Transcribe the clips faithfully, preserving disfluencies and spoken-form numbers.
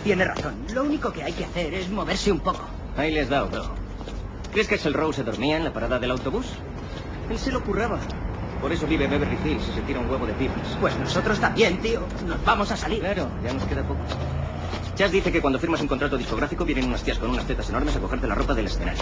tiene razón. Lo único que hay que hacer es moverse un poco. Ahí le has dado, bro. ¿Crees que Axl Rose se dormía en la parada del autobús? Él se lo curraba. Por eso vive Beverly Hills y se tira un huevo de pibas. Pues nosotros también, tío. Nos vamos a salir. Claro, ya nos queda poco. Chas dice que cuando firmas un contrato discográfico vienen unas tías con unas tetas enormes a cogerte la ropa del escenario.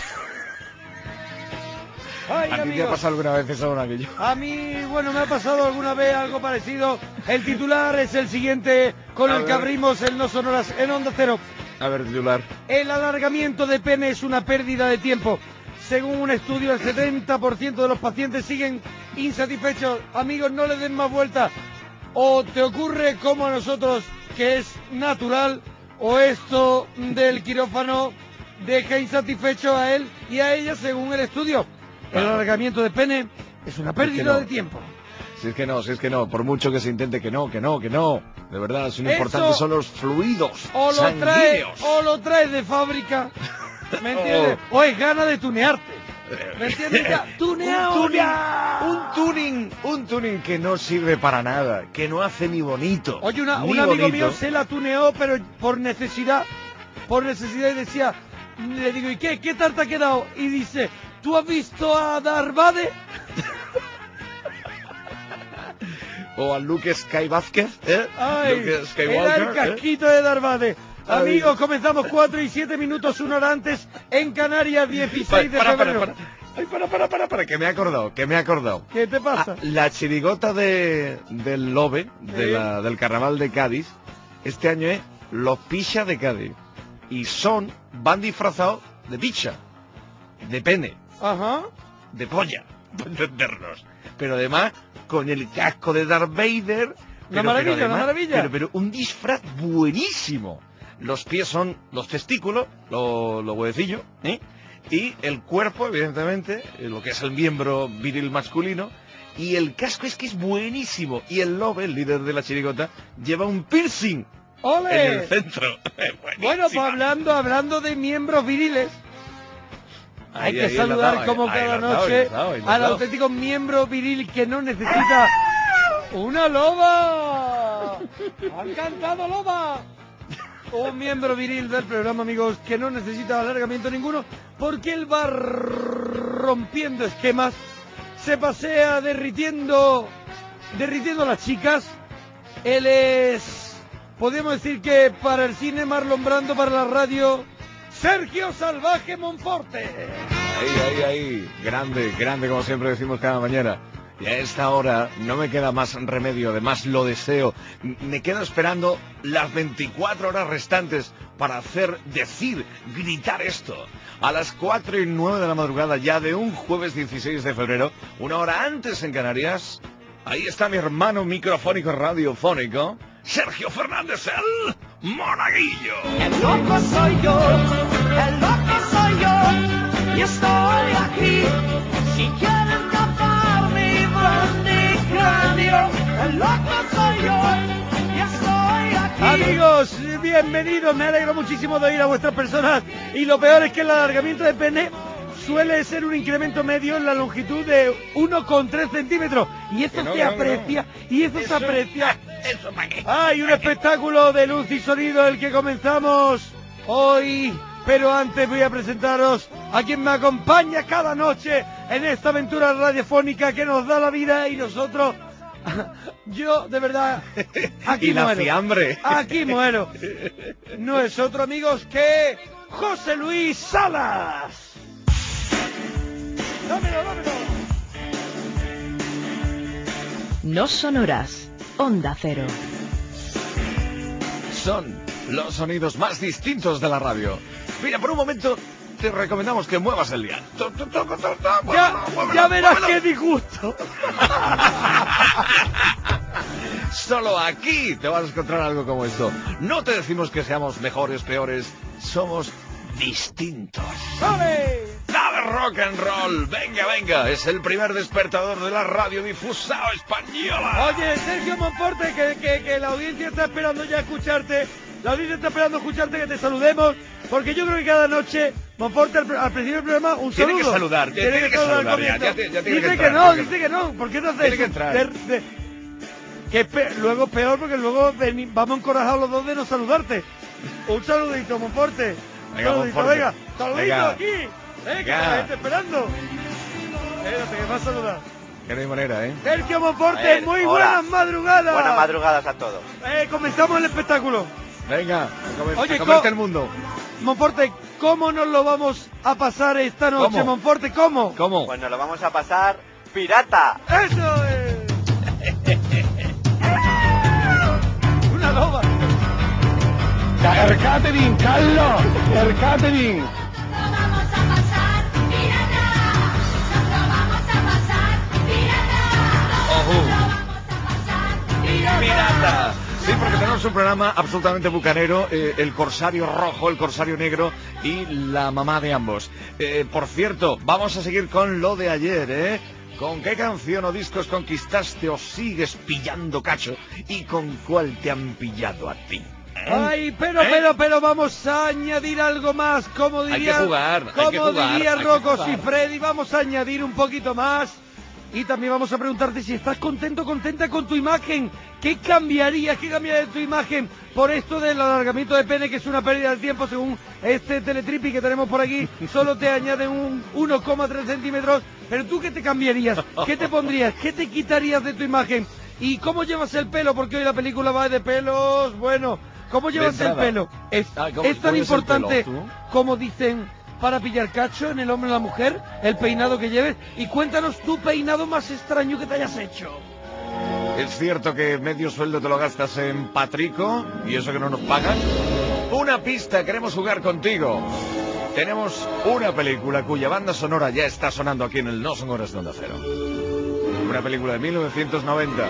Ay, ¿A ti te ha pasado alguna vez eso, Monaguillo? A mí, bueno, me ha pasado alguna vez algo parecido. El titular es el siguiente, con A el que ver. abrimos el No Sonoras en Onda Cero. A ver, titular. El alargamiento de pene es una pérdida de tiempo. Según un estudio, el setenta por ciento de los pacientes siguen insatisfechos. Amigos, no le den más vueltas. O te ocurre como a nosotros, que es natural, o esto del quirófano deja insatisfecho a él y a ella, según el estudio. El alargamiento de pene es una pérdida no. de tiempo. Si es que no, si es que no, por mucho que se intente que no, que no, que no. De verdad, si lo Eso- importante son los fluidos O lo trae, sanguíneos. o lo traes de fábrica, ¿me entiendes? O es gana de tunearte. ¿Me entiendes? Ya, tuneado un tuning, ya. un tuning, un tuning que no sirve para nada, que no hace ni bonito. Oye, una- ni un amigo bonito. mío se la tuneó, pero por necesidad, por necesidad, y decía, le digo, ¿y qué? ¿Qué tal te ha quedado? Y dice, ¿tú has visto a Darth Vader? O a Luke Skywalker, ¿eh? Ay, Luke era Skywalker, el ¿eh? casquito de Darth Vader. Ay. Amigos, comenzamos cuatro y siete minutos, una hora antes, en Canarias, dieciséis de para, para, febrero. para. Ay, para, para, para, para, que me he acordado, que me he acordado. ¿Qué te pasa? Ah, la chirigota de, del Lobe, de Sí. la, del carnaval de Cádiz, este año es Los Picha de Cádiz. Y son, van disfrazados de picha, de pene, Ajá. de polla, para entendernos. Pero además, con el casco de Darth Vader. Una pero- maravilla, pero una además- maravilla. Pero, pero un disfraz buenísimo. Los pies son los testículos, los, los huevecillos, ¿eh? Y el cuerpo, evidentemente, eh, lo que es el miembro viril masculino. Y el casco es que es buenísimo. Y el Lobe, el líder de la chirigota, lleva un piercing ¡Ole! en el centro. Bueno, pues hablando, hablando de miembros viriles, hay Ahí, que ahí, saludar enlazado, como ahí, cada ahí, enlazado, noche enlazado, al enlazado. auténtico miembro viril que no necesita una loba. ¡Han cantado loba! Un miembro viril del programa, amigos, que no necesita alargamiento ninguno, porque él va rompiendo esquemas, se pasea derritiendo, derritiendo a las chicas. Él es, podemos decir que para el cine Marlon Brando, para la radio, Sergio Salvaje Monforte. Ahí, ahí, ahí. Grande, grande, como siempre decimos cada mañana. Y a esta hora no me queda más remedio, además lo deseo. M- Me quedo esperando las veinticuatro horas restantes para hacer, decir, gritar esto. A las cuatro y nueve de la madrugada ya de un jueves dieciséis de febrero, una hora antes en Canarias, ahí está mi hermano microfónico radiofónico, Sergio Fernández, el Monaguillo. El loco soy yo, el loco soy yo, y estoy aquí. Si quieren tapar mi bandicráneo, el loco soy yo, y estoy aquí. Amigos, bienvenidos, me alegro muchísimo de oír a vuestras personas. Y lo peor es que el alargamiento de pene suele ser un incremento medio en la longitud de uno coma tres centímetros. Y eso Que no, se que no, que aprecia, y eso, se Eso- aprecia. ¿Eso para qué? Hay un espectáculo de luz y sonido el que comenzamos hoy, pero antes voy a presentaros a quien me acompaña cada noche en esta aventura radiofónica que nos da la vida y nosotros, yo de verdad, aquí Y la muero. fiambre. Aquí muero. No es otro, amigos, que José Luis Salas. Dámelo, dámelo. No Sonoras, Onda Cero. Son los sonidos más distintos de la radio. Mira, por un momento te recomendamos que muevas el día. To, to, to, to, to, Ya, muévelo, muévelo, ya verás muévelo. qué disgusto. Solo aquí te vas a encontrar algo como esto. No te decimos que seamos mejores, peores. Somos distintos. ¡Vale! ¡Dale rock and roll! Venga, venga. Es el primer despertador de la radiodifusa española. Oye, Sergio Monforte, que, que, que la audiencia está esperando ya escucharte. La audiencia está esperando escucharte, que te saludemos. Porque yo creo que cada noche, Monforte, al, al principio del programa, un Tiene saludo. que saludar, tiene que saludar, al comienzo. ya, ya te- ya tiene Dice que que, entrar, no, tiene que- dice que no. ¿Por qué no haces Tiene que eso? entrar. De- de- que es pe- luego es peor, porque luego veni- vamos encorajados los dos de no saludarte. Un saludito, Monforte. Venga, saludito, Monforte. venga. Saludito Venga. aquí. Eh, que Venga. está la gente esperando. Espérate, que va a saludar. Que no hay manera, ¿eh? Sergio Monforte, A ver, muy hola. buenas madrugadas. Buenas madrugadas a todos. Eh, comenzamos el espectáculo. Venga, a, comer, Oye, a comerte co- el mundo. Monforte, ¿cómo nos lo vamos a pasar esta noche, ¿Cómo? Monforte? ¿Cómo? ¿Cómo? Pues nos lo vamos a pasar pirata. ¡Eso es! ¡Una loba! El catering, Carlos, el catering. Lo vamos a pasar pirata. Nos lo vamos a pasar pirata. Ojo. Nos lo vamos a pasar pirata. ¡Pirata! Sí, porque tenemos un programa absolutamente bucanero, eh, el corsario rojo, el corsario negro y la mamá de ambos. Eh, por cierto, vamos a seguir con lo de ayer, ¿eh? ¿Con qué canción o discos conquistaste o sigues pillando cacho? ¿Y con cuál te han pillado a ti? ¿Eh? Ay, pero, ¿Eh? pero, pero vamos a añadir algo más, como Hay que diría, jugar, hay como que jugar, diría hay que Rocco jugar. y Freddy, vamos a añadir un poquito más. Y también vamos a preguntarte si estás contento, contenta con tu imagen. ¿Qué cambiarías, qué cambiaría de tu imagen por esto del alargamiento de pene, que es una pérdida de tiempo según este teletripi que tenemos por aquí? Solo te añaden un uno coma tres centímetros. Pero tú, ¿qué te cambiarías? ¿Qué te pondrías? ¿Qué te quitarías de tu imagen? ¿Y cómo llevas el pelo? Porque hoy la película va de pelos. Bueno, ¿cómo llevas el entrada. pelo? Es, Ah, ¿cómo- es tan cómo es el importante pelo, tú? como dicen para pillar cacho en el hombre o la mujer, el peinado que lleves. Y cuéntanos tu peinado más extraño que te hayas hecho. Es cierto que medio sueldo te lo gastas en Patrico y eso que no nos pagan. Una pista, queremos jugar contigo. Tenemos una película cuya banda sonora ya está sonando aquí en el No Son Horas de Onda Cero. Una película de mil novecientos noventa.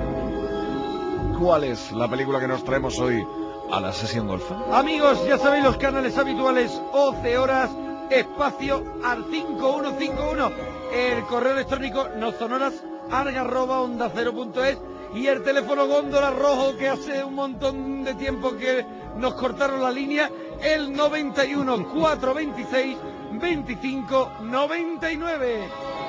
¿Cuál es la película que nos traemos hoy a la sesión golfa? Amigos, ya sabéis los canales habituales, once horas, espacio al cinco uno cinco uno, el correo electrónico nosonoras arroba onda cero punto es y el teléfono góndola rojo que hace un montón de tiempo que nos cortaron la línea, el noventa y uno, cuatrocientos veintiséis, veinticinco noventa y nueve.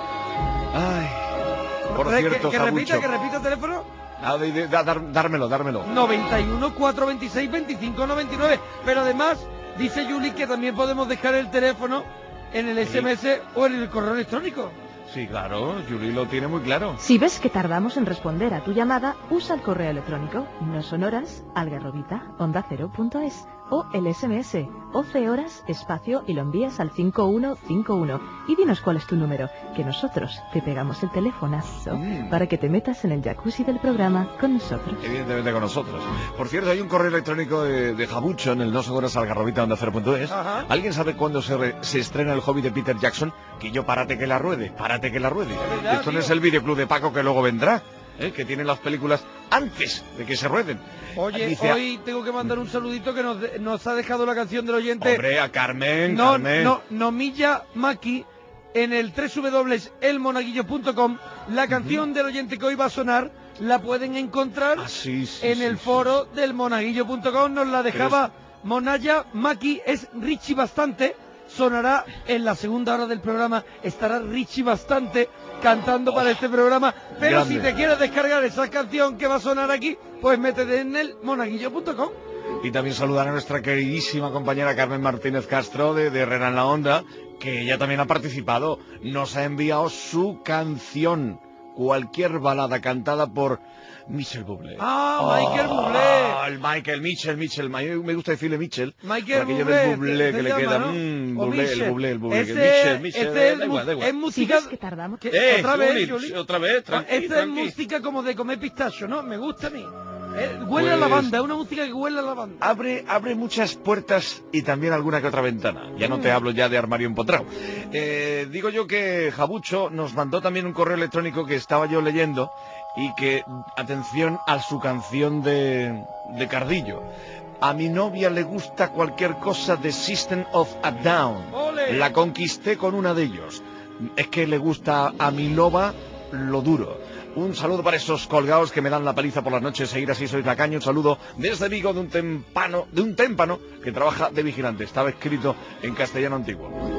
Ay, por Re- cierto, que, que repita, Jabucho. que repita el teléfono. Ah, de- de- da- dar- dármelo, dármelo. noventa y uno, cuatrocientos veintiséis, veinticinco noventa y nueve. Pero además, dice Juli que también podemos dejar el teléfono en el S M S o en el correo electrónico. Sí, claro, Yuri lo tiene muy claro. Si ves que tardamos en responder a tu llamada, usa el correo electrónico nosonoras algarrobita onda cero punto es o el S M S once horas espacio y lo envías al cinco uno cinco uno y dinos cuál es tu número, que nosotros te pegamos el teléfonazo Mm. para que te metas en el jacuzzi del programa con nosotros. Evidentemente con nosotros. Por cierto, hay un correo electrónico de, de Jabucho en el no horas algarrobita onda cero punto es. Ajá. ¿Alguien sabe cuándo se, re- se estrena el hobby de Peter Jackson? Que yo párate que la ruede, párate que la ruede. verdad, Esto no tío. es el videoclub de Paco que luego vendrá, ¿eh? Que tienen las películas antes de que se rueden. Oye, Dice, hoy tengo que mandar un saludito que nos, de- nos ha dejado la canción del oyente. hombre, a Carmen, no, Carmen. no, Nomilla Maki en el doble u doble u doble u punto el monaguillo punto com. La canción del oyente que hoy va a sonar la pueden encontrar Ah, sí, sí, en sí, el sí, foro sí. del monaguillo punto com. Nos la dejaba Monaya Maki, es Richie Bastante. Sonará en la segunda hora del programa, estará Richie Bastante cantando Oh, para este programa. Pero grande. si te quieres descargar esa canción que va a sonar aquí, pues métete en el monaguillo punto com. Y también saludar a nuestra queridísima compañera Carmen Martínez Castro de, de Herrera en la Onda, que ella también ha participado. Nos ha enviado su canción, cualquier balada cantada por Michel Bublé. Ah, Michael Oh, Bublé. el Michael, Mitchell, Mitchell. Ma- Me gusta decirle Mitchell. Michael por aquello Bublé, del Bublé se que le llama, queda. ¿no? Mm, O Bublé, el Michel. Bublé, el Bublé. que Ese- Mitchell, Mitchell, este da es igual, da mu- igual. es Si música... ves que tardamos... ¿Qué? Eh, ¿Otra vez, Juli, Juli? otra vez, tranqui, Esta tranqui. es música como de comer pistacho, ¿no? Me gusta a mí. Eh, huele a Pues- lavanda, es una música que huele a lavanda. Abre, abre muchas puertas y también alguna que otra ventana. Ya no te Mm. hablo ya de armario empotrado. Eh, digo yo que Jabucho nos mandó también un correo electrónico que estaba yo leyendo y que, atención a su canción de, de Cardillo. A mi novia le gusta cualquier cosa de System of a Down. ¡Ole! La conquisté con una de ellos. Es que le gusta a mi loba lo duro. Un saludo para esos colgados que me dan la paliza por las noches, seguir así soy tacaño. Un saludo desde Vigo de un tempano, de un témpano que trabaja de vigilante. Estaba escrito en castellano antiguo.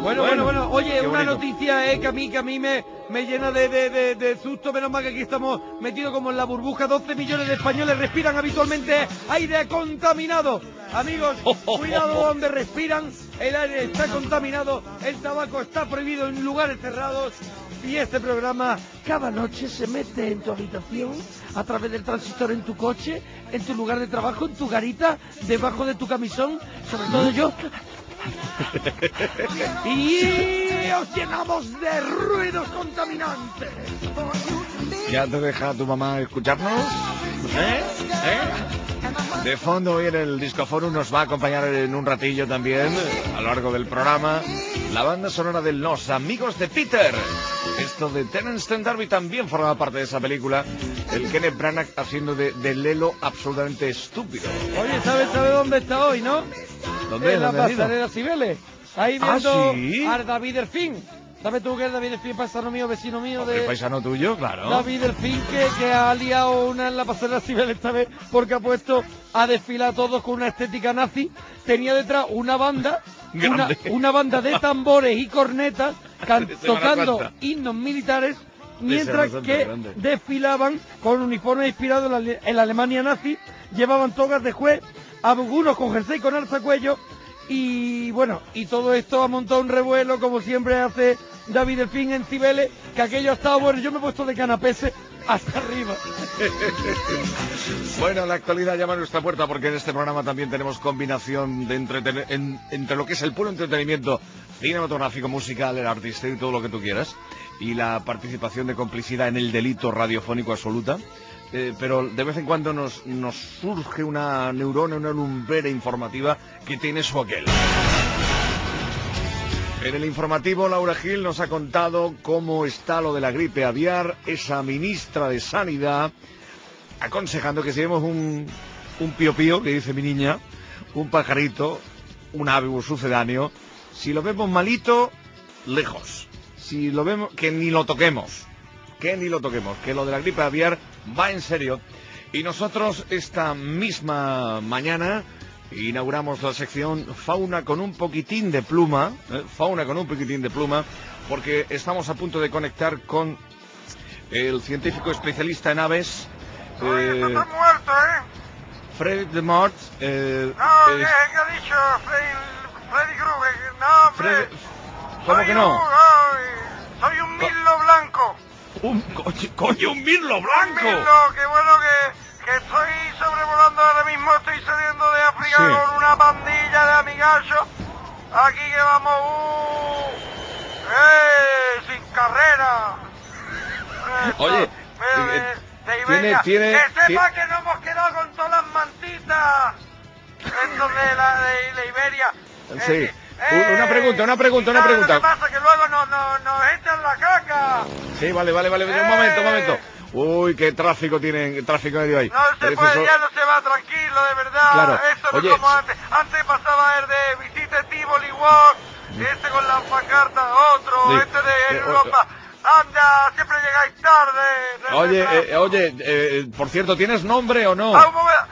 Bueno, bueno, bueno. Oye, Qué una bonito. noticia eh, que a mí, que a mí me, me llena de, de, de, de susto. Menos mal que aquí estamos metidos como en la burbuja. doce millones de españoles respiran habitualmente aire contaminado. Amigos, cuidado donde respiran. El aire está contaminado. El tabaco está prohibido en lugares cerrados. Y este programa cada noche se mete en tu habitación a través del transistor en tu coche, en tu lugar de trabajo, en tu garita, debajo de tu camisón, sobre todo yo. Y os llenamos de ruidos contaminantes. ¿Ya te deja tu mamá escucharnos? ¿Eh? ¿Eh? De fondo hoy en el Disco Forum nos va a acompañar en un ratillo también, a lo largo del programa, la banda sonora de Los Amigos de Peter. Esto de Terence Stamp Darby también formaba parte de esa película. El Kenneth Branagh haciendo de, de Lelo absolutamente estúpido. Oye, ¿sabes sabe dónde está hoy, no? ¿Dónde? En la ¿Dónde has ido? pasarela Cibeles. Ahí ¿Ah, viendo sí? a David Delfín. ¿Sabes tú que es David Delfín, paisano mío, vecino mío? Hombre, de paisano tuyo, claro. David Delfín, que, que ha liado una en la pasarela Cibeles esta vez porque ha puesto a desfilar a todos con una estética nazi. Tenía detrás una banda, una, Grande. una banda de tambores y cornetas can- De Semana tocando Santa. himnos militares, De mientras Semana Santa, que grande. desfilaban con uniformes inspirados en la, ale- en la Alemania nazi, llevaban togas de juez, algunos con jersey con alzacuello, y bueno, y todo esto ha montado un revuelo, como siempre hace David Delfín en Cibeles, que aquello ha estado bueno. Yo me he puesto de canapés hasta arriba. Bueno, la actualidad llama a nuestra puerta porque en este programa también tenemos combinación de entreten- en- entre lo que es el puro entretenimiento cinematográfico, musical, el artista y todo lo que tú quieras, y la participación de complicidad en el delito radiofónico absoluta. Eh, pero de vez en cuando nos, nos surge una neurona, una lumbrera informativa que tiene su aquel. En el informativo, Laura Gil nos ha contado cómo está lo de la gripe aviar, esa ministra de Sanidad aconsejando que si vemos un, un pío pío, que dice mi niña, un pajarito, un ave, un sucedáneo, si lo vemos malito, lejos. Si lo vemos, que ni lo toquemos, que ni lo toquemos, que lo de la gripe aviar va en serio. Y nosotros esta misma mañana inauguramos la sección Fauna con un poquitín de pluma, ¿eh? Fauna con un poquitín de pluma, porque estamos a punto de conectar con el científico especialista en aves, Oye, eh, tú estás muerto, ¿eh? Fred de Mort. Eh, No, es- ¿qué, qué ha dicho Freddy, Freddy Krueger? No, hombre. Fred- ¿Cómo Soy que no? un- ay, soy un mirlo blanco. Un coche, coño, un mirlo Un blanco. mirlo, que bueno que, que estoy sobrevolando ahora mismo. Estoy saliendo de África Sí. con una pandilla de amigachos. Aquí que vamos, uh, ¡eh! Sin carrera. Esto, Oye, mira, de, eh, de tiene- Iberia. tiene- Que sepa tiene- que no hemos quedado con todas las mantitas. Esto de la de, de Iberia. Sí. Eh, U- una pregunta, una pregunta, una no, pregunta. Lo que pasa es que luego nos, nos, nos echan la caca. Sí, vale, vale, vale, un momento, un momento. Uy, qué tráfico tienen, tráfico medio ahí. No se Pero puede, eso- ya no se va tranquilo, de verdad. Claro. Esto no Oye, es como sí. antes. Antes pasaba el de visite Tivoli Walk, este con la pancarta, otro, Sí. este de Eh, o- Europa. Anda, siempre llegáis tarde. de Oye, retraso. eh, oye, eh, por cierto, ¿tienes nombre o no? Ah, un momento.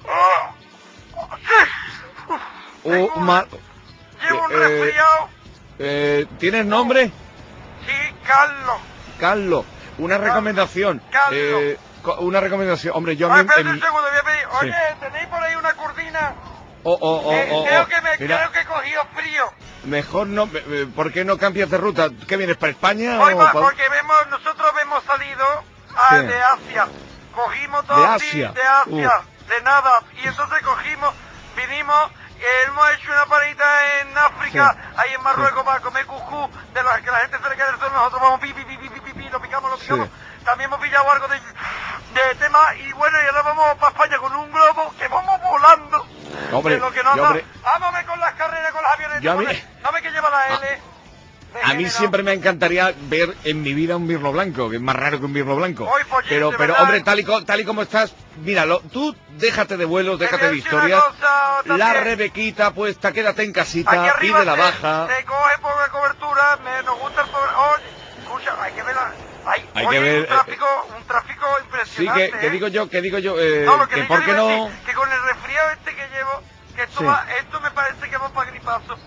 Oh, sí. Uf, Uh, tengo un- ma- Llevo un eh, resfriado. eh, ¿Tienes nombre? Sí, Carlos. Carlos. Una recomendación. Carlos. eh, co- una recomendación. Hombre, yo a Ay, mí... espérate en- un segundo, voy a pedir. Sí. Oye, ¿tenéis por ahí una curdina? Oh, oh, oh, Eh, oh, creo oh. que me Mira, creo que he cogido frío. mejor no... eh, ¿Por qué no cambias de ruta? ¿Qué vienes, para España Hoy o va, pa- porque vemos, nosotros hemos salido a- Sí. de Asia. Cogimos todo ¿De así, Asia? de Asia, Uh. de nada. Y entonces cogimos, vinimos, eh, hemos hecho una paradita en África, Sí. ahí en Marruecos, para comer cuscús, de los que la gente se le queda del sol, nosotros vamos pi, pi, pi, pi, pi, pi, pi, lo picamos, lo Sí. picamos. También hemos pillado algo de, de tema, y bueno, y ahora vamos para España con un globo que vamos volando. Hombre, de lo que nos yo, da. hombre, Vámonos con las carreras, con las avionetas. Yo a mí- porque no me que lleva la L. a mí degenerado. siempre me encantaría ver en mi vida un mirlo blanco, que es más raro que un mirlo blanco. Hoy, pollín, pero, de pero verdad, hombre, ¿eh? tal y, co- tal y como estás, míralo, tú déjate de vuelos, Te déjate de voy a decir una historias. cosa La también. Rebequita puesta, quédate en Aquí casita, arriba pide la se, baja. se coge poca cobertura, me, nos gusta el programa. Oye, escucha, hay que ver la... Hay, Hay oye, que ver, un tráfico, un tráfico Sí, impresionante. que, que ¿eh? digo yo, que digo yo, eh, No, lo que, que yo por qué digo no... es que, que con el resfriado este que llevo, que esto, Sí. va, esto me parece que va para gripazo.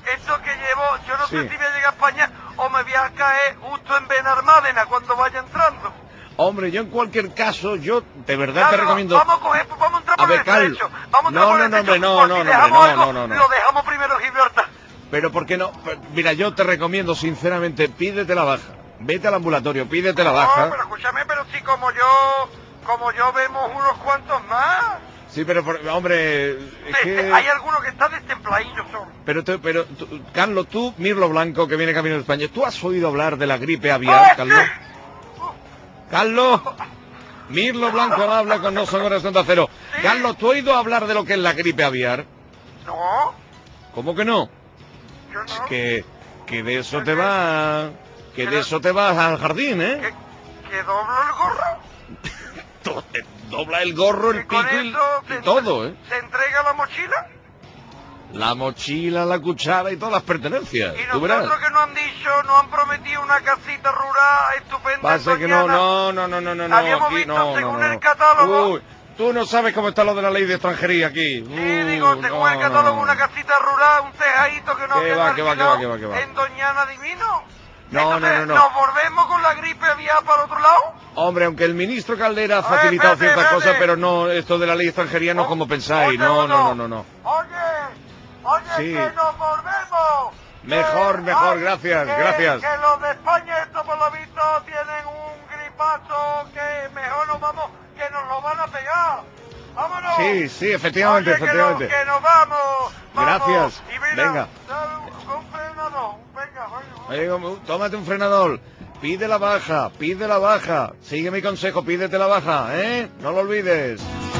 Esto que llevo, yo no Sí. sé si voy a llegar a España o me voy a caer justo en Benalmádena cuando vaya entrando. Hombre, yo en cualquier caso, yo de verdad te Claro, recomiendo... Vamos a coger, pues vamos a entrar A por ver, el Carlos. estrecho. Vamos a entrar No, por no, el no, hombre, estrecho, no, por no, si no, dejamos hombre, no, algo, no, no, no. Lo dejamos primero en Gibraltar. Pero ¿por qué no? Pues, mira, yo te recomiendo sinceramente, pídete la baja. Vete al ambulatorio, pídete la No, baja. pero escúchame, pero si como yo, como yo vemos unos cuantos más. Sí, pero, por- hombre, es Sí, que... Hay alguno que está destempladillo solo. Pero, tú- pero tú- Carlos, tú, Mirlo Blanco, que viene camino de España, ¿tú has oído hablar de la gripe ¡Ah, aviar, sí! Carlos? Carlos, Mirlo Blanco habla con No Son Horas de Onda Cero. ¿Sí? Carlos, ¿tú has oído hablar de lo que es la gripe aviar? No, ¿Cómo que no? yo no. Que, que de eso te va... Que de eso te vas al jardín, ¿eh? ¿Que, que doblo el gorro? To- te Dobla el gorro, el ¿Y con pico y, eso y se, todo, ¿eh? se entrega la mochila? La mochila, la cuchara y todas las pertenencias. Y Tú verás. nosotros que nos han dicho, nos han prometido una casita rural estupenda. Pasa en que no, Doñana. no, no, no, no, no, no, Habíamos aquí visto, no, no, según no, el no. catálogo. Uy, tú no sabes cómo está lo de la ley de extranjería aquí. Sí, Uh, digo, según no, el catálogo, no, no. una casita rural, un tejadito que nos Que habían va, que va, que va, que va, que va. en Doñana Divino. No, Entonces, no, no, no. ¿nos volvemos con la gripe aviar para otro lado? Hombre, aunque el ministro Caldera ha A ver, facilitado espérate, ciertas espérate. cosas, pero no, esto de la ley de extranjería no es como pensáis. Oye, No, no, no, uno. no, no. Oye, oye, Sí. que nos volvemos. Mejor, Que- mejor, ay, gracias, que- gracias. Que los de España, esto por lo visto, tienen un gripazo que mejor nos vamos, que nos lo van a pegar. ¡Vámonos! Sí, sí, efectivamente, Oye, que efectivamente. nos- Que, nos vamos. vamos. Gracias. Y mira, Venga. dale un, un frenado. Venga, venga. Oye, como- tómate un frenador, pide la baja, pide la baja, sigue mi consejo, pídete la baja, ¿eh? No lo olvides.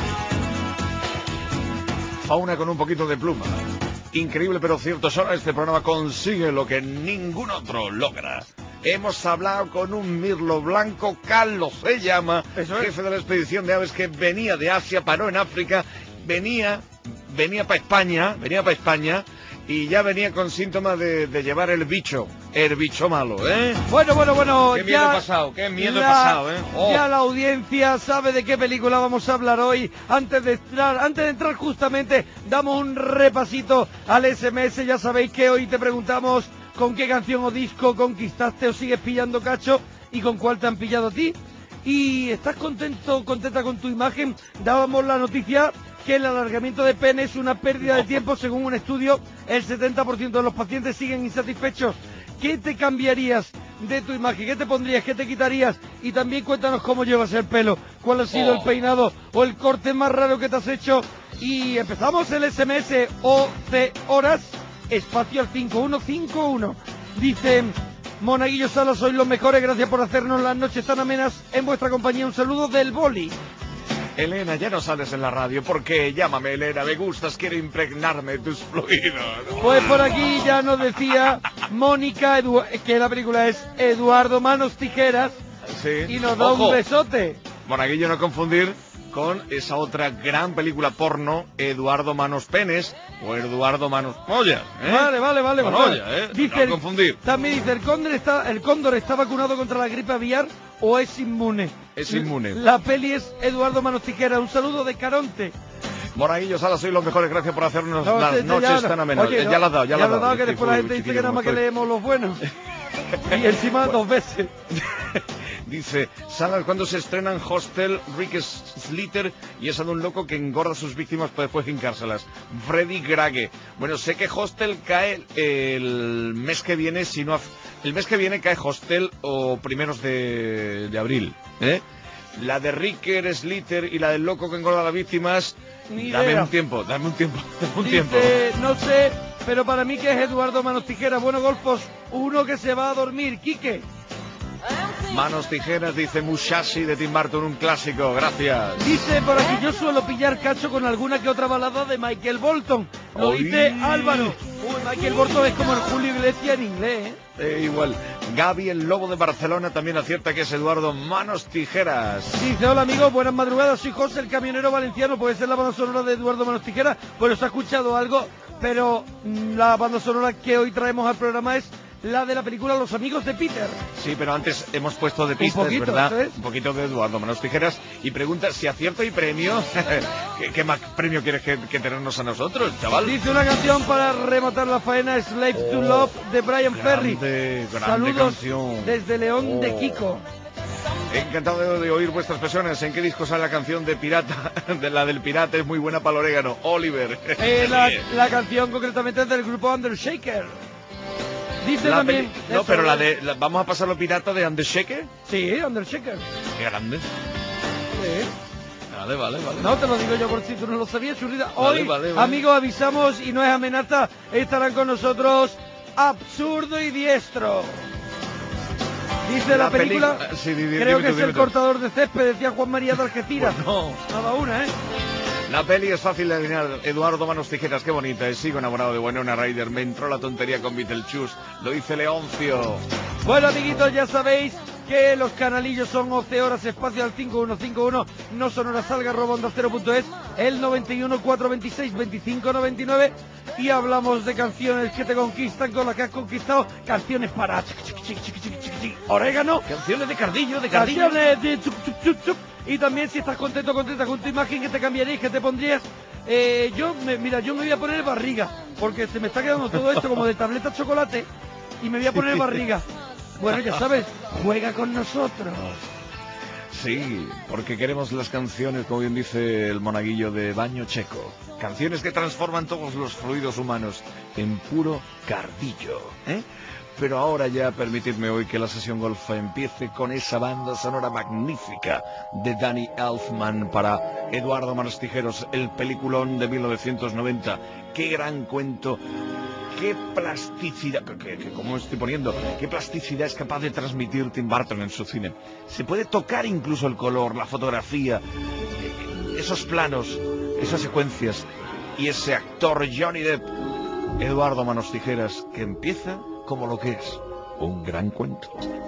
Fauna con un poquito de pluma. Increíble pero cierto, solo este programa consigue lo que ningún otro logra. Hemos hablado con un mirlo blanco, Carlos se llama, Eso es. jefe de la expedición de aves que venía de Asia, paró en África, venía, venía para España, venía para España y ya venía con síntomas de, de llevar el bicho, el bicho malo, ¿eh? Bueno, bueno, bueno. Qué miedo ya he pasado, qué miedo he la- pasado, ¿eh? Oh. Ya la audiencia sabe de qué película vamos a hablar hoy. Antes de entrar, antes de entrar justamente, damos un repasito al ese eme ese. Ya sabéis que hoy te preguntamos con qué canción o disco conquistaste o sigues pillando cacho y con cuál te han pillado a ti. Y estás contento, contenta con tu imagen. Dábamos la noticia que el alargamiento de pene es una pérdida de tiempo. Según un estudio, el setenta por ciento de los pacientes siguen insatisfechos. ¿Qué te cambiarías de tu imagen? ¿Qué te pondrías? ¿Qué te quitarías? Y también cuéntanos cómo llevas el pelo, cuál ha sido Oh. el peinado o el corte más raro que te has hecho. Y empezamos el ese eme ese O C horas, espacio al cinco uno cinco uno. Dice: Monaguillo Salas, sois los mejores, gracias por hacernos las noches tan amenas en vuestra compañía. Un saludo del Boli. Elena, ya no sales en la radio, porque llámame Elena, me gustas, quiero impregnarme de tus fluidos. Pues por aquí ya nos decía Mónica Edu- que la película es Eduardo Manos Tijeras Sí. y nos da Ojo, un besote. Monaguillo, no confundir con esa otra gran película porno, Eduardo Manos Penes o Eduardo Manos Pollas, ¿eh? Vale, vale, vale. Con vale. olla, ¿eh? Dice No el- confundir. También dice, ¿el cóndor, está, ¿el cóndor está vacunado contra la gripe aviar o es inmune? Es inmune. La peli es Eduardo Manos Tijeras. Un saludo de Caronte. Monaguillo Salas, sois los mejores, gracias por hacernos No, las este noches ya no. tan amenas. Oye, Eh, no, ya las has dado, ya, ya las lo has he dado, que Sí, después la uy, gente dice chiquillo, que nada más cómo que estoy. leemos los buenos. Y encima dos veces. Dice, Salas, cuando se estrenan Hostel, Rick Slater y esa de un loco que engorda a sus víctimas para después hincárselas? Freddy Grage. Bueno, sé que Hostel cae el mes que viene, si no... El mes que viene cae Hostel o primeros de, de abril, ¿eh? La de Ricker Slater y la del loco que engorda a las víctimas... Ni Dame idea. un tiempo, dame un tiempo, dame un tiempo. Dice, no sé, pero para mí que es Eduardo Manos Tijeras. Bueno, golfos, uno que se va a dormir. Quique. Manos Tijeras, dice Musashi de Tim Burton, un clásico, gracias. Dice por aquí, yo suelo pillar cacho con alguna que otra balada de Michael Bolton. Lo dice Oy. Álvaro. Uy, Michael Bolton es como el Julio Iglesias en inglés, ¿eh? Eh, igual, Gaby, el lobo de Barcelona, también acierta que es Eduardo Manos Tijeras. Dice, hola amigos, buenas madrugadas, soy José, el camionero valenciano. Puede ser la banda sonora de Eduardo Manos Tijeras. Bueno, se ha escuchado algo, pero mm, la banda sonora que hoy traemos al programa es la de la película Los amigos de Peter. Sí, pero antes hemos puesto de pistas, poquito, ¿verdad? ¿sabes? Un poquito de Eduardo Manos Tijeras y pregunta si acierto y premio. ¿Qué, qué más premio quieres que, que tenernos a nosotros, chaval? Dice una canción para rematar la faena, Slave to Oh, Love, de Brian grande, Ferry. grande Saludos canción. desde León de Oh. Kiko. Encantado de, de oír vuestras versiones. ¿En qué disco sale la canción de Pirata? De la del Pirata es muy buena para el orégano. Oliver. Eh, la, la canción concretamente es del grupo Undershaker. Dice La también... peli- No, pero la de... la- ¿Vamos a pasarlo Pirata de Undershaker? Sí, Undershaker. Qué grande. Sí. Vale, vale, vale. No, te lo digo yo por si tú no lo sabías, churrita. Vale, Hoy, vale, vale. amigos, avisamos y no es amenaza, estarán con nosotros Absurdo y Diestro. Dice la, La película, peli- sí, di- di- creo dime que tú, es dime el tú. cortador de césped, decía Juan María de Algeciras. No. Nada una, ¿eh? La peli es fácil de adivinar. Eduardo Manos Tijeras, qué bonita es. Sigo enamorado de Winona Ryder. Me entró la tontería con Beetlejuice. Lo dice Leoncio. Bueno, amiguitos, ya sabéis que los canalillos son once horas espacio al cinco uno cinco uno, no son horas salga, arroba onda cero punto es, el noventa y uno, cuatrocientos veintiséis, veinticinco noventa y nueve, y hablamos de canciones que te conquistan, con las que has conquistado, canciones para chic, chic, chic, chic, chic, chic, chic, orégano, Canciones de Cardillo, de Cardillo. canciones de chup, chup, chup, chup, y también si estás contento, contenta con tu imagen, que te cambiarías, que te pondrías. Eh, yo, me, mira, yo me voy a poner barriga, porque se me está quedando todo esto como de tableta de chocolate, y me voy a poner barriga. Bueno, ya sabes, juega con nosotros. Sí, porque queremos las canciones, como bien dice el monaguillo, de baño checo. Canciones que transforman todos los fluidos humanos en puro cardillo, ¿eh? Pero ahora ya permitidme hoy que la sesión golfa empiece con esa banda sonora magnífica de Danny Elfman para Eduardo Manos Tijeros, el peliculón de mil novecientos noventa. Qué gran cuento. Qué plasticidad, que, que, como estoy poniendo, qué plasticidad es capaz de transmitir Tim Burton en su cine. Se puede tocar incluso el color, la fotografía, esos planos, esas secuencias y ese actor Johnny Depp, Eduardo Manos Tijeras, que empieza como lo que es, un gran cuento.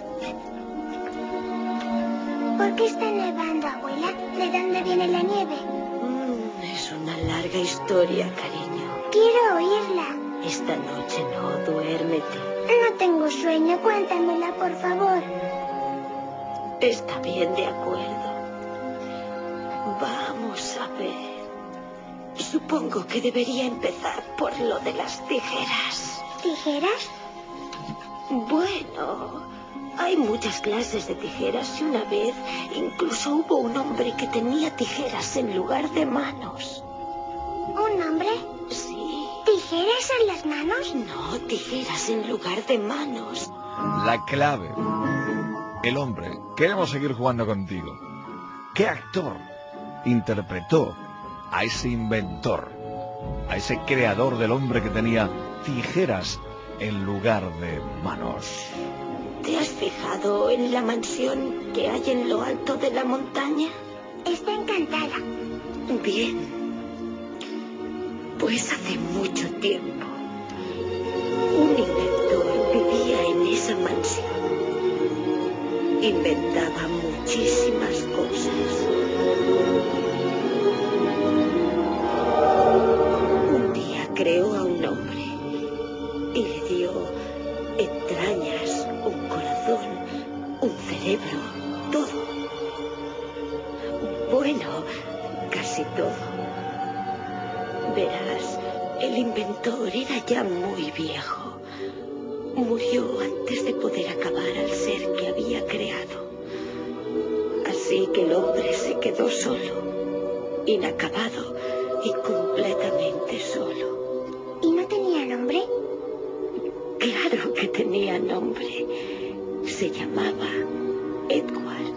¿Por qué está nevando, abuela? ¿De dónde viene la nieve? Mm, es una larga historia, cariño. Quiero oírla. Esta noche no, duérmete. No tengo sueño, cuéntamela, por favor. Está bien, de acuerdo. Vamos a ver. Supongo que debería empezar por lo de las tijeras. ¿Tijeras? Bueno, hay muchas clases de tijeras y una vez incluso hubo un hombre que tenía tijeras en lugar de manos. ¿Un hombre? Sí. ¿Tijeras en las manos? No, tijeras en lugar de manos. La clave, el hombre. Queremos seguir jugando contigo. ¿Qué actor interpretó a ese inventor, a ese creador del hombre que tenía tijeras en lugar de manos? ¿Te has fijado en la mansión que hay en lo alto de la montaña? Está encantada. Bien. Pues hace mucho tiempo, un inventor vivía en esa mansión. Inventaba muchísimas cosas. Un día creó a un hombre y le dio entrañas, un corazón, un cerebro, todo. Bueno, casi todo. Verás, el inventor era ya muy viejo. Murió antes de poder acabar al ser que había creado. Así que el hombre se quedó solo, inacabado y completamente solo. ¿Y no tenía nombre? Claro que tenía nombre. Se llamaba Edward.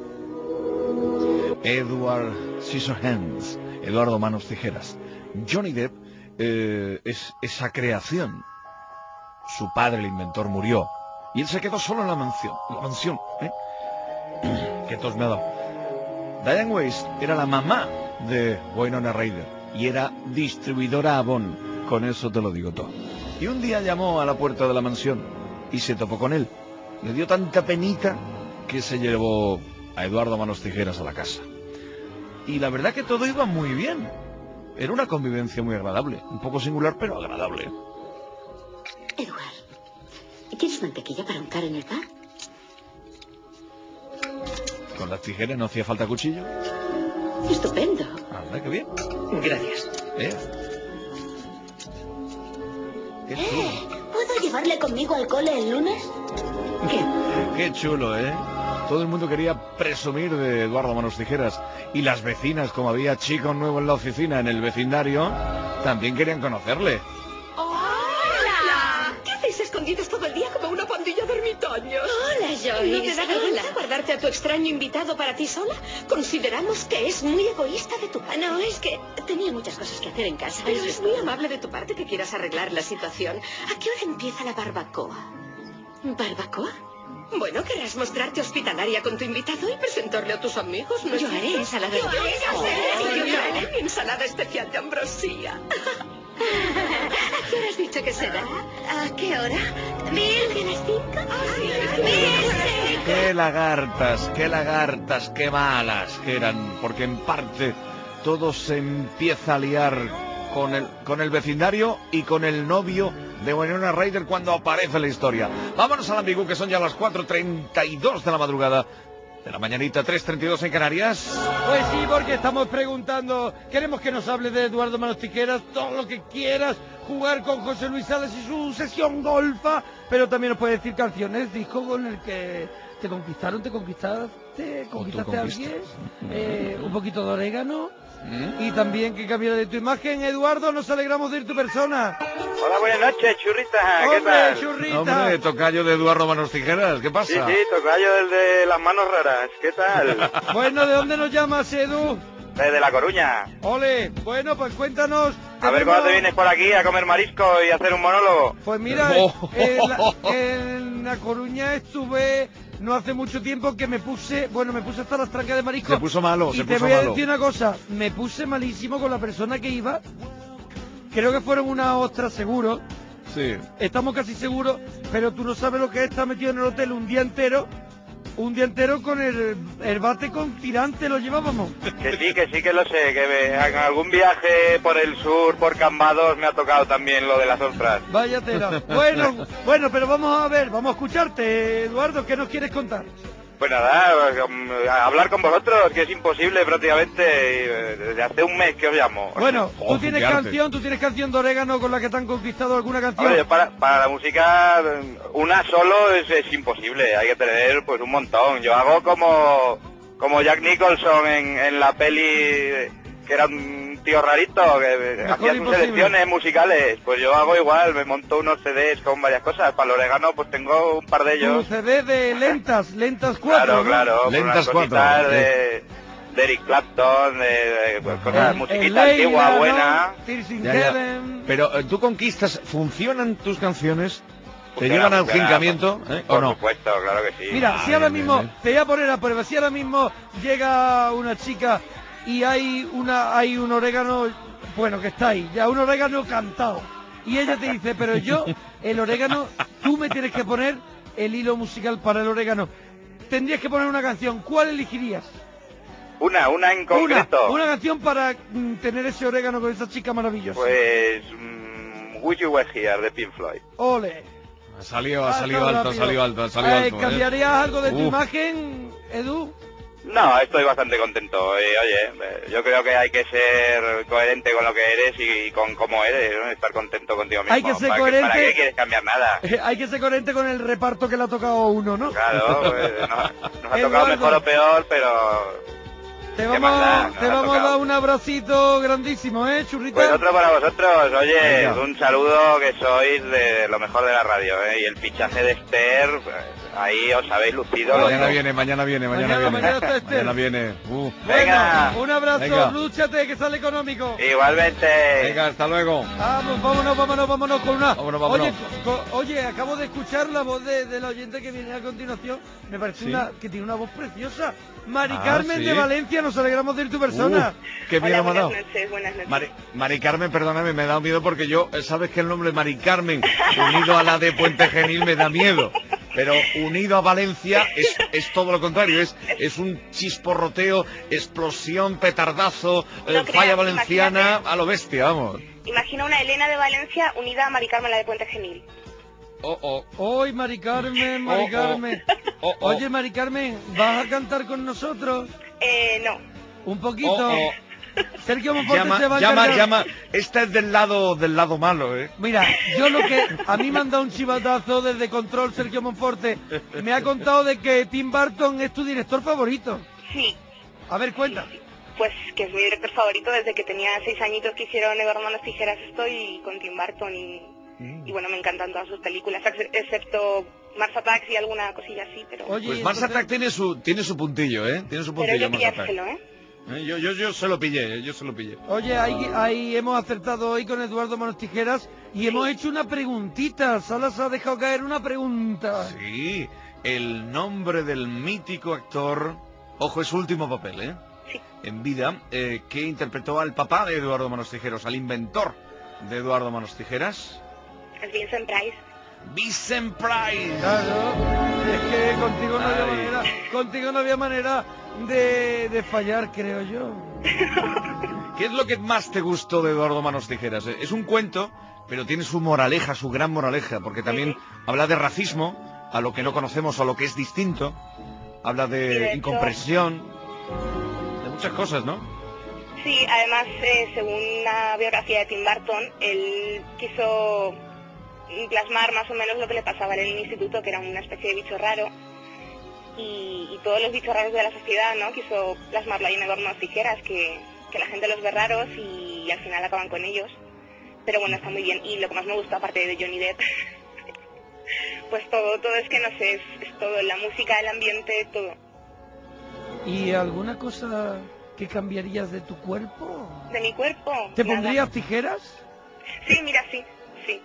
Edward Scissorhands, Eduardo Manos Tijeras. Johnny Depp eh, es esa creación. Su padre, el inventor, murió y él se quedó solo en la mansión. La mansión, ¿eh? ¿Qué tos me ha dado? Diane Weiss era la mamá de Winona Ryder y era distribuidora Avon. Con eso te lo digo todo. Y un día llamó a la puerta de la mansión y se topó con él. Le dio tanta penita que se llevó a Eduardo Manos Tijeras a la casa. Y la verdad que todo iba muy bien. Era una convivencia muy agradable. Un poco singular, pero agradable. Edward, ¿Quieres mantequilla para untar en el pan? Con las tijeras no hacía falta cuchillo. Estupendo. Anda, qué bien. Gracias. ¿Eh? Qué chulo. ¿Puedo llevarle conmigo al cole el lunes? ¿Qué? Qué chulo, ¿eh? Todo el mundo quería presumir de Eduardo Manos Tijeras. Y las vecinas, como había chico nuevo en la oficina, en el vecindario, también querían conocerle. ¡Hola! ¿Qué hacéis escondidos todo el día como una pandilla de ermitaños? Hola, Joyce. ¿No te da vergüenza guardarte a tu extraño invitado para ti sola? Consideramos que es muy egoísta de tu parte. No, es que tenía muchas cosas que hacer en casa. Pero es muy amable de tu parte que quieras arreglar la situación. ¿A qué hora empieza la barbacoa? ¿Barbacoa? Bueno, querrás mostrarte hospitalaria con tu invitado y presentarle a tus amigos, ¿no? Yo haré ensalada de ambrosía. Yo traeré mi ensalada especial de ambrosía. ¿A qué hora has dicho que será? ¿A qué hora? ¿Mil de las cinco? ¡Mil! Qué lagartas, qué lagartas, qué malas que eran, porque en parte todo se empieza a liar con el, con el vecindario y con el novio de Winona Ryder cuando aparece la historia. Vámonos al ambigú, que son ya las cuatro treinta y dos de la madrugada de la mañanita, tres treinta y dos en Canarias. Pues sí, porque estamos preguntando, queremos que nos hable de Eduardo Manos Tijeras, todo lo que quieras, jugar con José Luis Salas y su sesión golfa, pero también nos puede decir canciones, disco con el que te conquistaron, te conquistaste, conquistaste a alguien, eh, un poquito de orégano, ¿Mm? Y también que cambiara de tu imagen. Eduardo, nos alegramos de ir tu persona. Hola, buenas noches, churrita. ¿Qué Hombre, tal? churrita. Hombre, tocayo de Eduardo Manos Tijeras, ¿qué pasa? Sí, sí, tocayo del de las manos raras. ¿Qué tal? Bueno, ¿de dónde nos llamas, Edu? Desde La Coruña. Ole, bueno, pues cuéntanos. A tenemos... ver cuándo te vienes por aquí a comer marisco y a hacer un monólogo. Pues mira, Oh. en, la, en La Coruña estuve no hace mucho tiempo que me puse, bueno, me puse hasta las trancas de marisco. Se puso malo, y se te puso voy a malo. decir una cosa, me puse malísimo con la persona que iba. Creo que fueron unas ostras seguro. Sí. Estamos casi seguros, pero tú no sabes lo que es estar metido en el hotel un día entero. Un día entero con el, el bate con tirante lo llevábamos. Que sí, que sí que lo sé, que me- en algún viaje por el sur, por Cambados, me ha tocado también lo de las ostras. Vaya tela. Bueno, bueno, pero vamos a ver, vamos a escucharte, Eduardo, ¿qué nos quieres contar? Pues nada, um, a hablar con vosotros, que es imposible prácticamente, y, eh, desde hace un mes que os llamo. Bueno, Oh, tú tienes qué arte. canción, tú tienes canción de orégano con la que te han conquistado alguna canción. Hombre, yo para, para la música, una solo es, es imposible, hay que tener pues un montón. Yo hago como, como Jack Nicholson en, en la peli, que era un tío rarito, que Mejor hacía sus imposible. selecciones musicales. Pues yo hago igual, me monto unos C Ds con varias cosas. Para el orégano pues tengo un par de Tu ellos. C D de lentas, lentas cuatro, Claro, ¿no? claro, con Lentas unas cositas cuatro, de, de Eric Clapton, de, de pues, cosas, El- musiquita el Leila, antigua, ¿no? buena. Tears in Ya, ya. Heaven. Pero eh, tú conquistas, ¿funcionan tus canciones? ¿Te Funciona, llevan al funciona, jincamiento? ¿Eh? ¿O Por no? supuesto, claro que sí. Mira, Ah, si ahora bien, mismo, bien, bien. te voy a poner a prueba, si ahora mismo llega una chica y hay una hay un orégano, bueno, que está ahí, ya un orégano cantado, y ella te dice, pero yo, el orégano, tú me tienes que poner el hilo musical para el orégano. Tendrías que poner una canción, ¿cuál elegirías? Una, una en Una, concreto. una canción para mm, tener ese orégano con esa chica maravillosa. Pues... mm, Wish You Were Here, de Pink Floyd. Ole. Ha salido, ha Ah, salido está alto, ha rápido. salido alto, ha salido Ay, alto. ¿eh? ¿cambiarías algo de tu Uf. imagen, Edu? No, estoy bastante contento. Y, oye, eh, yo creo que hay que ser coherente con lo que eres y, y con cómo eres, ¿no? Estar contento contigo mismo. Hay que ser ¿Para, coherente. ¿Para qué quieres cambiar nada? Hay que ser coherente con el reparto que le ha tocado a uno, ¿no? Claro, pues, no- nos ha Eduardo. tocado mejor o peor, pero... Te ¿Qué vamos, más da? a, Nos te ha vamos a tocado. dar un abracito grandísimo, ¿eh, churrita? Pues otro para vosotros, oye, Venga. un saludo, que sois de lo mejor de la radio, ¿eh? Y el fichaje de Esther, pues, ahí os habéis lucido. los Mañana dos. viene, mañana viene, mañana, Mañana- viene. mañana está Esther. Mañana viene. Uh. Venga. Bueno, un abrazo, Venga. lúchate, que sale económico. Igualmente. Venga, hasta luego. Vamos, vámonos, vámonos, vámonos con una... Vámonos, vámonos. Oye, co- co- oye, acabo de escuchar la voz de, del oyente que viene a continuación. Me parece Sí. una que tiene una voz preciosa. Mari Ah, Carmen ¿sí? de Valencia, nos alegramos de ir tu persona. Uh, qué miedo me ha dado. noches, buenas noches. Mari, Mari Carmen, perdóname, me ha dado miedo porque yo, eh, sabes que el nombre Mari Carmen, unido a la de Puente Genil, me da miedo. Pero unido a Valencia es, es todo lo contrario, es, es un chisporroteo, explosión, petardazo, eh, No falla creas, valenciana, imagínate. a lo bestia, vamos. Imagina una Elena de Valencia unida a Mari Carmen, la de Puente Genil. Oh, oh. Hoy, Mari Carmen, Mari Oh, oh. Carmen. Oh, oh. Oye, Mari Carmen, ¿vas a cantar con nosotros? Eh, no. Un poquito. Oh, oh. Sergio Monforte Llama, se va a llama, encargar. llama. Esta es del lado, del lado malo, ¿eh? Mira, yo lo que... A mí me han dado un chivatazo desde Control, Sergio Monforte. Me ha contado de que Tim Burton es tu director favorito. Sí. A ver, cuenta. Pues que es mi director favorito desde que tenía seis añitos que hicieron Eduardo Manos Tijeras. Estoy con Tim Burton y, Mm. y bueno, me encantan todas sus películas, ex- excepto Mars Attacks y alguna cosilla así, pero... Oye, Pues Mars entonces- Attack tiene su, tiene su puntillo, ¿eh? Tiene su pero puntillo yo Mars Attack. pillárselo, ¿eh? Eh, Yo, yo, yo se lo pillé, eh, yo se lo pillé. Oye, ahí, ahí hemos acertado hoy con Eduardo Manos Tijeras y hemos hecho una preguntita. Salas ha dejado caer una pregunta. Sí, el nombre del mítico actor, ojo, es su último papel, ¿eh? Sí. En vida, eh, que interpretó al papá de Eduardo Manos Tijeras, al inventor de Eduardo Manos Tijeras, Es Vincent Price. Vincent Price. Claro, es que contigo no había Ay. manera, contigo no había manera de, de fallar, creo yo. ¿Qué es lo que más te gustó de Eduardo Manos Tijeras? Eh, Es un cuento, pero tiene su moraleja, su gran moraleja, porque también habla de racismo, a lo que no conocemos o a lo que es distinto, habla Sí, de de hecho- incomprensión, de muchas cosas, ¿no? Sí, además, eh, según una biografía de Tim Burton, él quiso plasmar más o menos lo que le pasaba en el instituto, que era una especie de bicho raro, y, y todos los bichos raros de la sociedad, ¿no? Quiso plasmarlo ahí en Eduardo Manos Tijeras, que, que la gente los ve raros y, al final acaban con ellos. Pero bueno, está muy bien. Y lo que más me gustó, aparte de Johnny Depp, pues todo, todo es que no sé, es, es todo, la música, el ambiente, todo. ¿Y alguna cosa que cambiarías de tu cuerpo? De mi cuerpo. ¿Te nada. pondrías tijeras? Sí, mira, sí, sí.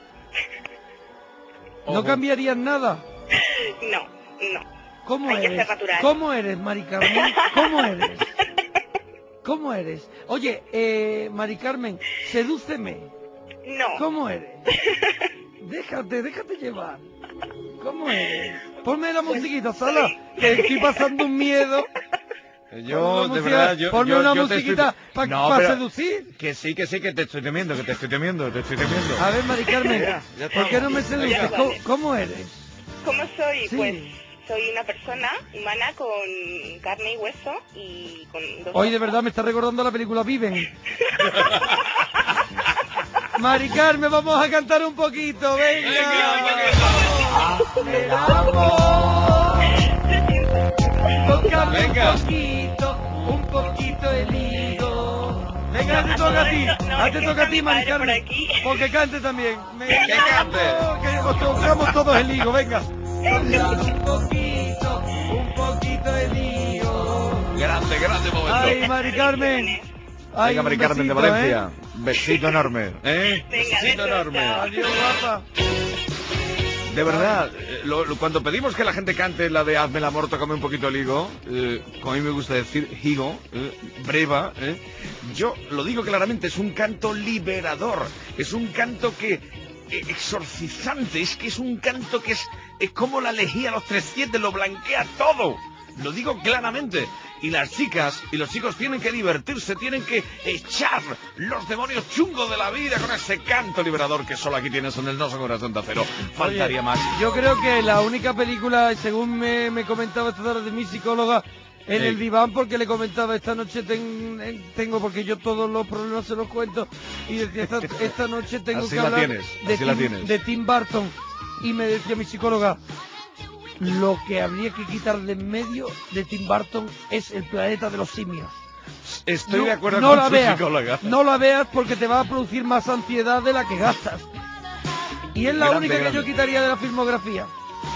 ¿No cambiarías nada? No, no. ¿Cómo Hay que eres? ser natural. ¿Cómo eres, Mari Carmen? ¿Cómo eres? ¿Cómo eres? Oye, eh, Mari Carmen, sedúceme. No. ¿Cómo eres? Déjate, déjate llevar. ¿Cómo eres? Ponme la musiquita, Sala, que estoy pasando un miedo. Yo, Ponme una de música- verdad, yo... ponme yo- una yo te musiquita estoy- pa- No, pa pero- seducir. Que sí, que sí, que te estoy temiendo, que te estoy temiendo, te estoy temiendo. A ver, Mari Carmen, Ya, ya ¿por qué no me estamos. seduces? Venga. ¿Cómo, cómo eres? ¿Cómo soy? Sí. Pues soy una persona humana con carne y hueso y con dos Hoy de ojos. verdad me está recordando la película Viven. Mari Carmen, vamos a cantar un poquito, venga. El amor. Tócame Venga. un poquito, un poquito el higo. Venga, te toca a ti, No, ah, es te que toca a está ti, mi Mari padre por Carmen. aquí. Porque cante también. Que cante. Que os tocamos todos el higo, venga. Tócame un poquito, un poquito el higo. Grande, grande momento. Ay, Mari Carmen. Ay, Venga, Mari un Carmen de besito, Valencia. Besito enorme, ¿eh? Venga, Besito besos, enorme. chao. Adiós, guapa. De verdad, eh, lo- lo- cuando pedimos que la gente cante la de Hazme el amor, tócame un poquito el higo, eh, como a mí me gusta decir, higo, eh, breva, eh, yo lo digo claramente, es un canto liberador, es un canto que eh, exorcizante, es que es un canto que es, es como la lejía los trescientos, lo blanquea todo. Lo digo claramente. Y las chicas y los chicos tienen que divertirse, tienen que echar los demonios chungos de la vida con ese canto liberador que solo aquí tienes en el No Son Horas de Onda Cero. Faltaría Oye, más. Yo creo que la única película, según me, me comentaba esta tarde mi psicóloga, en Sí. el diván, porque le comentaba esta noche ten- eh, tengo, porque yo todos los problemas se los cuento, y decía, esta, esta noche tengo Así que la hablar tienes, de, así la Tim, tienes. de Tim Burton. Y me decía mi psicóloga, lo que habría que quitar de en medio de Tim Burton es el planeta de los simios. Estoy no, de acuerdo no con la tu veas, psicóloga. No la veas porque te va a producir más ansiedad de la que gastas. Y es la Grande, única que grande. yo quitaría de la filmografía.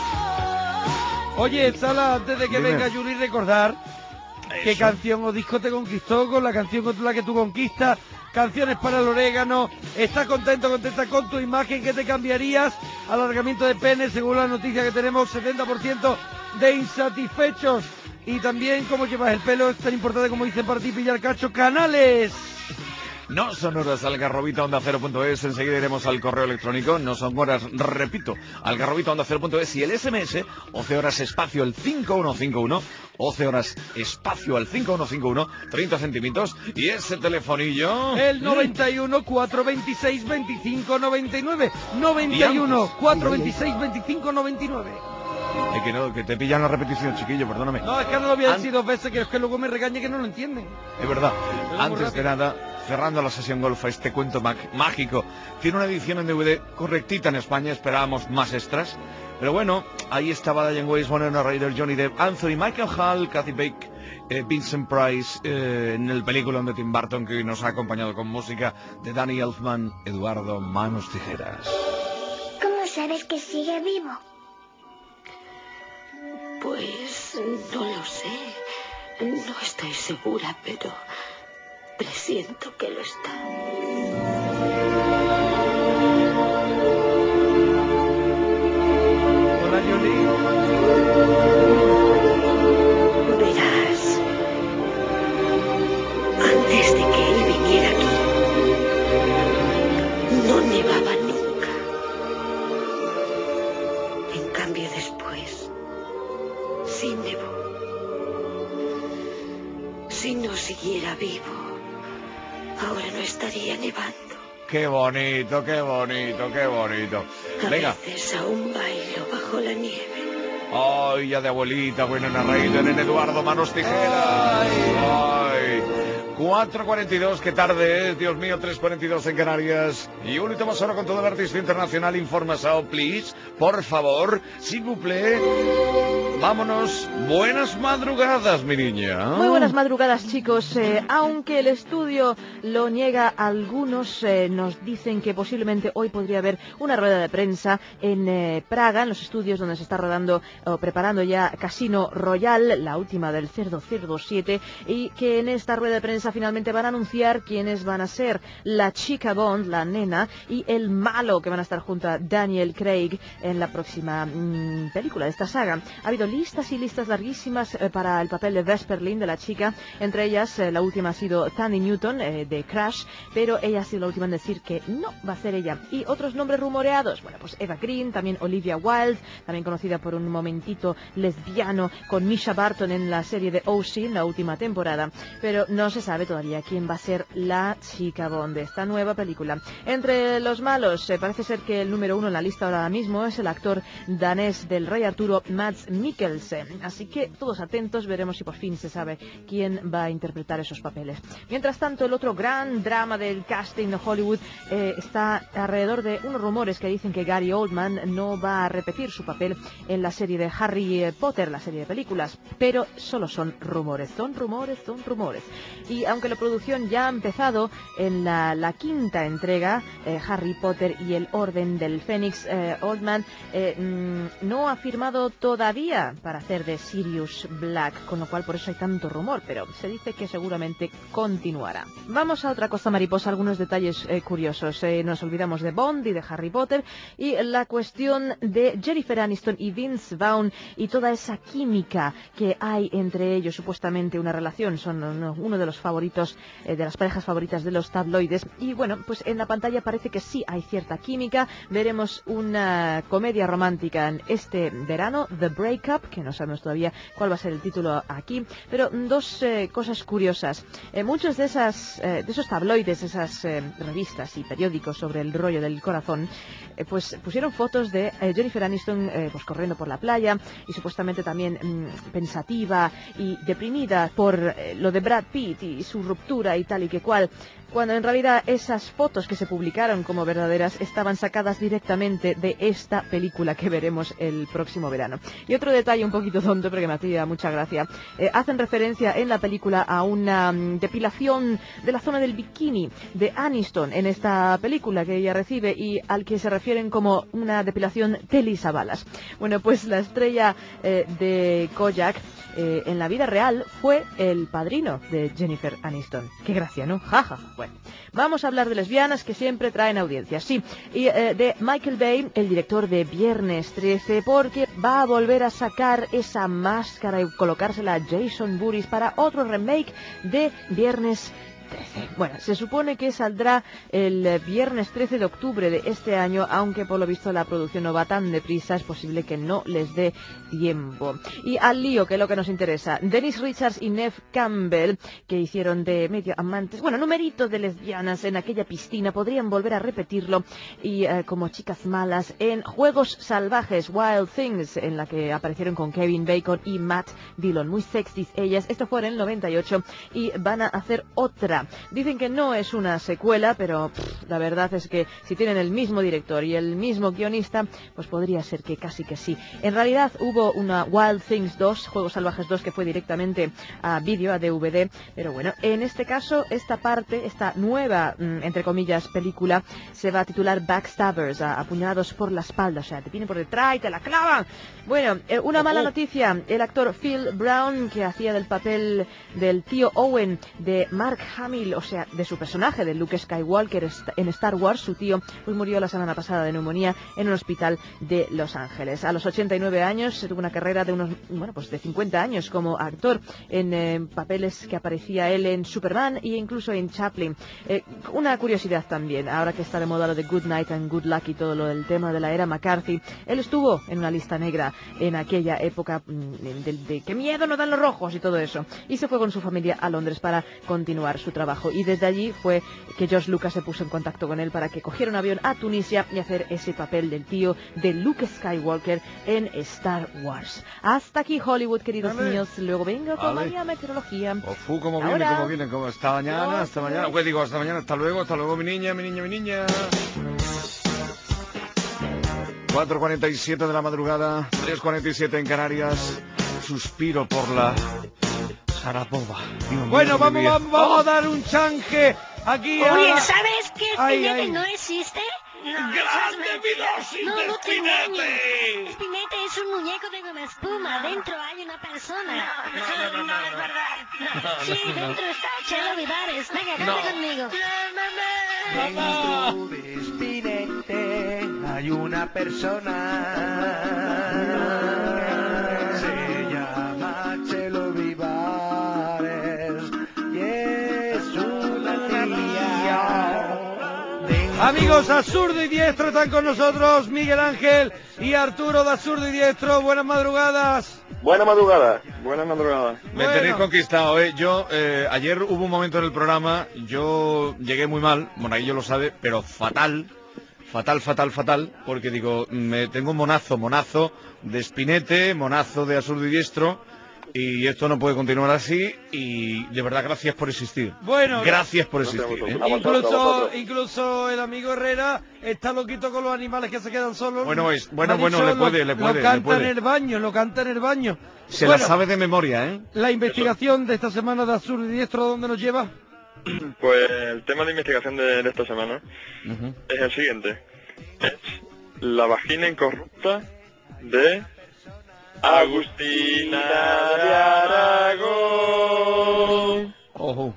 Oye, Sala, antes de que Dime. venga Yuri, recordar qué Eso. canción o disco te conquistó con la canción con la que tú conquistas. Canciones para el orégano. ¿Estás contento, contenta con tu imagen? ¿Qué te cambiarías? Alargamiento de pene, según la noticia que tenemos, setenta por ciento de insatisfechos. Y también cómo llevas el pelo, es tan importante como dicen para ti pillar cacho. Canales. No son horas, algarrobita onda cero punto es. Enseguida iremos al correo electrónico. No son horas, repito, algarrobita onda cero punto es. Y el S M S, once horas espacio el cinco uno cinco uno, once horas espacio al cinco uno cinco uno, treinta centímetros. Y ese telefonillo... El noventa y uno, cuatrocientos veintiséis, veinticinco noventa y nueve. noventa y uno, cuatrocientos veintiséis, veinticinco noventa y nueve. Es que no, que te pillan la repetición, chiquillo, perdóname. No, es que no lo voy a decir dos veces, que es que luego me regañe que no lo entienden. Es verdad. Antes de nada, cerrando la sesión golfa, este cuento mágico tiene una edición en D V D correctita en España, esperábamos más extras. Pero bueno, ahí estaba Diane Weiss, Winona Ryder, Johnny Depp, Anthony, Michael Hall, Kathy Bates, eh, Vincent Price, eh, en el película de Tim Burton, que nos ha acompañado con música de Danny Elfman, Eduardo Manos Tijeras. ¿Cómo sabes que sigue vivo? Pues no lo sé. No estoy segura, pero presiento que lo está. Hola, Johnny. Verás, antes de que él viniera aquí, no nevaba nunca. En cambio, después, sí nevó. Si no siguiera vivo, ahora no estaría nevando. Qué bonito, qué bonito, qué bonito. Venga. A veces aún bailo bajo la nieve. Ay, ya de abuelita, Winona Ryder, en Eduardo Manos Tijeras. Ay. cuatro cuarenta y dos, qué tarde es, Dios mío, tres cuarenta y dos en Canarias. Y un hito más ahora con todo el artista internacional. Información, please, por favor, s'il vous plaît. Vámonos, buenas madrugadas, mi niña. Muy buenas madrugadas, chicos. Eh, aunque el estudio lo niega, algunos eh, nos dicen que posiblemente hoy podría haber una rueda de prensa en eh, Praga, en los estudios donde se está rodando o preparando ya Casino Royale, la última del Cerdo Cerdo siete, y que en esta rueda de prensa finalmente van a anunciar quiénes van a ser la chica Bond, la nena, y el malo que van a estar junto a Daniel Craig en la próxima mmm, película de esta saga. Ha habido listas y listas larguísimas eh, para el papel de Vesper Lynd, de la chica. Entre ellas, eh, la última ha sido Thandie Newton, eh, de Crash, pero ella ha sido la última en decir que no va a ser ella. Y otros nombres rumoreados, bueno, pues Eva Green, también Olivia Wilde, también conocida por un momentito lesbiano con Misha Barton en la serie de O C, en la última temporada. Pero no se sabe todavía quién va a ser la chica Bond de esta nueva película. Entre los malos, eh, parece ser que el número uno en la lista ahora mismo es el actor danés del Rey Arturo, Mads Mikkelsen. Así que todos atentos, veremos si por fin se sabe quién va a interpretar esos papeles. Mientras tanto, el otro gran drama del casting de Hollywood eh, está alrededor de unos rumores que dicen que Gary Oldman no va a repetir su papel en la serie de Harry Potter, la serie de películas, pero solo son rumores, son rumores, son rumores. Y aunque la producción ya ha empezado en la, la quinta entrega, eh, Harry Potter y el Orden del Fénix, eh, Oldman eh, mmm, no ha firmado todavía para hacer de Sirius Black, con lo cual por eso hay tanto rumor, pero se dice que seguramente continuará. Vamos a otra cosa mariposa, algunos detalles eh, curiosos. Eh, nos olvidamos de Bond y de Harry Potter, y la cuestión de Jennifer Aniston y Vince Vaughn y toda esa química que hay entre ellos, supuestamente una relación, son uno, uno de los favoritos, eh, de las parejas favoritas de los tabloides, y bueno, pues en la pantalla parece que sí hay cierta química. Veremos una comedia romántica en este verano, The Breakup, que no sabemos todavía cuál va a ser el título aquí, pero dos eh, cosas curiosas. Eh, muchos de esas eh, de esos tabloides, esas eh, revistas y periódicos sobre el rollo del corazón, eh, pues pusieron fotos de eh, Jennifer Aniston eh, pues corriendo por la playa y supuestamente también mmm, pensativa y deprimida por eh, lo de Brad Pitt y su ruptura y tal y que cual, cuando en realidad esas fotos que se publicaron como verdaderas estaban sacadas directamente de esta película que veremos el próximo verano. Y otro detalle un poquito tonto, pero que me hacía mucha gracia, eh, hacen referencia en la película a una um, depilación de la zona del bikini de Aniston en esta película que ella recibe, y al que se refieren como una depilación telisabalas. Bueno, pues la estrella eh, de Kojak eh, en la vida real fue el padrino de Jennifer Aniston. Qué gracia, ¿no? Jaja. Ja. Bueno, vamos a hablar de lesbianas que siempre traen audiencia, sí, y eh, de Michael Bay, el director de Viernes trece, porque va a volver a sacar esa máscara y colocársela a Jason Voorhees para otro remake de Viernes trece. Bueno, se supone que saldrá el viernes trece de octubre de este año, aunque por lo visto la producción no va tan deprisa, es posible que no les dé tiempo. Y al lío, que es lo que nos interesa. Dennis Richards y Neve Campbell, que hicieron de medio amantes, bueno, numeritos de lesbianas en aquella piscina, podrían volver a repetirlo y eh, como chicas malas en Juegos Salvajes, Wild Things, en la que aparecieron con Kevin Bacon y Matt Dillon. Muy sexys ellas. Esto fue en el noventa y ocho y van a hacer otra. Dicen que no es una secuela, pero pff, la verdad es que si tienen el mismo director y el mismo guionista, pues podría ser que casi que sí. En realidad hubo una Wild Things dos, Juegos Salvajes dos, que fue directamente a vídeo, a D V D, pero bueno, en este caso, esta parte, esta nueva, entre comillas, película, se va a titular Backstabbers, a, apuñalados por la espalda, o sea, te vienen por detrás y te la clavan. Bueno, eh, una mala noticia, el actor Phil Brown, que hacía del papel del tío Owen de Mark Hamill, o sea, de su personaje, de Luke Skywalker en Star Wars, su tío, pues murió la semana pasada de neumonía en un hospital de Los Ángeles. A los ochenta y nueve años se tuvo una carrera de unos, bueno, pues de cincuenta años como actor en eh, papeles que aparecía él en Superman e incluso en Chaplin. Eh, una curiosidad también, ahora que está de moda lo de Good Night and Good Luck y todo lo del tema de la era McCarthy, él estuvo en una lista negra en aquella época de, de, de qué miedo nos dan los rojos y todo eso, y se fue con su familia a Londres para continuar su trabajo, y desde allí fue que George Lucas se puso en contacto con él para que cogiera un avión a Tunisia y hacer ese papel del tío de Luke Skywalker en Star Wars. Hasta aquí Hollywood, queridos Dale. niños, luego vengo con Dale. la meteorología. Ofu, ¿cómo viene? Ahora. ¿Cómo viene? ¿Cómo? Hasta mañana, hasta mañana. Pues digo, hasta mañana, hasta luego, hasta luego, mi niña, mi niña, mi niña. cuatro cuarenta y siete de la madrugada, tres cuarenta y siete en Canarias. Suspiro por la Sarapova. Dios mío, Bueno, qué vamos, bien. vamos, vamos a dar un change aquí a... Oye, ¿sabes que Ay, Spinete ay. no existe? No, ¡Grande eso es mentira. Milosi No, de no te Spinete! engañes. Spinete es un muñeco de goma espuma. Dentro hay una persona. No, no, no, no es verdad. No, sí, no, no. dentro está Chelo Vivares. Venga, canta No. conmigo. Dentro de Spinete hay una persona. Se llama Chelo Vivares y es una tía. Amigos, Azurdo y Diestro están con nosotros, Miguel Ángel y Arturo de Azurdo y Diestro. Buenas madrugadas. Buena madrugada, buena madrugada. Me tenéis conquistado, ¿eh? Yo, eh, ayer hubo un momento en el programa, yo llegué muy mal, Monaguillo lo sabe, pero fatal, fatal, fatal, fatal, porque digo, me tengo un monazo, monazo de Spinete, monazo de Azurdo y Diestro, y esto no puede continuar así, y de verdad gracias por existir. Bueno, gracias por existir, ¿eh? Incluso, incluso el amigo Herrera está loquito con los animales que se quedan solos. Bueno, es, bueno, Me ha bueno, dicho, le puede, lo, le puede, Lo le canta puede. en el baño, lo canta en el baño. Se Bueno, la sabe de memoria, ¿eh? la investigación de esta semana de Azurdo y Diestro, ¿dónde nos lleva? Pues el tema de investigación de, de esta semana es el siguiente. Es la vagina incorrupta de Agustina de Aragón. Ojo.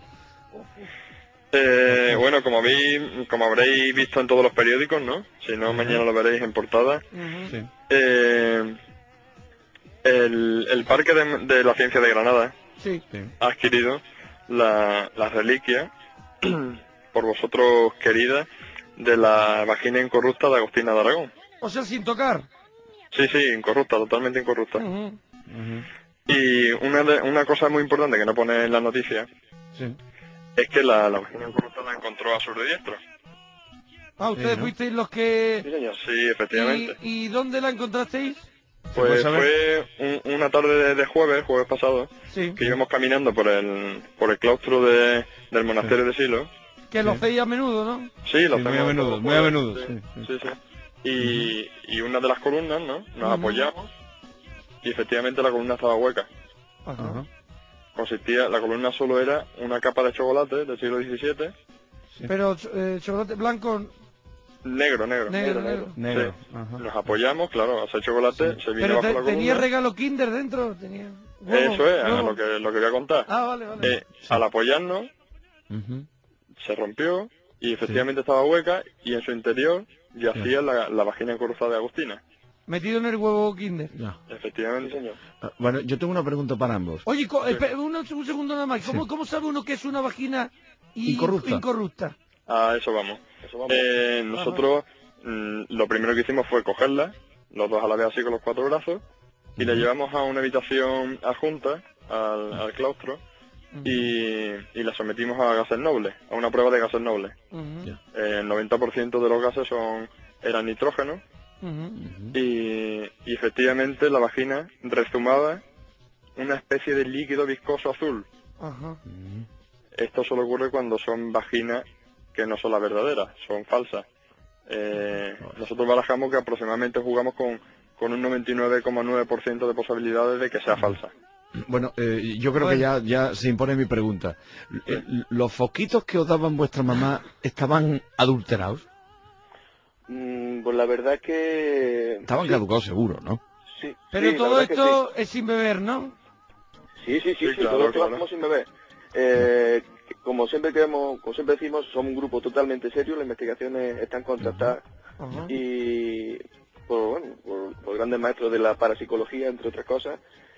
Eh, bueno, como, habéis, como habréis visto en todos los periódicos, ¿no? Si no, mañana lo veréis en portada. Sí. Eh, el, el Parque de, de la Ciencia de Granada Sí. ha adquirido la, la reliquia, por vosotros querida, de la vagina incorrupta de Agustina de Aragón. O sea, sin tocar. Sí, sí, incorrupta, totalmente incorrupta. Ujú. Y una, de, una cosa muy importante que no pone en la noticia Sí. es que la, la vagina incorrupta la encontró a Azurdo y Diestro. Ah, ustedes Sí, ¿no? fuisteis los que... Sí, señor, sí, efectivamente. ¿Y, y dónde la encontrasteis? Pues fue un- una tarde de, de jueves, jueves pasado, Sí. que íbamos caminando por el por el claustro de, del monasterio de Silo. Que lo hacéis a menudo, ¿no? Sí, lo Sí, muy hacemos a menudo, todos los muy a jueves, menudo, sí, sí, sí, sí. Y, y una de las columnas, ¿no? Nos Ujú. apoyamos y efectivamente la columna estaba hueca. Ajá. Consistía, la columna solo era una capa de chocolate del siglo diecisiete. Pero eh, chocolate blanco... Negro, negro. Negro, negro. Negro, Sí. Nos apoyamos, claro, a hacer chocolate, se viene Pero bajo te- la tenía columna. regalo Kinder dentro, tenía... huevo, Eso es, a huevo. lo que, lo que voy a contar. Ah, vale, vale. Eh, Al apoyarnos, se rompió y efectivamente estaba hueca y en su interior yacía la, la vagina incorrupta de Agustina. Metido en el huevo Kinder. Ya. Efectivamente, señor. Ah, Bueno, yo tengo una pregunta para ambos. Oye, co- espera, uno- un segundo nada más. ¿Cómo, Sí. ¿Cómo sabe uno que es una vagina y- Incorrupta. incorrupta? A eso vamos. Eh, nosotros mm, lo primero que hicimos fue cogerla, los dos a la vez así con los cuatro brazos, y la llevamos a una habitación adjunta al, al claustro y, y la sometimos a gases nobles, a una prueba de gases nobles. Ujú, Eh, el noventa por ciento de los gases son eran nitrógeno ujú. y, y efectivamente la vagina rezumaba una especie de líquido viscoso azul. Ajá. Esto solo ocurre cuando son vaginas que no son las verdaderas, son falsas. Eh, nosotros barajamos que aproximadamente jugamos con, con un noventa y nueve coma nueve por ciento de posibilidades de que sea falsa. Bueno, eh, yo creo que ya, ya se impone mi pregunta. Eh, ¿Los foquitos que os daban vuestra mamá estaban adulterados? Mm, pues la verdad es que... Estaban sí, caducados seguro, ¿no? sí, Pero sí, la todo verdad que esto es sin beber, ¿no? Sí, sí, sí, sí, Sí, claro, todo esto lo claro. hacemos sin beber. Eh, que- como siempre queremos, como siempre decimos, somos un grupo totalmente serio, las investigaciones están contratadas Ajá. y por, bueno, por, por grandes maestros de la parapsicología, entre otras cosas.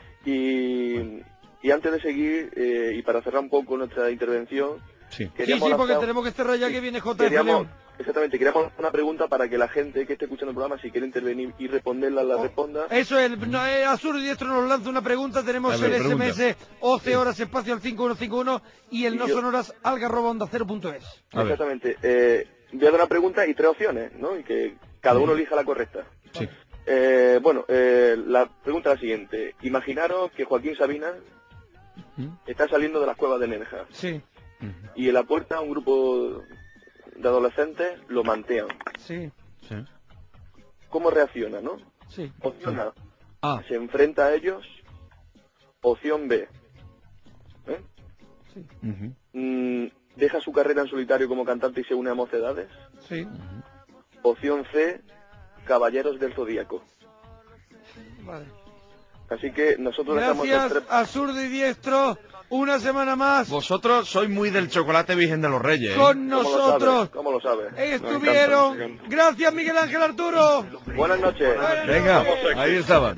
Y, y antes de seguir, eh, y para cerrar un poco nuestra intervención, Sí. Sí, queríamos sí, porque lanzar- tenemos que cerrar ya que viene J F queríamos, León. exactamente, queríamos hacer una pregunta para que la gente que esté escuchando el programa, si quiere intervenir y responderla, Oh, la responda. Eso es, no, eh, Azur y Diestro nos lanza una pregunta, tenemos A ver, el pregunta. S M S once horas espacio al cinco uno cinco uno y el Y no yo- sonoras alga arroba onda cero punto es. A ver. Exactamente. Eh, voy a dar una pregunta y tres opciones, ¿no? Y que cada uno elija la correcta. Sí. Eh, bueno, eh, la pregunta es la siguiente. Imaginaros que Joaquín Sabina está saliendo de las cuevas de Nerja Sí, y en la puerta un grupo de adolescentes lo mantean. sí, Sí. ¿Cómo reacciona, no? sí. Opción A, Ah, se enfrenta a ellos. Opción B, ¿eh? ujú. Mm, deja su carrera en solitario como cantante y se une a Mocedades. Sí. Opción C, Caballeros del Zodíaco. Vale. Así que nosotros dejamos Gracias, el tres- Azur y Diestro, una semana más Vosotros sois muy del chocolate virgen de los reyes, ¿eh? con ¿Cómo lo nosotros. sabes? ¿Cómo lo sabes? Estuvieron. Gracias, Miguel Ángel Arturo. Buenas noches. Venga, ahí estaban.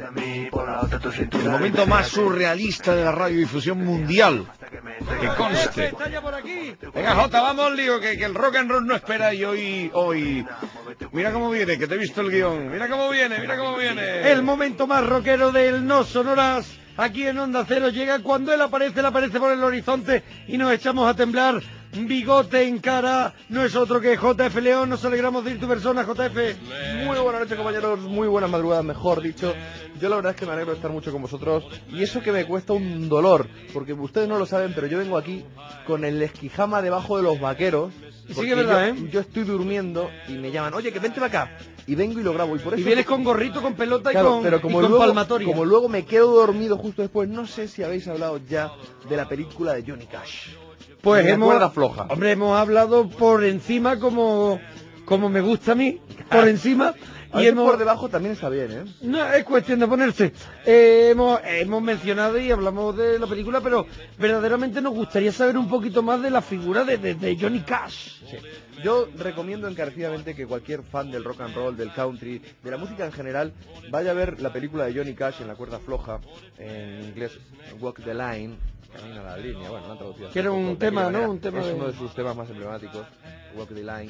El momento más surrealista de la radiodifusión mundial. Que Jefe, conste. está ya por aquí. Venga, Jota, vamos, lío, que, que el rock and roll no espera y hoy, hoy... Mira cómo viene, que te he visto el guión. Mira cómo viene, mira cómo viene. El momento más rockero del No Sonoras, aquí en Onda Cero, llega cuando él aparece, él aparece por el horizonte y nos echamos a temblar. Bigote en cara, no es otro que J F León, nos alegramos de ir tu persona, J F. Muy buenas noches, compañeros, muy buenas madrugadas, mejor dicho. Yo la verdad es que me alegro de estar mucho con vosotros y eso que me cuesta un dolor, porque ustedes no lo saben, pero yo vengo aquí con el esquijama debajo de los vaqueros. Sí, porque que es verdad, yo, ¿eh? yo estoy durmiendo y me llaman, oye, que vente para acá. Y vengo y lo grabo y por eso... Y vienes con gorrito, con pelota Claro, y con, pero como y con luego, palmatoria. como luego me quedo dormido justo después, no sé si habéis hablado ya de la película de Johnny Cash. Pues De la hemos, cuerda floja. hombre, hemos hablado por encima como, como me gusta a mí, por encima. A Y veces hemos, por debajo también está bien, ¿eh? no, es cuestión de ponerse. Eh, hemos, hemos mencionado y hablamos de la película, pero verdaderamente nos gustaría saber un poquito más de la figura de, de, de Johnny Cash. Sí. Yo recomiendo encarecidamente que cualquier fan del rock and roll, del country, de la música en general, vaya a ver la película de Johnny Cash en la cuerda floja, en inglés Walk the Line, camina la línea, bueno, no han traducido. Que era un tampoco, de tema, aquella ¿no? manera. Un tema es de- uno de sus temas más emblemáticos, Walk the Line.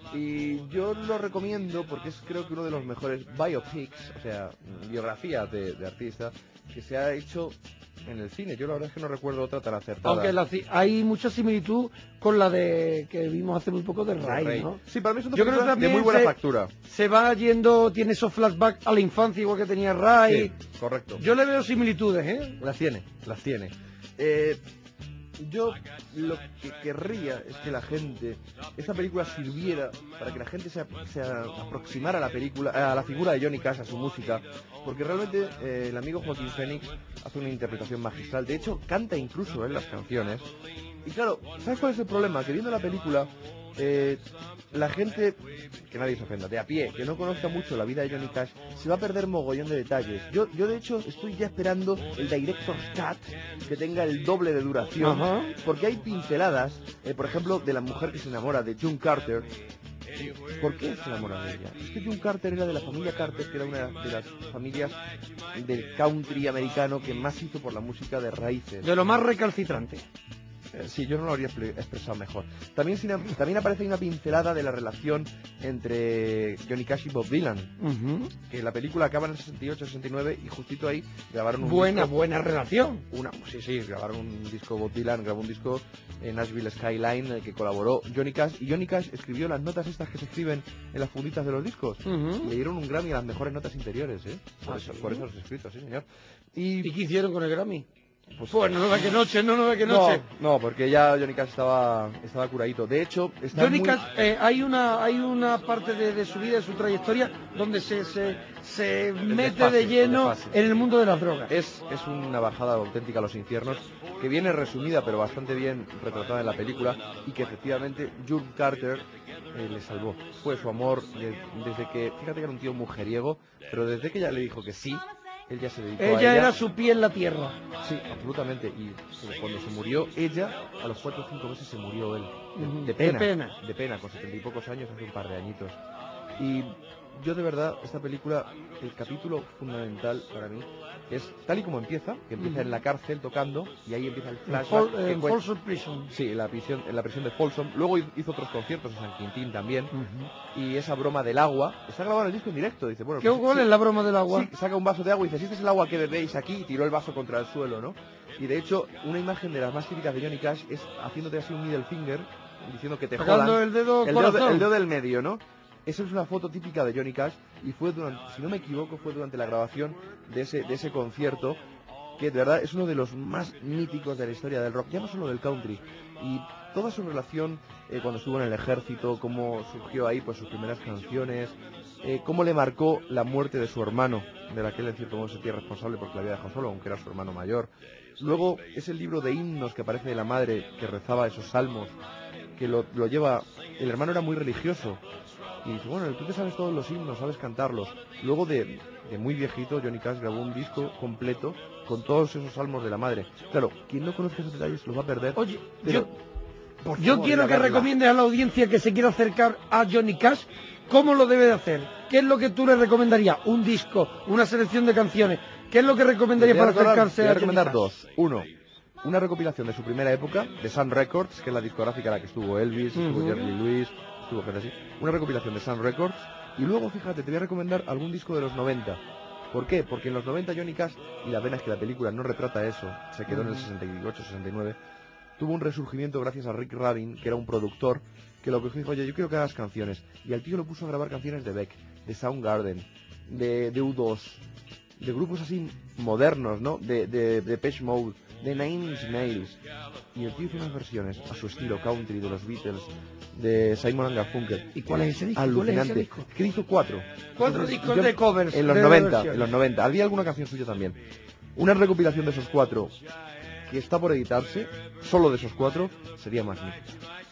Y yo lo recomiendo porque es creo que uno de los mejores biopics, o sea, biografías de, de artistas, que se ha hecho en el cine. Yo la verdad es que no recuerdo otra tan acertada. Aunque la ci- hay mucha similitud con la de que vimos hace muy poco de De Ray, Ray. ¿no? Sí, para mí son dos Yo creo que películas de también muy buena se- factura. Se va yendo, tiene esos flashbacks a la infancia igual que tenía Ray. Sí, correcto. Yo le veo similitudes, ¿eh? Las tiene, las tiene. Eh, yo lo que querría es que la gente, esta película sirviera para que la gente se, se aproximara a la película, a la figura de Johnny Cash, a su música, porque realmente eh, el amigo Joaquín Phoenix hace una interpretación magistral. De hecho, canta incluso en las canciones. Y claro, ¿sabes cuál es el problema? Que viendo la película, eh, la gente, que nadie se ofenda, de a pie, que no conozca mucho la vida de Johnny Cash, se va a perder mogollón de detalles. Yo, yo de hecho, estoy ya esperando el Director's Cut, que tenga el doble de duración, Ajá. porque hay pinceladas, eh, por ejemplo, de la mujer que se enamora de June Carter, ¿Por qué se enamora de ella? Es que June Carter era de la familia Carter, que era una de las familias del country americano que más hizo por la música de raíces. De lo más recalcitrante. Eh, Sí, yo no lo habría expre- expresado mejor. También, sin- también aparece una pincelada de la relación entre Johnny Cash y Bob Dylan, Ujú. que la película acaba en el sesenta y ocho sesenta y nueve y justito ahí grabaron un Buena, disco. buena relación. Una, sí, sí, grabaron un disco, Bob Dylan grabó un disco en Nashville Skyline en el que colaboró Johnny Cash, y Johnny Cash escribió las notas estas que se escriben en las funditas de los discos. Ujú. Y le dieron un Grammy a las mejores notas interiores, ¿eh? Por, ¿Ah, eso, sí? por esos escritos, sí, señor. ¿Y, ¿Y qué hicieron con el Grammy? Pues, Pues no ve que noche, no, no ve que no, noche. no, porque ya Johnny Cash estaba, estaba curadito. De hecho, está Johnny muy... Cash, eh, hay una hay una parte de, de su vida, de su trayectoria, donde se, se, se mete desfase, de lleno el desfase. en el mundo de las drogas. Es, es una bajada auténtica a los infiernos, que viene resumida pero bastante bien retratada en la película, y que efectivamente June Carter eh, le salvó. Fue su amor de- desde que, fíjate que era un tío mujeriego, pero desde que ella le dijo que sí, él ya se dedicó a Ella ella. era su pie en la tierra. Sí, absolutamente. Y eh, cuando se murió ella, a los cuatro o cinco meses se murió él. De, Ujú. de pena, De pena. de pena, con setenta y pocos años, hace un par de añitos. Y yo de verdad, esta película, el capítulo fundamental para mí es tal y como empieza, que empieza Ujú. en la cárcel tocando, y ahí empieza el En flashback. Fol- que en cuenta- Folsom Prison. Sí, en la prisión, en la prisión de Folsom. Luego hizo otros conciertos en San Quintín también. Y esa broma del agua, está grabado en el disco en directo. Dice, bueno, ¿Qué pues, cuál sí, es la broma del agua? Sí, saca un vaso de agua y dice, si este es el agua que bebéis aquí, y tiró el vaso contra el suelo, ¿no? Y de hecho, una imagen de las más típicas de Johnny Cash es haciéndote así un middle finger, diciendo que te Sacando jodan. el dedo el, corazón. dedo, el dedo del medio, ¿no? Esa es una foto típica de Johnny Cash, y fue durante, si no me equivoco, fue durante la grabación de ese, de ese concierto, que de verdad es uno de los más míticos de la historia del rock, ya no solo del country. Y toda su relación eh, cuando estuvo en el ejército, cómo surgió ahí pues sus primeras canciones, eh, cómo le marcó la muerte de su hermano, de la que él en cierto modo se sentía responsable porque la había dejado solo, aunque era su hermano mayor. Luego ese libro de himnos que aparece de la madre que rezaba esos salmos, que lo, lo lleva, el hermano era muy religioso, y dice, bueno, tú te sabes todos los himnos, sabes cantarlos. Luego de, de muy viejito, Johnny Cash grabó un disco completo con todos esos salmos de la madre. Claro, quien no conozca esos detalles los va a perder. Oye, pero, yo, por yo favor, quiero ir a que verla. recomiendes a la audiencia que se quiera acercar a Johnny Cash, ¿cómo lo debe de hacer? ¿Qué es lo que tú le recomendarías? ¿Un disco? ¿Una selección de canciones? ¿Qué es lo que recomendarías Les voy a para recordar- acercarse les voy a a Johnny recomendar Cash? dos. Uno, una recopilación de su primera época, de Sun Records, que es la discográfica en la que estuvo Elvis, estuvo Ujú. Jerry Lee Lewis, estuvo gente así. Una recopilación de Sun Records. Y luego, fíjate, te voy a recomendar algún disco de los noventa. ¿Por qué? Porque en los noventa Johnny Cash, y la pena es que la película no retrata eso, se quedó en el Ujú. sesenta y ocho, sesenta y nueve, tuvo un resurgimiento gracias a Rick Rubin, que era un productor, que lo que dijo, oye, yo quiero que hagas canciones. Y al tío lo puso a grabar canciones de Beck, de Soundgarden, de, de U dos, de grupos así modernos, ¿no? De, de, de Depeche Mode, de Nine Inch Nails. Y el tío hizo unas versiones a su estilo country de los Beatles, de Simon and Garfunkel. ¿Y cuál es ese disco? ¿Cuál es Alucinante. ese disco? Es que hizo cuatro. Cuatro Entonces, discos yo- de covers, En los de noventa, versiones. en los noventa. Había alguna canción suya también. Una recopilación de esos cuatro que está por editarse, solo de esos cuatro, sería magnífica.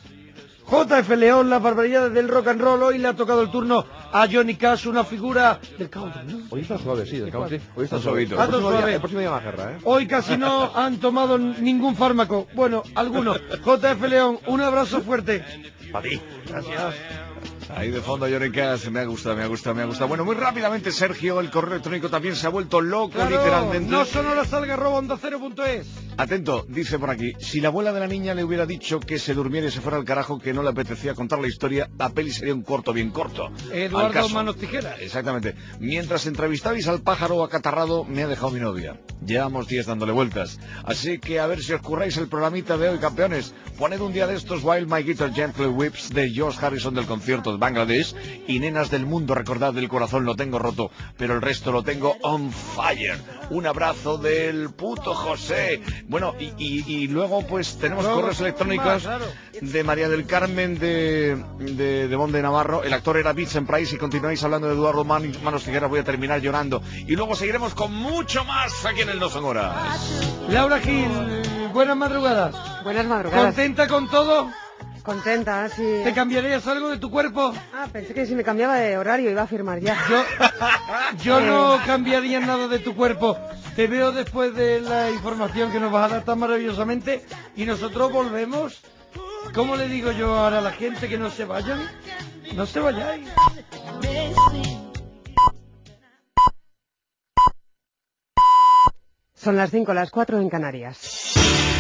J F León, las barbaridades del rock and roll. Hoy le ha tocado el turno a Johnny Cash, una figura del country, ¿no? Hoy está suave, sí, del country. Hoy está Está suave. suavito. El Está próximo día- suave. el próximo día más guerra, ¿eh? Hoy casi no han tomado ningún fármaco. Bueno, algunos. J F León, un abrazo fuerte. Para ti. Gracias. Ahí de fondo Johnny Cash, me ha gustado, me ha gustado, me ha gustado. Bueno, muy rápidamente, Sergio, el correo electrónico también se ha vuelto loco, Claro, literalmente. no sonora salga arroba onda cero punto es. Atento, dice por aquí, si la abuela de la niña le hubiera dicho que se durmiera y se fuera al carajo, que no le apetecía contar la historia, la peli sería un corto bien corto. Al Eduardo caso. Manos Tijeras. Exactamente. Mientras entrevistabais al pájaro acatarrado, me ha dejado mi novia. Llevamos días dándole vueltas. Así que a ver si os curráis el programita de hoy, campeones. Poned un día de estos While My Guitar Gently Whips de Josh Harrison del concierto de Bangladesh. Y nenas del mundo, recordad, el corazón lo tengo roto, pero el resto lo tengo on fire. Un abrazo del puto José. Bueno, y, y, y luego pues tenemos Luego, correos electrónicos claro. de María del Carmen de, de, de Bonde Navarro. El actor era Vincent Price y continuáis hablando de Eduardo Man- Manos Tijeras, voy a terminar llorando. Y luego seguiremos con mucho más aquí en el No Son Horas. Laura Gil, buenas madrugadas. Buenas madrugadas. ¿Contenta con todo? Contenta, sí. ¿Te cambiarías algo de tu cuerpo? Ah, pensé que si me cambiaba de horario iba a firmar ya. Yo, yo Eh, no cambiaría nada de tu cuerpo. Te veo después de la información que nos vas a dar tan maravillosamente y nosotros volvemos. ¿Cómo le digo yo ahora a la gente que no se vayan? No se vayáis. Son las cinco, las cuatro en Canarias.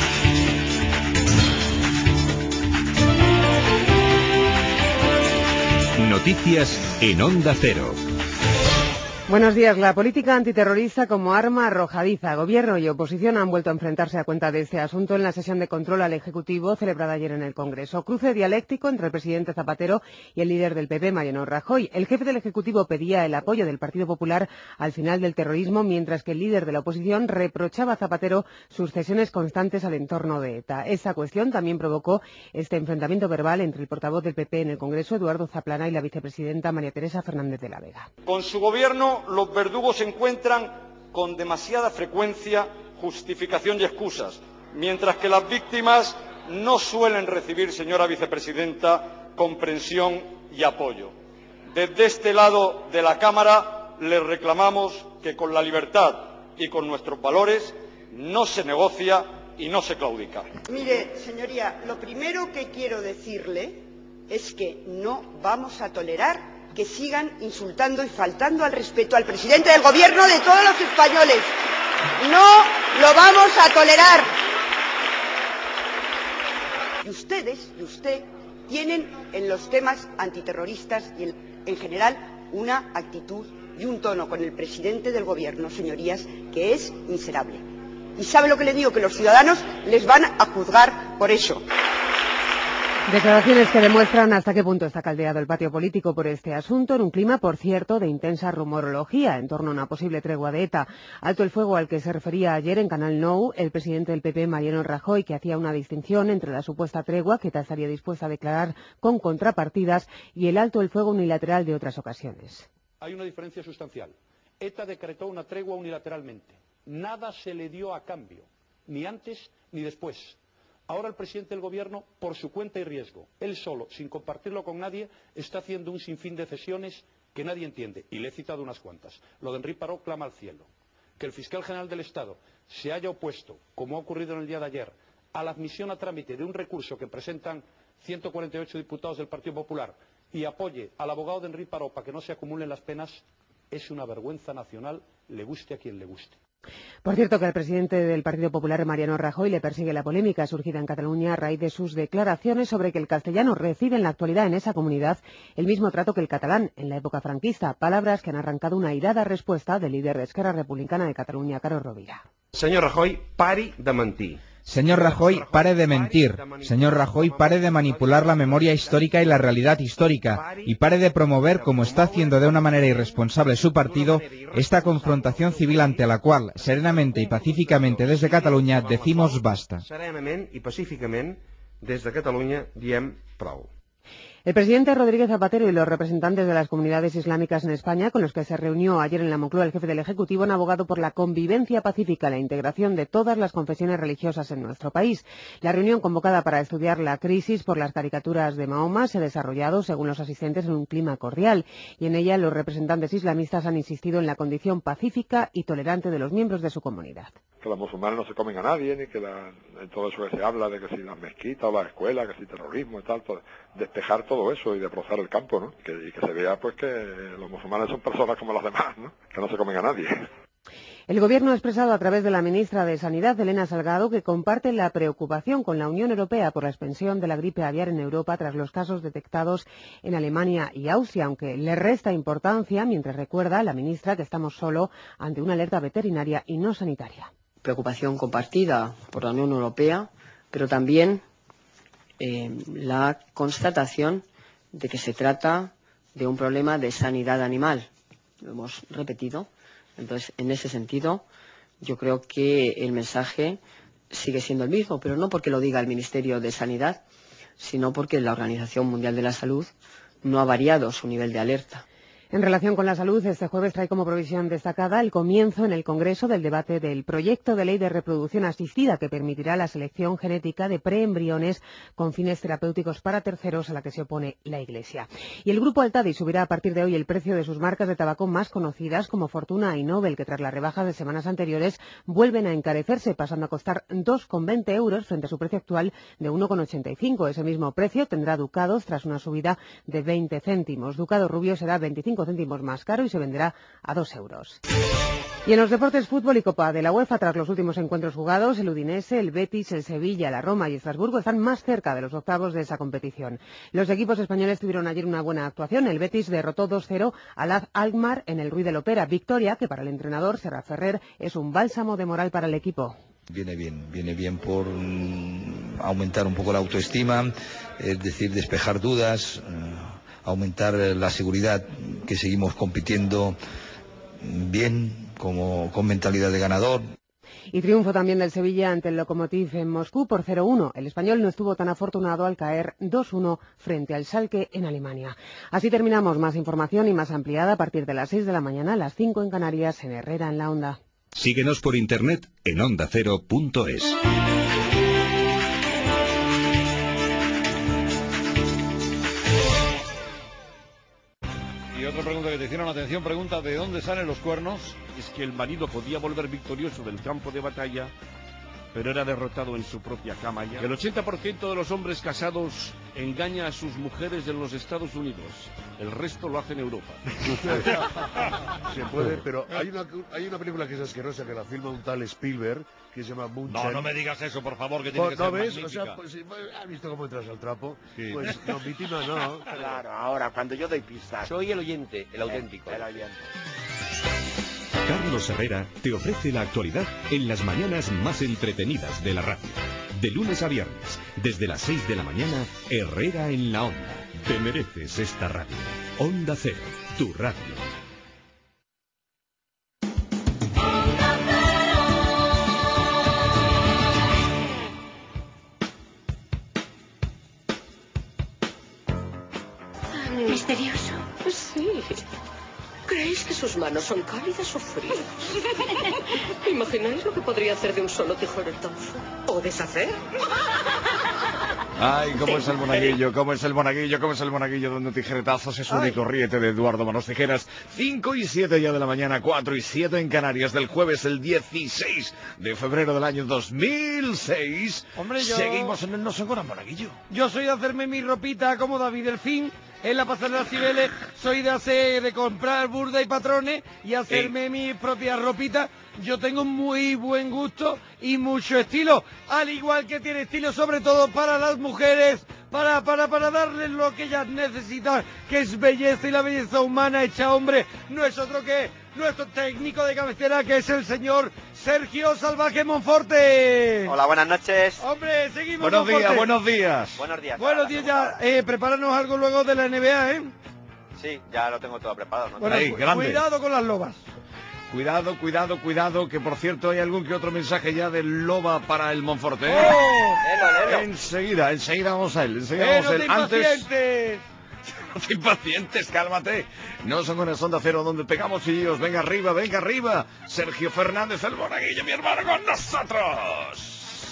Noticias en Onda Cero. Buenos días. La política antiterrorista como arma arrojadiza. Gobierno y oposición han vuelto a enfrentarse a cuenta de este asunto en la sesión de control al Ejecutivo celebrada ayer en el Congreso. Cruce dialéctico entre el presidente Zapatero y el líder del P P, Mariano Rajoy. El jefe del Ejecutivo pedía el apoyo del Partido Popular al final del terrorismo, mientras que el líder de la oposición reprochaba a Zapatero sus cesiones constantes al entorno de ETA. Esa cuestión también provocó este enfrentamiento verbal entre el portavoz del P P en el Congreso, Eduardo Zaplana, y la vicepresidenta María Teresa Fernández de la Vega. Con su gobierno, los verdugos encuentran con demasiada frecuencia justificación y excusas, mientras que las víctimas no suelen recibir, señora vicepresidenta, comprensión y apoyo. Desde este lado de la Cámara les reclamamos que con la libertad y con nuestros valores no se negocia y no se claudica. Mire, señoría, lo primero que quiero decirle es que no vamos a tolerar que sigan insultando y faltando al respeto al presidente del Gobierno de todos los españoles. No lo vamos a tolerar. Y ustedes, y usted, tienen en los temas antiterroristas y en, en general una actitud y un tono con el presidente del Gobierno, señorías, que es miserable. Y sabe lo que le digo, que los ciudadanos les van a juzgar por eso. Declaraciones que demuestran hasta qué punto está caldeado el patio político por este asunto, en un clima, por cierto, de intensa rumorología en torno a una posible tregua de ETA. Alto el fuego al que se refería ayer en Canal Nou el presidente del P P, Mariano Rajoy, que hacía una distinción entre la supuesta tregua que ETA estaría dispuesta a declarar con contrapartidas y el alto el fuego unilateral de otras ocasiones. Hay una diferencia sustancial. ETA decretó una tregua unilateralmente. Nada se le dio a cambio, ni antes ni después. Ahora el presidente del Gobierno, por su cuenta y riesgo, él solo, sin compartirlo con nadie, está haciendo un sinfín de cesiones que nadie entiende. Y le he citado unas cuantas. Lo de Henri Parot clama al cielo. Que el fiscal general del Estado se haya opuesto, como ha ocurrido en el día de ayer, a la admisión a trámite de un recurso que presentan ciento cuarenta y ocho diputados del Partido Popular y apoye al abogado de Henri Parot para que no se acumulen las penas, es una vergüenza nacional, le guste a quien le guste. Por cierto, que al presidente del Partido Popular, Mariano Rajoy, le persigue la polémica surgida en Cataluña a raíz de sus declaraciones sobre que el castellano recibe en la actualidad en esa comunidad el mismo trato que el catalán en la época franquista. Palabras que han arrancado una airada respuesta del líder de Esquerra Republicana de Cataluña, Carod Rovira. Señor Rajoy, pari de mentir. Señor Rajoy, pare de mentir. Señor Rajoy, pare de manipular la memoria histórica y la realidad histórica. Y pare de promover, como está haciendo de una manera irresponsable su partido, esta confrontación civil ante la cual, serenamente y pacíficamente desde Cataluña, decimos basta. Serenament i pacíficament, des de Catalunya, diem prou. El presidente Rodríguez Zapatero y los representantes de las comunidades islámicas en España, con los que se reunió ayer en la Moncloa el jefe del Ejecutivo, han abogado por la convivencia pacífica y la integración de todas las confesiones religiosas en nuestro país. La reunión, convocada para estudiar la crisis por las caricaturas de Mahoma, se ha desarrollado, según los asistentes, en un clima cordial, y en ella los representantes islamistas han insistido en la condición pacífica y tolerante de los miembros de su comunidad. Que los musulmanes no se comen a nadie, ni que la, todo eso que se habla de que si las mezquitas o las escuelas, que si terrorismo y tal, todo, despejar todo eso y destrozar el campo, ¿no? Que, y que se vea pues que los musulmanes son personas como las demás, ¿no? Que no se comen a nadie. El Gobierno ha expresado a través de la ministra de Sanidad, Elena Salgado, que comparte la preocupación con la Unión Europea por la expansión de la gripe aviar en Europa tras los casos detectados en Alemania y Austria, aunque le resta importancia, mientras recuerda la ministra que estamos solo ante una alerta veterinaria y no sanitaria. Preocupación compartida por la Unión Europea, pero también eh, la constatación de que se trata de un problema de sanidad animal. Lo hemos repetido. Entonces, en ese sentido, yo creo que el mensaje sigue siendo el mismo, pero no porque lo diga el Ministerio de Sanidad, sino porque la Organización Mundial de la Salud no ha variado su nivel de alerta. En relación con la salud, este jueves trae como provisión destacada el comienzo en el Congreso del debate del proyecto de ley de reproducción asistida que permitirá la selección genética de preembriones con fines terapéuticos para terceros, a la que se opone la Iglesia. Y el Grupo Altadi subirá a partir de hoy el precio de sus marcas de tabaco más conocidas como Fortuna y Nobel, que tras las rebajas de semanas anteriores vuelven a encarecerse, pasando a costar dos con veinte euros frente a su precio actual de uno con ochenta y cinco. Ese mismo precio tendrá Ducados tras una subida de veinte céntimos. Ducado Rubio será veinticinco céntimos más caro y se venderá a dos euros. Y en los deportes, fútbol y Copa de la UEFA, tras los últimos encuentros jugados, el Udinese, el Betis, el Sevilla, la Roma y Estrasburgo están más cerca de los octavos de esa competición. Los equipos españoles tuvieron ayer una buena actuación. El Betis derrotó dos cero al A Z Alkmaar en el Ruiz del Opera. Victoria que para el entrenador Serrat Ferrer es un bálsamo de moral para el equipo. Viene bien, viene bien por mm, aumentar un poco la autoestima, es decir, despejar dudas, eh, aumentar la seguridad, que seguimos compitiendo bien, como con mentalidad de ganador. Y triunfo también del Sevilla ante el Lokomotiv en Moscú por cero uno. El español no estuvo tan afortunado al caer dos uno frente al Schalke en Alemania. Así terminamos. Más información y más ampliada a partir de las seis de la mañana, a las cinco en Canarias, en Herrera en la Onda. Síguenos por internet en onda cero punto es. Y otra pregunta que te hicieron, atención, pregunta, ¿de dónde salen los cuernos? Es que el marido podía volver victorioso del campo de batalla, pero era derrotado en su propia cama ya. El ochenta por ciento de los hombres casados engaña a sus mujeres en los Estados Unidos. El resto lo hace en Europa. Se puede, pero hay una, hay una película que es asquerosa, que la filma un tal Spielberg, que se llama Moonshine. No, no me digas eso, por favor, que tiene que ¿No ser ves? magnífica. O sea, pues, ¿has visto cómo entras al trapo? Sí. Pues no, víctima no. Claro, ahora, cuando yo doy pistas. Soy el oyente, el auténtico. El, el oyente. Carlos Herrera te ofrece la actualidad en las mañanas más entretenidas de la radio. De lunes a viernes, desde las seis de la mañana, Herrera en la Onda. Te mereces esta radio. Onda Cero, tu radio. Misterioso. Sí. ¿Creéis que sus manos son cálidas o frías? ¿Imagináis lo que podría hacer de un solo tijeretazo? ¿O deshacer? Ay, cómo es el monaguillo, cómo es el monaguillo, cómo es el monaguillo dando tijeretazos, es un y corriente de Eduardo Manos Tijeras. cinco y siete ya de la mañana, cuatro y siete en Canarias, del jueves el dieciséis de febrero del año dos mil seis. Hombre, yo... Seguimos en el No Son Horas, monaguillo. Yo soy de hacerme mi ropita como David Delfín en la pasarela Cibeles, soy de hacer, de comprar burda y patrones y hacerme mi propia ropita. Yo tengo muy buen gusto y mucho estilo, al igual que tiene estilo sobre todo para las mujeres, para, para, para darles lo que ellas necesitan, que es belleza, y la belleza humana hecha hombre no es otro que nuestro técnico de cabecera, que es el señor Sergio Salvaje Monforte. Hola, buenas noches. Hombre, seguimos. Buenos Monforte. días, buenos días. Buenos días. Buenos días ya, eh, prepáranos algo luego de la N B A, ¿eh? Sí, ya lo tengo todo preparado. ¿No? Bueno, Ahí, cu grande. Cuidado con las lobas. Cuidado, cuidado, cuidado, que por cierto hay algún que otro mensaje ya del Loba para el Monforte. ¿eh? ¡Oh! Lelo, lelo. Enseguida, enseguida vamos a él, enseguida ¡Eh, vamos a no él. te impacientes! No te impacientes, cálmate. No son con el Onda Cero donde pegamos chillos. Venga arriba, venga arriba. Sergio Fernández, el monaguillo, mi hermano, con nosotros.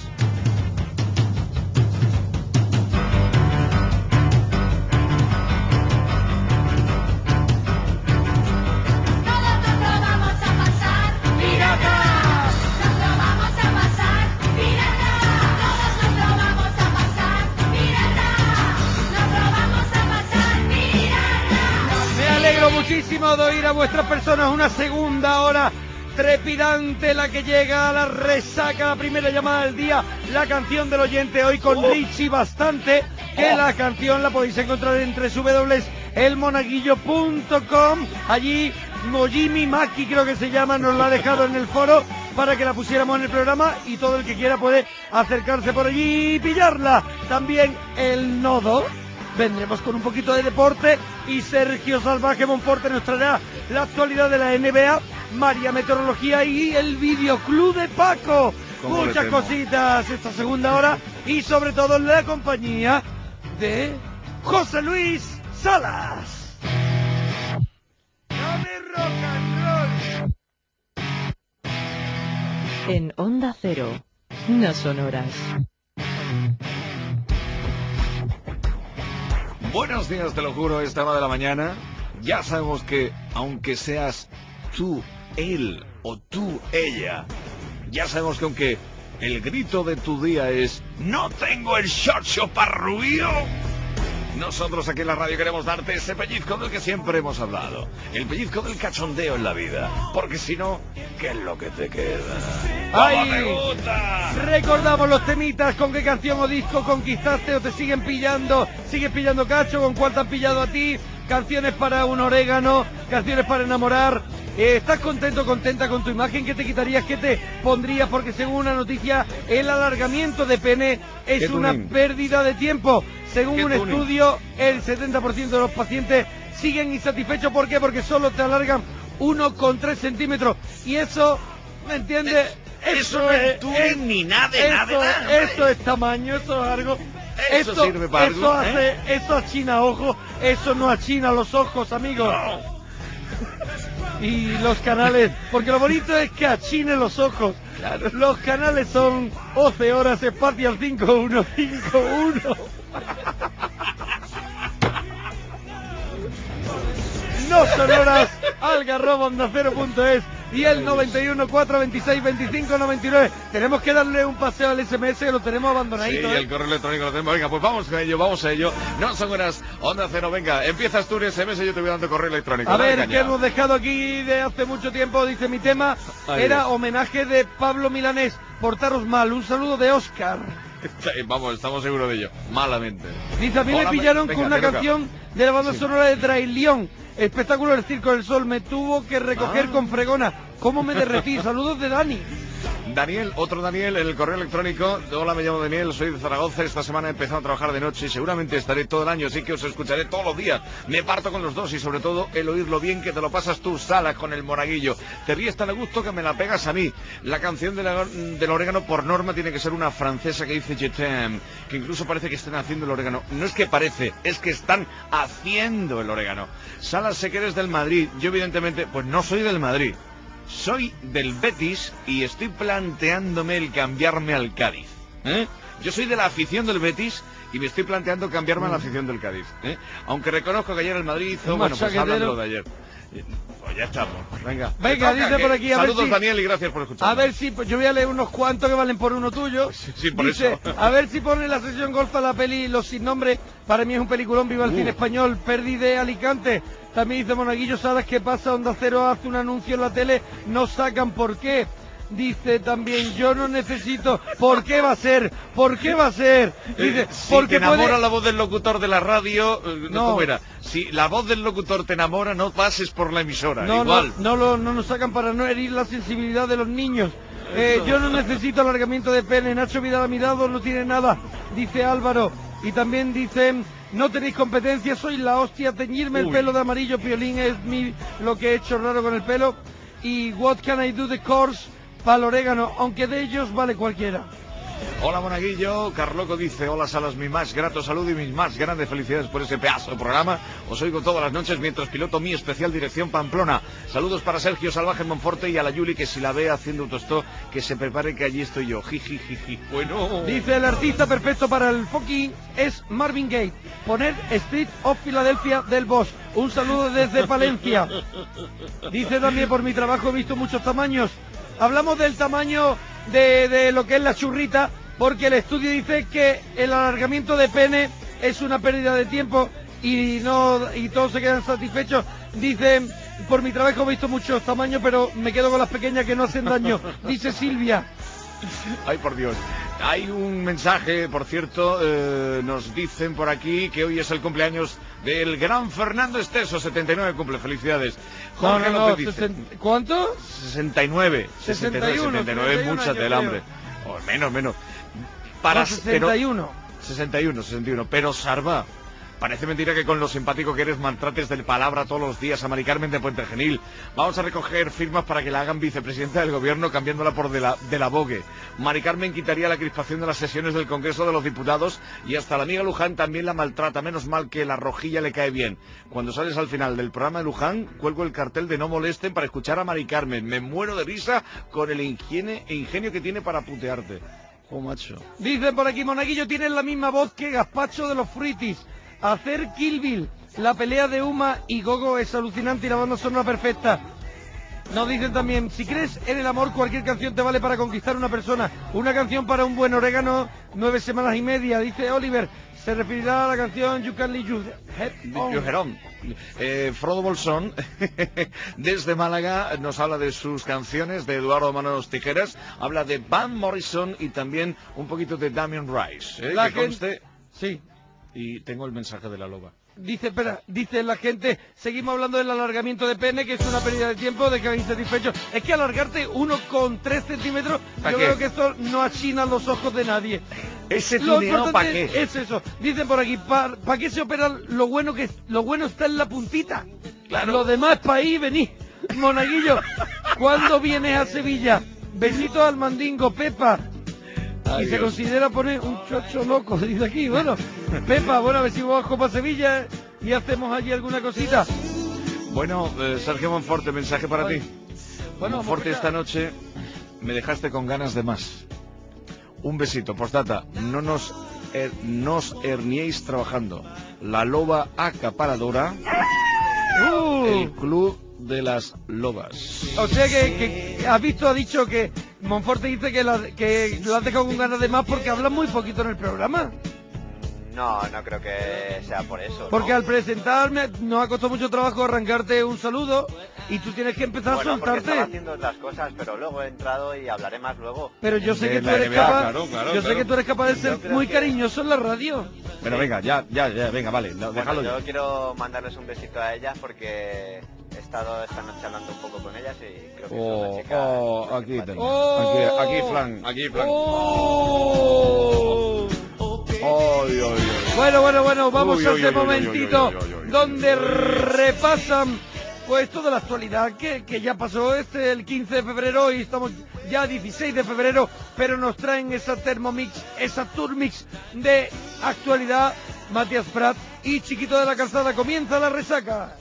Muchísimo de oír a vuestras personas una segunda hora trepidante, la que llega a la resaca, la primera llamada del día, la canción del oyente hoy con oh. Richie Bastante, que oh. la canción la podéis encontrar en doble u doble u doble u punto el monaguillo punto com. Allí Mojimi Maki, creo que se llama, nos la ha dejado en el foro para que la pusiéramos en el programa, y todo el que quiera puede acercarse por allí y pillarla. También el nodo. Vendremos con un poquito de deporte y Sergio Salvaje Monforte nos traerá la actualidad de la N B A, María Meteorología y el videoclub de Paco. Muchas cositas esta segunda hora y sobre todo la compañía de José Luis Salas. En Onda Cero, no son horas. Buenos días, te lo juro, esta hora de la mañana. Ya sabemos que, aunque seas tú, él o tú, ella, ya sabemos que aunque el grito de tu día es ¡no tengo el chocho parruío!, nosotros aquí en la radio queremos darte ese pellizco del que siempre hemos hablado. El pellizco del cachondeo en la vida. Porque si no, ¿qué es lo que te queda? ¡Ay! te gusta! Recordamos los temitas, con qué canción o disco conquistaste o te siguen pillando. ¿Sigues pillando cacho? ¿Con cuál te han pillado a ti? Canciones para un orégano, canciones para enamorar. Eh, ¿Estás contento, contenta con tu imagen? ¿Qué te quitarías? ¿Qué te pondrías? Porque según una noticia, el alargamiento de pene es una tuning? pérdida de tiempo. Según ¿Qué un tuning? estudio, el setenta por ciento de los pacientes siguen insatisfechos. ¿Por qué? Porque solo te alargan uno coma tres centímetros. Y eso, ¿me entiendes? Eso, eso no es tuning ni nada de eso, nada de nada. Eso es tamaño, eso es algo. Eso Eso, sirve para eso algo, hace, ¿eh? eso achina ojos, eso no achina los ojos, amigos. No. Y los canales, porque lo bonito es que achine los ojos. Claro. Los canales son once horas, espacial cinco uno cinco uno. No son horas, algarroba onda cero punto es y el noventa y uno, cuatro veintiséis, veinticinco noventa y nueve. Tenemos que darle un paseo al S M S, que lo tenemos abandonadito. Sí, ¿eh? el correo electrónico lo tenemos. Venga, pues vamos a ello, vamos a ello. No son horas, Onda Cero, venga, empiezas tú en S M S y yo te voy dando correo electrónico. A Dale ver, caña. que hemos dejado aquí de hace mucho tiempo, dice mi tema, Ahí era es. homenaje de Pablo Milanés, portaros mal, un saludo de Óscar. Sí, vamos, estamos seguros de ello. Malamente. Dice, a mí Hola, me pillaron venga, con una te toca. canción de la banda Sí. sonora de Trailión, espectáculo del Circo del Sol, me tuvo que recoger Ah. con fregona. ¿Cómo me derretí? Saludos de Dani. Daniel, otro Daniel, en el correo electrónico. Hola, me llamo Daniel, soy de Zaragoza. Esta semana he empezado a trabajar de noche y seguramente estaré todo el año, así que os escucharé todos los días. Me parto con los dos y sobre todo el oírlo bien, que te lo pasas tú, Sala, con el monaguillo. Te ríes tan a gusto que me la pegas a mí. La canción de la- del orégano por norma tiene que ser una francesa que dice Je t'aime, que incluso parece que están haciendo el orégano. No es que parece, es que están haciendo el orégano. Sala, sé que eres del Madrid. Yo evidentemente, pues no soy del Madrid. Soy del Betis y estoy planteándome el cambiarme al Cádiz. ¿eh? Yo soy de la afición del Betis y me estoy planteando cambiarme a la afición del Cádiz. ¿eh? Aunque reconozco que ayer el Madrid hizo, Un bueno, pues machaquetero. hablan de lo de ayer. Pues ya estamos. Venga, Venga, te toca, dice que- por aquí, a ver saludos si- Daniel y gracias por escuchar. A ver si, pues yo voy a leer unos cuantos que valen por uno tuyo. sí, por Dice, eso. a ver si pone la sesión golfa la peli Los Sin Nombre. Para mí es un peliculón, viva el Uh. cine español. Perdí de Alicante. También dice Monaguillo, ¿sabes qué pasa? Onda Cero hace un anuncio en la tele, no sacan por qué. Dice también, yo no necesito, ¿por qué va a ser? ¿Por qué va a ser? Dice, Eh, si porque te enamora puede... la voz del locutor de la radio, eh, No. ¿cómo era? Si la voz del locutor te enamora, no pases por la emisora, No, igual. no, no, lo, no nos sacan para no herir la sensibilidad de los niños. Eh, yo no necesito alargamiento de pene. Nacho Vidal ha mirado, no tiene nada, dice Álvaro. Y también dicen, no tenéis competencia, sois la hostia, teñirme el Uy. pelo de amarillo piolín es mi, lo que he hecho raro con el pelo. Y what can I do the course para el orégano, aunque de ellos vale cualquiera. Hola Monaguillo, Carloco dice, hola Salas, mi más grato saludo y mis más grandes felicidades por ese pedazo de programa. Os oigo todas las noches mientras piloto mi especial dirección Pamplona. Saludos para Sergio Salvaje en Monforte y a la Yuli, que si la ve haciendo autostop, que se prepare que allí estoy yo. Jijijiji. Bueno. Dice, el artista perfecto para el fucking es Marvin Gaye. Poner Street of Philadelphia del Boss. Un saludo desde Palencia. Dice también, por mi trabajo he visto muchos tamaños. Hablamos del tamaño de, de lo que es la churrita, porque el estudio dice que el alargamiento de pene es una pérdida de tiempo y no y todos se quedan satisfechos. Dicen, por mi trabajo he visto muchos tamaños, pero me quedo con las pequeñas que no hacen daño. Dice Silvia. Ay, por Dios. Hay un mensaje, por cierto, eh, nos dicen por aquí que hoy es el cumpleaños del gran Fernando Esteso, setenta y nueve cumple, felicidades. No, Jorge no, no, López dice, sesen- ¿cuánto? sesenta y nueve, sesenta y uno, setenta y nueve, sesenta y uno mucha años, tela, creo. hombre. O menos, menos. Para No, sesenta y uno. sesenta y uno, sesenta y uno. Pero Sarva, Parece mentira que con lo simpático que eres maltrates de palabra todos los días a Mari Carmen de Puente Genil. Vamos a recoger firmas para que la hagan vicepresidenta del gobierno cambiándola por de la, de la Vogue. Mari Carmen quitaría la crispación de las sesiones del Congreso de los Diputados y hasta la amiga Luján también la maltrata. Menos mal que la rojilla le cae bien. Cuando sales al final del programa de Luján, cuelgo el cartel de no molesten para escuchar a Mari Carmen. Me muero de risa con el ingenio, ingenio que tiene para putearte. Oh, macho. Dicen por aquí, Monaguillo tiene la misma voz que Gazpacho de los Fruitis. Hacer Kill Bill, la pelea de Uma y Gogo es alucinante y la banda sonora perfecta. Nos dicen también, si crees en el amor, cualquier canción te vale para conquistar a una persona. Una canción para un buen orégano, nueve semanas y media, dice Oliver. Se referirá a la canción You Can Leave Your Head On. Your Head On. Eh, Frodo Bolsón, desde Málaga, nos habla de sus canciones, de Eduardo Manos Tijeras, habla de Van Morrison y también un poquito de Damien Rice. ¿eh? La que gente... conste... Sí. Y tengo el mensaje de la loba. Dice, espera, dice la gente, seguimos hablando del alargamiento de pene, que es una pérdida de tiempo, de que habéis insatisfecho. Es que alargarte uno con tres centímetros, yo qué? creo que esto no achina los ojos de nadie. Ese Lo dinero, ¿para importante qué? es eso. Dicen por aquí, ¿para pa qué se opera? Lo bueno que lo bueno está en la puntita. Claro. Lo demás para ahí venís. Monaguillo, ¿cuándo vienes a Sevilla? Besitos al mandingo, Pepa. Ay, y se Dios. considera poner un chocho loco, dice aquí. Bueno, Pepa, bueno, a ver si bajo para Sevilla y hacemos allí alguna cosita. Bueno, eh, Sergio Monforte, mensaje para Ay. ti. Bueno, Monforte, vamos allá. esta noche me dejaste con ganas de más. Un besito, postdata. No nos, her, nos herniéis trabajando. La loba acaparadora. Uh. El club de las lobas. O sea que, que has visto, ha dicho que Monforte dice que, la, que lo has dejado con ganas de más porque hablas muy poquito en el programa. No, no creo que sea por eso, ¿no? Porque al presentarme nos ha costado mucho trabajo arrancarte un saludo y tú tienes que empezar Bueno, a porque estaba soltarte. haciendo otras cosas, pero luego he entrado y hablaré más luego. Pero yo sé De que tú la eres N B A, capaz, claro, claro, yo claro. sé que tú eres capaz de ser Yo creo muy que- cariñoso en la radio. Bueno, venga, ya, ya, ya, venga, vale, no, Bueno, déjalo yo ya. quiero mandarles un besito a ellas porque he estado esta noche hablando un poco con ellas y creo que son Oh, una chica oh, muy aquí simpática. tenemos. Oh. Aquí, aquí, Flan, aquí, Flan. Oh. Ay, ay, ay. Bueno, bueno, bueno, vamos Uy, a uy, ese uy, uy, momentito uy, uy, uy, uy, uy. donde repasan pues toda la actualidad que, que ya pasó este el quince de febrero y estamos ya dieciséis de febrero, pero nos traen esa Thermomix, esa Turmix de actualidad. Matías Prat y Chiquito de la Calzada, comienza la resaca.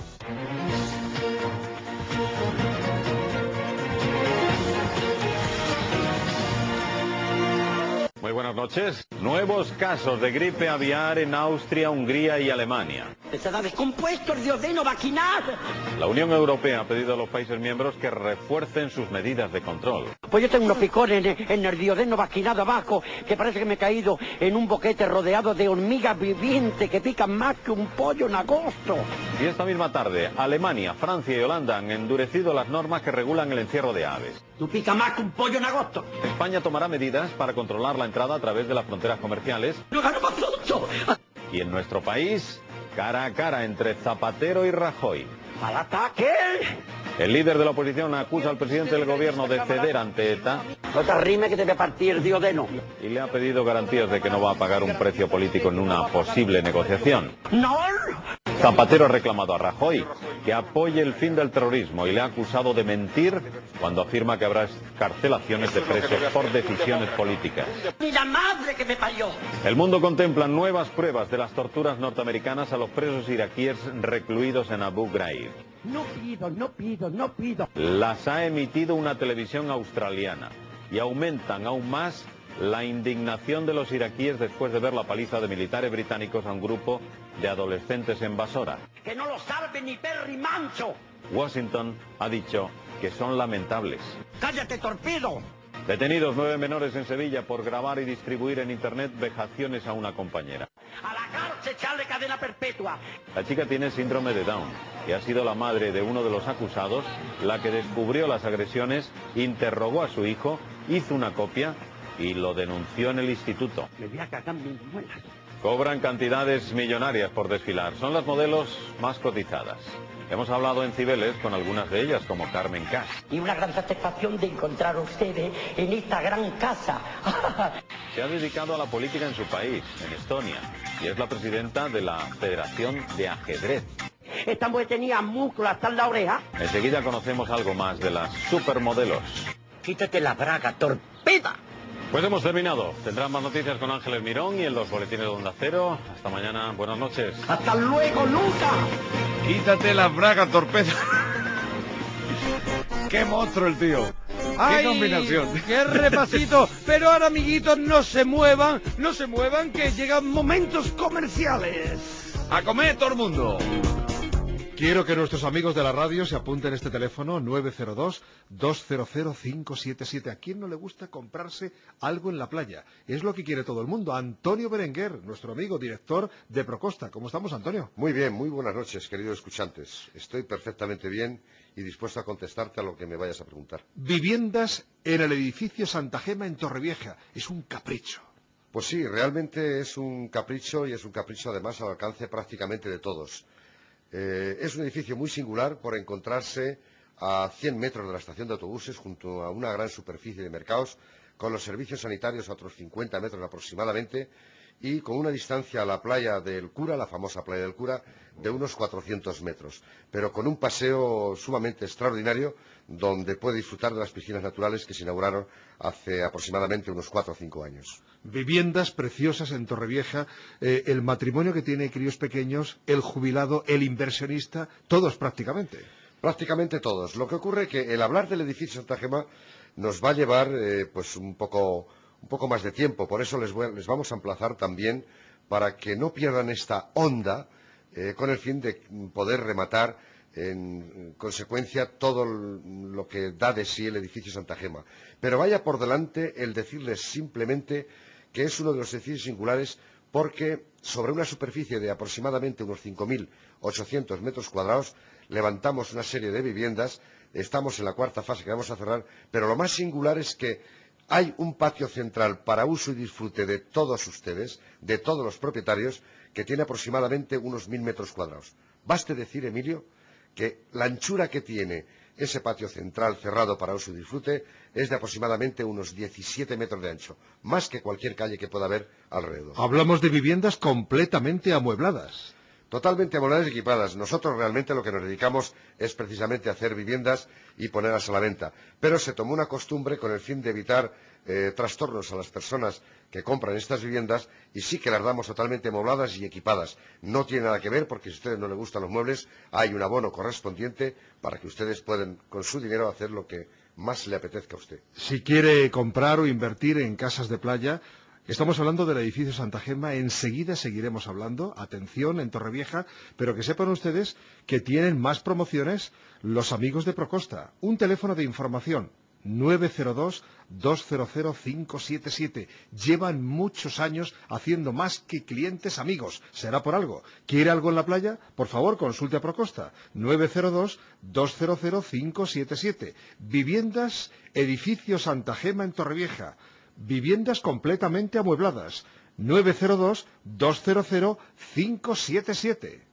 Muy buenas noches. Nuevos casos de gripe aviar en Austria, Hungría y Alemania. Se ha descompuesto el diodeno vaquinal. La Unión Europea ha pedido a los países miembros que refuercen sus medidas de control. Pues yo tengo unos picones en, en el diodeno vaquinal abajo, que parece que me he caído en un boquete rodeado de hormigas vivientes que pican más que un pollo en agosto. Y esta misma tarde, Alemania, Francia y Holanda han endurecido las normas que regulan el encierro de aves. Tú picas más que un pollo en agosto. España tomará medidas para controlar la entrada a través de las fronteras comerciales. ¡No gano más pronto! Y en nuestro país, cara a cara entre Zapatero y Rajoy. ¡Al ataque! El líder de la oposición acusa al presidente del gobierno de ceder ante ETA No te arrimes que te voy a partir el diodeno. y le ha pedido garantías de que no va a pagar un precio político en una posible negociación. ¡No! Zapatero ha reclamado a Rajoy que apoye el fin del terrorismo y le ha acusado de mentir cuando afirma que habrá escarcelaciones de presos por decisiones políticas. ¡Ni la madre que me parió! El mundo contempla nuevas pruebas de las torturas norteamericanas a los presos iraquíes recluidos en Abu Ghraib. No pido, no pido, no pido. Las ha emitido una televisión australiana y aumentan aún más la indignación de los iraquíes después de ver la paliza de militares británicos a un grupo de adolescentes en Basora. ¡Que no lo salve ni Perry Mancho! Washington ha dicho que son lamentables. ¡Cállate, torpedo! Detenidos nueve menores en Sevilla por grabar y distribuir en internet vejaciones a una compañera. ¡A la cárcel, echarle cadena perpetua! La chica tiene síndrome de Down y ha sido la madre de uno de los acusados la que descubrió las agresiones, interrogó a su hijo, hizo una copia y lo denunció en el instituto. Me voy a cagar mis muelas. Cobran cantidades millonarias por desfilar. Son las modelos más cotizadas. Hemos hablado en Cibeles con algunas de ellas, como Carmen Cash. Y una gran satisfacción de encontrar a ustedes en esta gran casa. se ha dedicado a la política en su país, en Estonia, y es la presidenta de la Federación de Ajedrez. Esta mujer tenía músculo hasta en la oreja. Enseguida conocemos algo más de las supermodelos. Quítate la braga, torpeda. Pues hemos terminado. Tendrán más noticias con Ángeles Mirón y en los boletines de Onda Cero. Hasta mañana. Buenas noches. Hasta luego, Luca. Quítate la braga, torpeda. ¡Qué monstruo el tío! ¡Qué ¡Ay, combinación! qué repasito! Pero ahora, amiguitos, no se muevan, no se muevan, que llegan momentos comerciales. ¡A comer todo el mundo! Quiero que nuestros amigos de la radio se apunten este teléfono nueve cero dos, dos cero cero, cinco siete siete. ¿A quién no le gusta comprarse algo en la playa? Es lo que quiere todo el mundo. Antonio Berenguer, nuestro amigo director de Procosta. ¿Cómo estamos, Antonio? Muy bien, muy buenas noches, queridos escuchantes. Estoy perfectamente bien y dispuesto a contestarte a lo que me vayas a preguntar. Viviendas en el edificio Santa Gema en Torrevieja. Es un capricho. Pues sí, realmente es un capricho y es un capricho además al alcance prácticamente de todos. Eh, es un edificio muy singular por encontrarse a cien metros de la estación de autobuses junto a una gran superficie de mercados, con los servicios sanitarios a otros cincuenta metros aproximadamente y con una distancia a la playa del Cura, la famosa playa del Cura, de unos cuatrocientos metros, pero con un paseo sumamente extraordinario donde puede disfrutar de las piscinas naturales que se inauguraron hace aproximadamente unos cuatro o cinco años. Viviendas preciosas en Torrevieja, eh, el matrimonio que tiene críos pequeños, el jubilado, el inversionista, todos prácticamente. Prácticamente todos. Lo que ocurre es que el hablar del edificio Santa Gema nos va a llevar eh, pues un poco, un poco más de tiempo, por eso les, voy, les vamos a emplazar también para que no pierdan esta onda eh, con el fin de poder rematar en consecuencia todo lo que da de sí el edificio Santa Gema. Pero vaya por delante el decirles simplemente que es uno de los edificios singulares porque sobre una superficie de aproximadamente unos cinco mil ochocientos metros cuadrados levantamos una serie de viviendas, estamos en la cuarta fase que vamos a cerrar, pero lo más singular es que hay un patio central para uso y disfrute de todos ustedes, de todos los propietarios, que tiene aproximadamente unos mil metros cuadrados. Baste decir, Emilio, que la anchura que tiene ese patio central cerrado para uso y disfrute es de aproximadamente unos diecisiete metros de ancho, más que cualquier calle que pueda haber alrededor. Hablamos de viviendas completamente amuebladas. Totalmente amuebladas y equipadas. Nosotros realmente lo que nos dedicamos es precisamente a hacer viviendas y ponerlas a la venta. Pero se tomó una costumbre con el fin de evitar eh, trastornos a las personas que compran estas viviendas y sí que las damos totalmente amobladas y equipadas. No tiene nada que ver porque si a ustedes no les gustan los muebles hay un abono correspondiente para que ustedes puedan con su dinero hacer lo que más le apetezca a usted. Si quiere comprar o invertir en casas de playa, estamos hablando del edificio Santa Gema, enseguida seguiremos hablando, atención en Torrevieja, pero que sepan ustedes que tienen más promociones los amigos de Procosta. Un teléfono de información, nueve cero dos, dos cero cero, cinco siete siete. Llevan muchos años haciendo más que clientes amigos. ¿Será por algo? ¿Quiere algo en la playa? Por favor, consulte a Procosta. nueve cero dos, dos cero cero, cinco siete siete. Viviendas, edificio Santa Gema en Torrevieja. Viviendas completamente amuebladas. nueve cero dos, dos cero cero, cinco siete siete.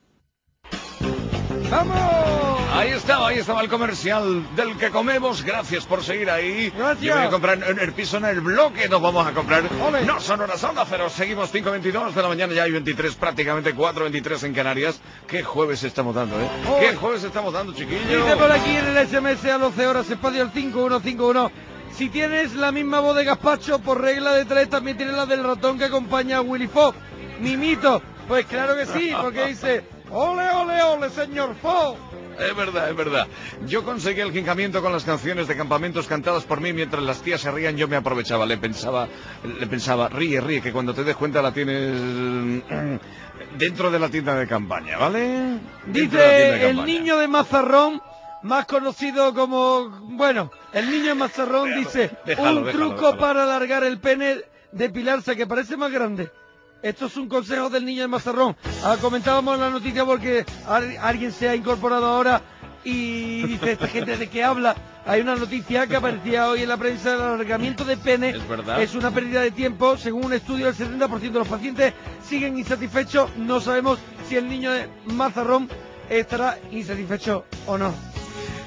¡Vamos! Ahí estaba, ahí estaba el comercial del que comemos. Gracias por seguir ahí. Gracias. Yo voy a comprar en el piso, en el bloque. Nos vamos a comprar. ¡Ole! No son horas Onda Cero. Seguimos cinco veintidós de la mañana. Ya hay veintitrés, prácticamente cuatro veintitrés en Canarias. ¿Qué jueves estamos dando, eh? ¡Oh! ¿Qué jueves estamos dando, chiquillos? Dice por aquí en el S M S a doce horas, espacio el cinco uno cinco uno. Si tienes la misma voz de gazpacho, por regla de tres, también tienes la del ratón que acompaña a Willy Fox. Mimito. Pues claro que sí, porque dice, ole, ole, ole, señor Fox. Es verdad, es verdad. Yo conseguí el hincamiento con las canciones de campamentos cantadas por mí mientras las tías se rían. Yo me aprovechaba, le pensaba, le pensaba, ríe, ríe, que cuando te des cuenta la tienes dentro de la tienda de campaña, ¿vale? Dice el niño de Mazarrón, más conocido como, bueno, el niño de Mazarrón dice, déjalo, un déjalo, truco déjalo. para alargar el pene, depilarse, que parece más grande. Esto es un consejo del niño de Mazarrón. Ah, comentábamos la noticia porque ar- alguien se ha incorporado ahora y dice, esta gente de qué habla. Hay una noticia que aparecía hoy en la prensa, el alargamiento de pene es, verdad. es una pérdida de tiempo. Según un estudio, el setenta por ciento de los pacientes siguen insatisfechos. No sabemos si el niño de Mazarrón estará insatisfecho o no.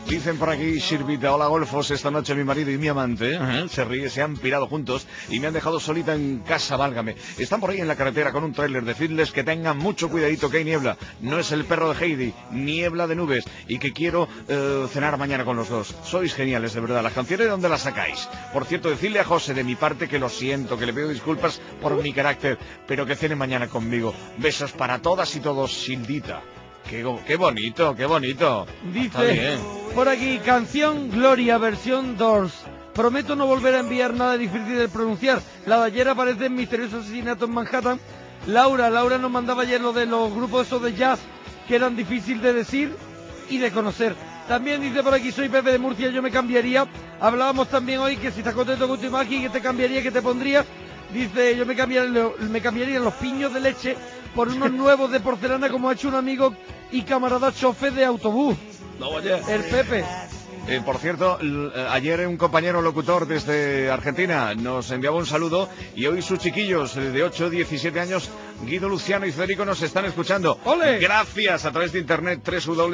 Dicen por aquí, Shirvita, hola Golfos, esta noche mi marido y mi amante, ¿eh? se ríe, se han pirado juntos y me han dejado solita en casa, válgame. Están por ahí en la carretera con un tráiler, decirles que tengan mucho cuidadito, que hay niebla. No es el perro de Heidi, niebla de nubes, y que quiero eh, cenar mañana con los dos. Sois geniales, de verdad. Las canciones, ¿de dónde las sacáis? Por cierto, decirle a José de mi parte que lo siento, que le pido disculpas por mi carácter, pero que cene mañana conmigo. Besos para todas y todos, Shildita. Qué, qué bonito, qué bonito. Dice por aquí, canción Gloria, versión Doors. Prometo no volver a enviar nada difícil de pronunciar. La de ayer aparece en Misterioso Asesinato en Manhattan. Laura, Laura nos mandaba ayer lo de los grupos esos de jazz que eran difíciles de decir y de conocer. También dice por aquí, soy Pepe de Murcia, yo me cambiaría. Hablábamos también hoy que si estás contento con tu imagen, que te cambiaría, que te pondría. Dice, yo me cambiaría, me cambiaría los piños de leche por unos nuevos de porcelana, como ha hecho un amigo y camarada chofer de autobús. No, vaya. El Pepe. Eh, por cierto, ayer un compañero locutor desde Argentina nos enviaba un saludo y hoy sus chiquillos de ocho, diecisiete años, Guido, Luciano y Federico, nos están escuchando. ¡Ole! Gracias a través de internet, w w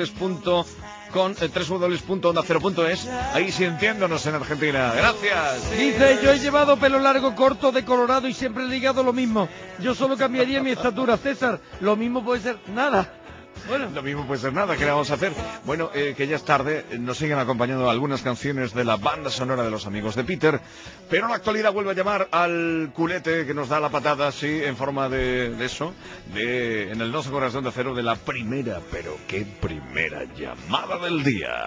w punto onda cero punto es, ahí sintiéndonos en Argentina. Gracias. Dice, yo he llevado pelo largo, corto, de colorado y siempre he ligado lo mismo. Yo solo cambiaría mi estatura. César, lo mismo puede ser nada. Bueno, lo mismo puede ser nada, ¿qué le vamos a hacer? Bueno, eh, que ya es tarde, nos siguen acompañando algunas canciones de la banda sonora de los amigos de Peter, pero en la actualidad vuelve a llamar al culete que nos da la patada, sí, en forma de, de eso, de en el No Son Horas de Onda Cero, de la primera, pero qué primera llamada del día.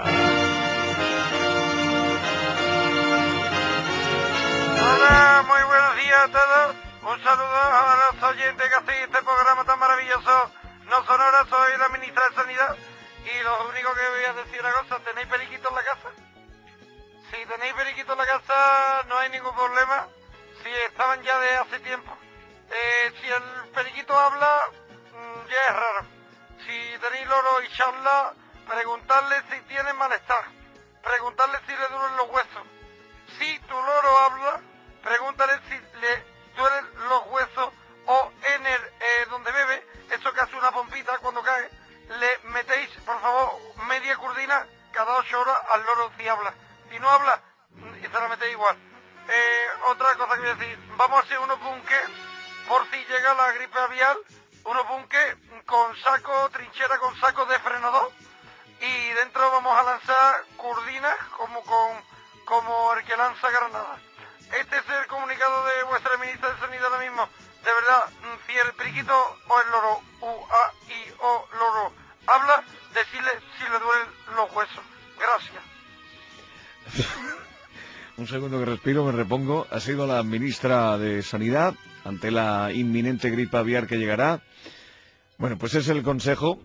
Hola, muy buenos días a todos, un saludo a los oyentes que hacéis este programa tan maravilloso. No son horas, soy la ministra de Sanidad y lo único que voy a decir una cosa, ¿tenéis periquitos en la casa? Si tenéis periquitos en la casa no hay ningún problema, si estaban ya de hace tiempo. Eh, si el periquito habla, mmm, ya es raro. Si tenéis loro y charla, preguntarle si tiene malestar, preguntarle si le duelen los huesos. Si tu loro habla, pregúntale si le duelen los huesos o en el eh, donde bebe, eso que hace una pompita cuando cae, le metéis, por favor, media curdina cada ocho horas al loro si habla. Si no habla, se la metéis igual. Eh, otra cosa que voy a decir, vamos a hacer unos bunques, por si llega la gripe aviar, unos bunques con saco, trinchera con saco de frenador, y dentro vamos a lanzar curdinas como, con, como el que lanza granadas. Este es el comunicado de vuestra ministra de Sanidad ahora mismo. De verdad, si el periquito o el loro, U, A, I, O, loro, habla, decirle si le duelen los huesos. Gracias. Un segundo que respiro, me repongo. Ha sido la ministra de Sanidad ante la inminente gripe aviar que llegará. Bueno, pues es el consejo.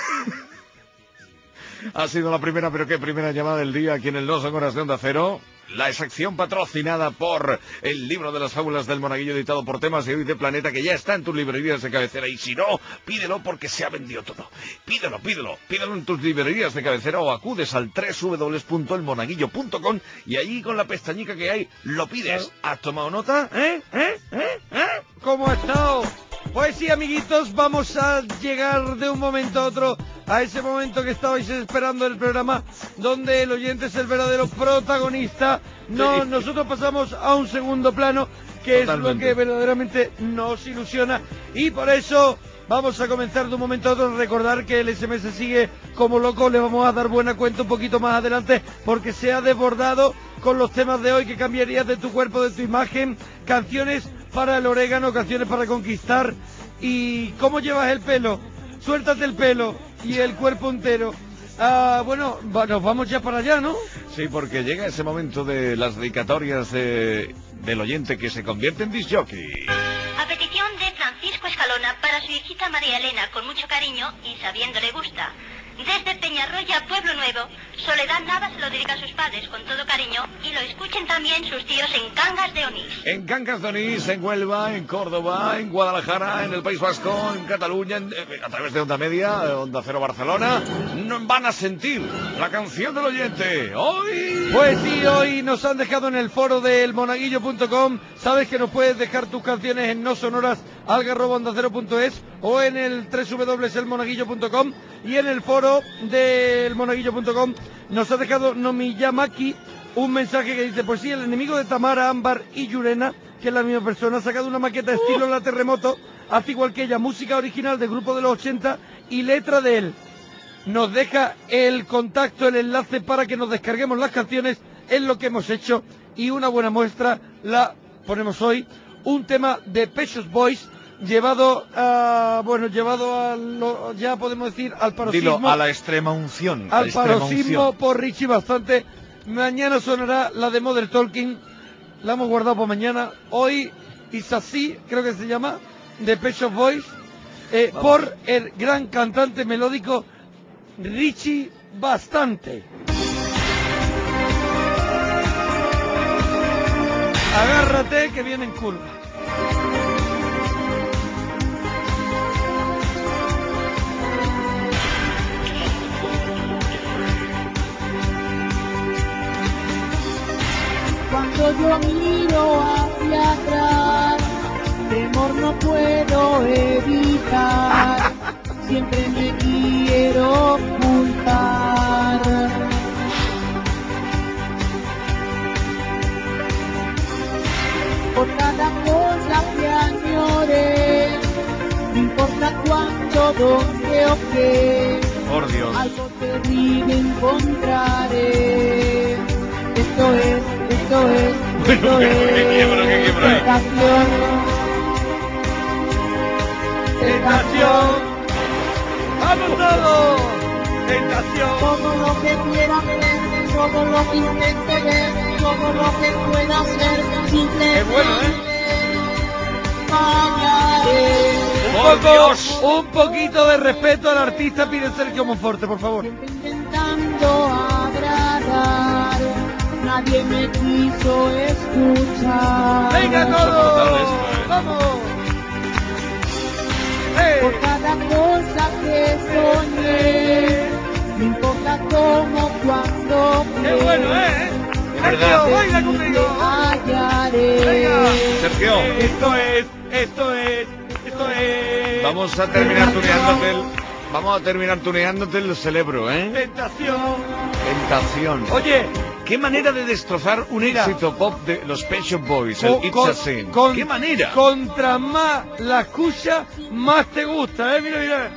Ha sido la primera, pero qué primera llamada del día aquí en el No Son Horas de Onda Cero. La sección patrocinada por el libro de las fábulas del Monaguillo, editado por Temas de Hoy de Planeta, que ya está en tus librerías de cabecera. Y si no, pídelo porque se ha vendido todo. Pídelo, pídelo, pídelo en tus librerías de cabecera o acudes al w w w punto el monaguillo punto com y allí con la pestañica que hay lo pides. ¿Has tomado nota? ¿Eh? ¿Eh? ¿Eh? ¿Eh? ¿Cómo ha estado? Pues sí, amiguitos, vamos a llegar de un momento a otro a ese momento que estabais esperando el programa, donde el oyente es el verdadero protagonista. No, sí. Nosotros pasamos a un segundo plano, que Totalmente. Es lo que verdaderamente nos ilusiona, y por eso vamos a comenzar de un momento a otro. Recordar que el S M S sigue como loco, le vamos a dar buena cuenta un poquito más adelante, porque se ha desbordado con los temas de hoy. Que cambiarías de tu cuerpo, de tu imagen, canciones para el orégano, canciones para conquistar. ¿Y cómo llevas el pelo? Suéltate el pelo y el cuerpo entero. Ah, bueno, nos vamos ya para allá, ¿no? Sí, porque llega ese momento de las dedicatorias de, del oyente que se convierte en disc jockey. A petición de Francisco Escalona para su hijita María Elena, con mucho cariño y sabiéndole gusta. Desde Peñarroya, Pueblo Nuevo, Soledad Nava se lo dedica a sus padres con todo cariño y lo escuchen también sus tíos en Cangas de Onís. En Cangas de Onís, en Huelva, en Córdoba, en Guadalajara, en el País Vasco, en Cataluña, en, eh, a través de Onda Media, Onda Cero Barcelona, no van a sentir la canción del oyente. Hoy... Pues sí, hoy nos han dejado en el foro de el monaguillo punto com. Sabes que nos puedes dejar tus canciones en no sonoras alga arroba onda cero punto es o en el w w w punto el monaguillo punto com. Y en el foro del monaguillo punto com nos ha dejado Nomiyamaki un mensaje que dice, pues sí, el enemigo de Tamara, Ámbar y Yurena, que es la misma persona, ha sacado una maqueta estilo La Terremoto, hace igual que ella, música original del grupo de los ochenta y letra de él. Nos deja el contacto, el enlace para que nos descarguemos las canciones, es lo que hemos hecho, y una buena muestra la ponemos hoy, un tema de Pet Shop Boys, llevado a, bueno, llevado a, lo, ya podemos decir, al paroxismo. Dilo, a la extrema unción. Al extrema paroxismo unción. por Richie Bastante. Mañana sonará la de Modern Talking, la hemos guardado para mañana. Hoy, Is Así, creo que se llama, de Pet Shop Boys, eh, por el gran cantante melódico Richie Bastante. Agárrate que viene en curva. Cuando yo miro hacia atrás, temor no puedo evitar, siempre me quiero ocultar. Por cada cosa que añore, no importa cuánto, dónde o qué, por Dios, algo terrible encontraré. Esto es, esto es, esto es tentación, tentación, vamos todos, tentación. Todo lo que quiera ver, todo lo que intente ver, todo lo que pueda hacer, simplemente qué bueno, ¿eh? fallaré. Un poco, un poquito de respeto al artista, pide Sergio Monforte, por favor. Intentando agradar, nadie me quiso escuchar. ¡Venga todos! ¡Vamos! ¡Hey! Por cada cosa que soñé, no importa cómo, cuándo, ¡qué bueno, eh! verdad. Sergio, baila conmigo. Venga. Sergio. Esto es, esto es, esto es. Vamos a terminar tuneándote el... Vamos a terminar tuneándote el cerebro, ¿eh? Tentación. Tentación. Oye, qué manera de destrozar un mira, éxito pop de los Pet Shop Boys, el con, It's con, a Sin. Con, ¡Qué manera! Contra más la escucha, más te gusta, ¿eh? Mira, mira.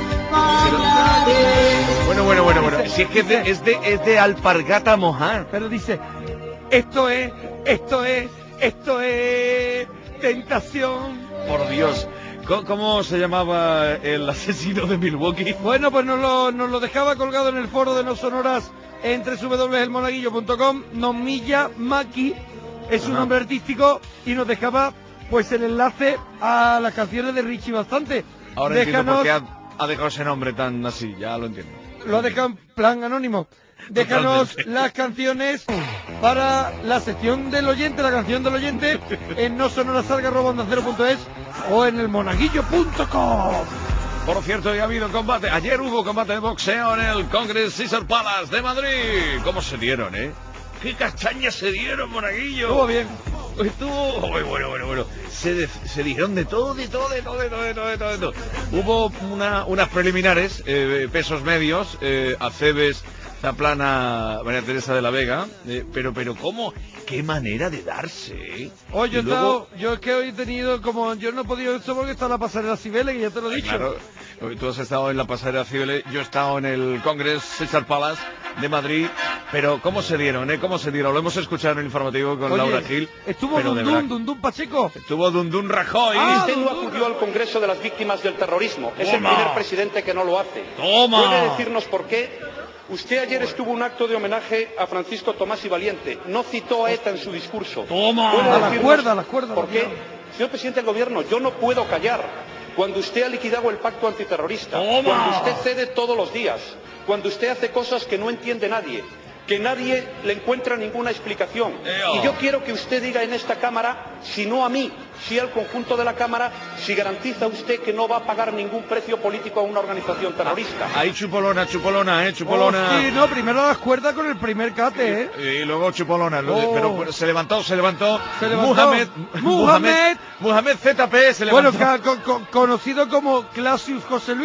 Bueno, bueno, bueno, bueno. Si es que es de, es de, es de alpargata mojar. Pero dice, esto es, esto es, esto es tentación. Por Dios. ¿Cómo, cómo se llamaba el asesino de Milwaukee? Bueno, pues nos lo, nos lo dejaba colgado en el foro de No Sonoras en doble u doble u doble u punto el monaguillo punto com. Nomiyamaki es un nombre artístico y nos dejaba pues el enlace a las canciones de Richie Bastante. Ahora entiendo por qué ha, ha dejado ese nombre tan así, ya lo entiendo. Lo ha dejado en plan anónimo. Déjanos Totalmente. Las canciones para la sección del oyente, la canción del oyente, en nosonorasalga arroba onda cero punto es o en el monaguillo punto com. Por cierto, ya ha habido combate. Ayer hubo combate de boxeo en el Congress Caesar Palace de Madrid. ¿Cómo se dieron, eh? ¡Qué castañas se dieron, monaguillo! Estuvo bien. Estuvo... Bueno, bueno, bueno, bueno. Se, de, se dijeron de todo, de todo, de todo, de todo, de todo, de todo. De todo. Hubo una, unas preliminares, eh, pesos medios, eh, Acebes, Zaplana, María Teresa de la Vega, eh, pero, pero, ¿cómo? ¡Qué manera de darse! ¿eh? Oye, yo, luego... estado, yo es que hoy he tenido, como yo no he podido esto porque está en la pasarela Cibeles, que ya te lo he dicho. Claro, tú has estado en la pasarela Cibeles, yo he estado en el Congress Caesar Palace de Madrid, pero ¿cómo se dieron, eh? ¿Cómo se dieron? Lo hemos escuchado en el informativo con Oye, Laura Gil. Estuvo Dundún, Dundún Pacheco. Estuvo Dundún Rajoy. Ah, usted no acudió al Congreso de las Víctimas del Terrorismo. Es el primer presidente que no lo hace. ¡Toma! ¿Puede decirnos por qué? Usted ayer estuvo en un acto de homenaje a Francisco Tomás y Valiente. No citó a ETA en su discurso. ¡Toma! A la cuerda, a la cuerda. ¿Por qué? Señor presidente del gobierno, yo no puedo callar. Cuando usted ha liquidado el pacto antiterrorista, ¡Toma! cuando usted cede todos los días, cuando usted hace cosas que no entiende nadie, que nadie le encuentra ninguna explicación. Eo. Y yo quiero que usted diga en esta Cámara, si no a mí, si al conjunto de la Cámara, si garantiza usted que no va a pagar ningún precio político a una organización terrorista. Ahí chupolona, chupolona, eh, chupolona. Oh, sí, no, primero las cuerdas con el primer cate, eh. Y luego chupolona, Oh. pero, pero se levantó, se levantó. Se levantó. Mohamed, Mohamed. Mohamed Z P se levantó. Bueno, ca- con- con- conocido como Clausius José Luis.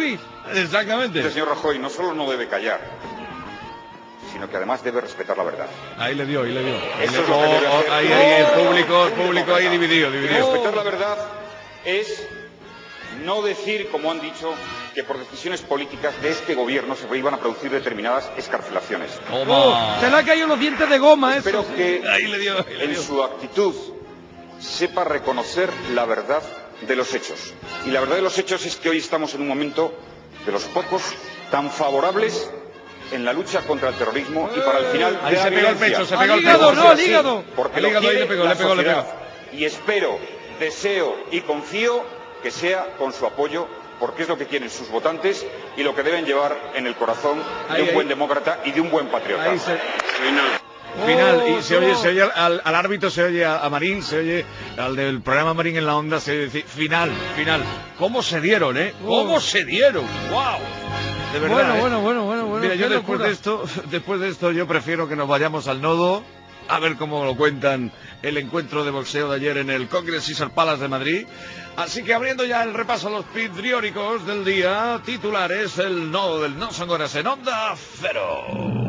Exactamente. El señor Rajoy no solo no debe callar, sino que además debe respetar la verdad. Ahí le dio, ahí le dio. Ahí Eso le... es lo que debe hacer. Ahí, ahí, el público, el público ahí dividido, dividido. Respetar la verdad es no decir, como han dicho, que por decisiones políticas de este gobierno se iban a producir determinadas excarcelaciones. Oh, se le han caído los dientes de goma, Espero eso. que ahí le dio, ahí le en dio. su actitud sepa reconocer la verdad de los hechos. Y la verdad de los hechos es que hoy estamos en un momento de los pocos tan favorables en la lucha contra el terrorismo y para el final Ahí de la se pegó el violencia. pecho, se pegó Al el pecho. hígado, no, al hígado. Porque Al lo hígado ahí quiere le pegó, la le pegó, le pegó. sociedad. Y espero, deseo y confío que sea con su apoyo, porque es lo que quieren sus votantes y lo que deben llevar en el corazón de Ahí, un ahí. buen demócrata y de un buen patriota. Ahí se... Final, y se oye, se oye al, al árbitro, se oye a, a Marín, se oye al del programa Marín en la Onda, se oye decir, final, final. ¿Cómo se dieron, eh? ¿Cómo Oh. se dieron? ¡Wow! De verdad, Bueno, ¿eh? bueno, bueno, bueno, bueno. Mira, yo qué después locura. de esto, después de esto, yo prefiero que nos vayamos al nodo, a ver cómo lo cuentan el encuentro de boxeo de ayer en el Congress Caesar Palace de Madrid. Así que abriendo ya el repaso a los pitrióricos del día, titulares, el nodo del No Son Horas en Onda Cero.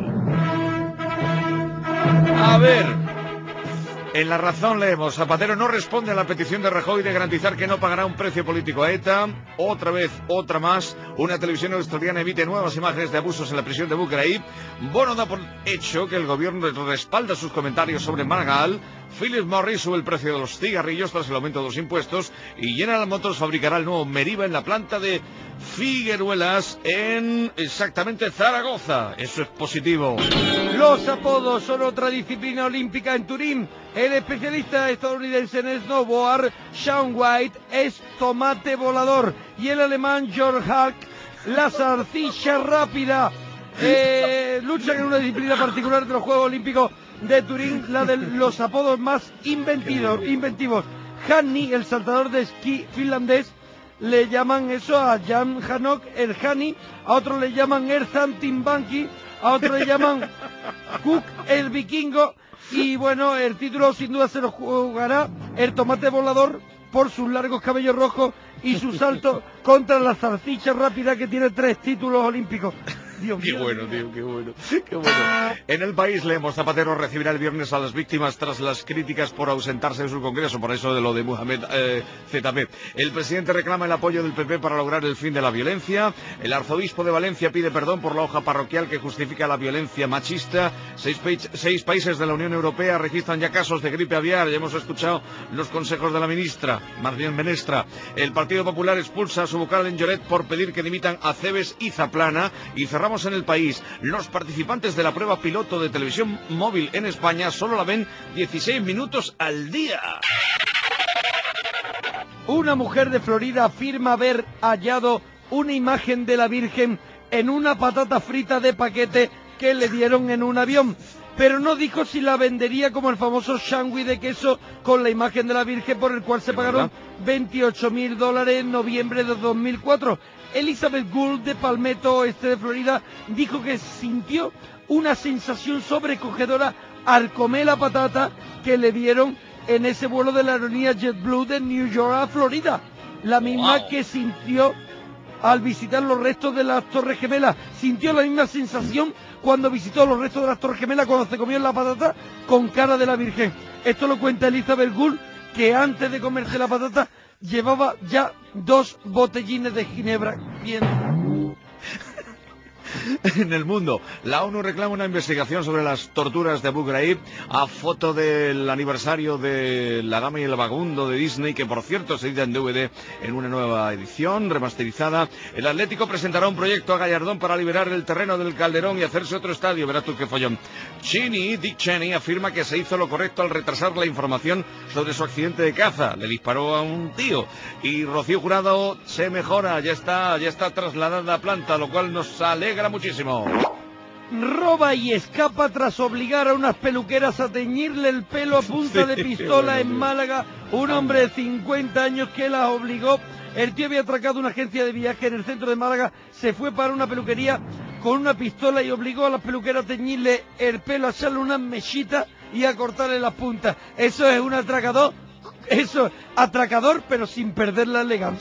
A ver, en La Razón leemos, Zapatero no responde a la petición de Rajoy de garantizar que no pagará un precio político a ETA. Otra vez, otra más, una televisión australiana emite nuevas imágenes de abusos en la prisión de Abu Ghraib. Bono da por hecho que el gobierno respalda sus comentarios sobre Maragall. Philip Morris sube el precio de los cigarrillos tras el aumento de los impuestos. Y General Motors fabricará el nuevo Meriva en la planta de Figueruelas en exactamente Zaragoza. Eso es positivo. Los apodos son otra disciplina olímpica en Turín. El especialista estadounidense en snowboard, Shaun White, es tomate volador. Y el alemán Georg Hack, la zarcilla rápida. Eh, luchan en una disciplina particular de los Juegos Olímpicos de Turín, la de los apodos más inventidos. inventivos. Hanni, el saltador de esquí finlandés, le llaman eso a Jan Hanok, el Hani, a otro le llaman Erzan Timbanki, a otro le llaman Cook, el vikingo, y bueno, el título sin duda se lo jugará el tomate volador por sus largos cabellos rojos y su salto contra la salchicha rápida, que tiene tres títulos olímpicos. Dios Qué mío. bueno, tío, qué bueno, qué bueno. En El País leemos, Zapatero recibirá el viernes a las víctimas tras las críticas por ausentarse de su congreso, por eso de lo de Mohamed eh, Z P. El presidente reclama el apoyo del P P para lograr el fin de la violencia. El arzobispo de Valencia pide perdón por la hoja parroquial que justifica la violencia machista. Seis, pa- seis países de la Unión Europea registran ya casos de gripe aviar. Ya hemos escuchado los consejos de la ministra, más bien Menestra. El Partido Popular expulsa a su vocal en Lloret por pedir que dimitan a Cebes y Zaplana. Y cerramos en El País. Los participantes de la prueba piloto de televisión móvil en España solo la ven dieciséis minutos al día. Una mujer de Florida afirma haber hallado una imagen de la Virgen en una patata frita de paquete que le dieron en un avión, pero no dijo si la vendería como el famoso sándwich de queso con la imagen de la Virgen, por el cual se pagaron veintiocho mil dólares en noviembre de dos mil cuatro. Elizabeth Gould, de Palmetto Oeste de Florida, dijo que sintió una sensación sobrecogedora al comer la patata que le dieron en ese vuelo de la aerolínea JetBlue de New York a Florida. La misma Wow. que sintió al visitar los restos de las Torres Gemelas. Sintió la misma sensación cuando visitó los restos de las Torres Gemelas, cuando se comió la patata con cara de la Virgen. Esto lo cuenta Elizabeth Gould, que antes de comerse la patata llevaba ya dos botellines de ginebra bien. En El Mundo, la ONU reclama una investigación sobre las torturas de Abu Ghraib, a foto del aniversario de La Dama y el Vagabundo de Disney, que por cierto se edita en D V D en una nueva edición remasterizada. El Atlético presentará un proyecto a Gallardón para liberar el terreno del Calderón y hacerse otro estadio. Verás tú qué follón. Cheney, Dick Cheney, afirma que se hizo lo correcto al retrasar la información sobre su accidente de caza. Le disparó a un tío. Y Rocío Jurado se mejora, ya está, ya está trasladada a planta, lo cual nos alegra muchísimo. Roba y escapa tras obligar a unas peluqueras a teñirle el pelo a punta de Sí, pistola bueno, en tío. Málaga. Un hombre de cincuenta años que las obligó. El tío había atracado una agencia de viaje en el centro de Málaga, se fue para una peluquería con una pistola y obligó a las peluqueras a teñirle el pelo, a echarle unas mechitas y a cortarle las puntas. Eso es un atracador, eso, atracador, pero sin perder la elegancia.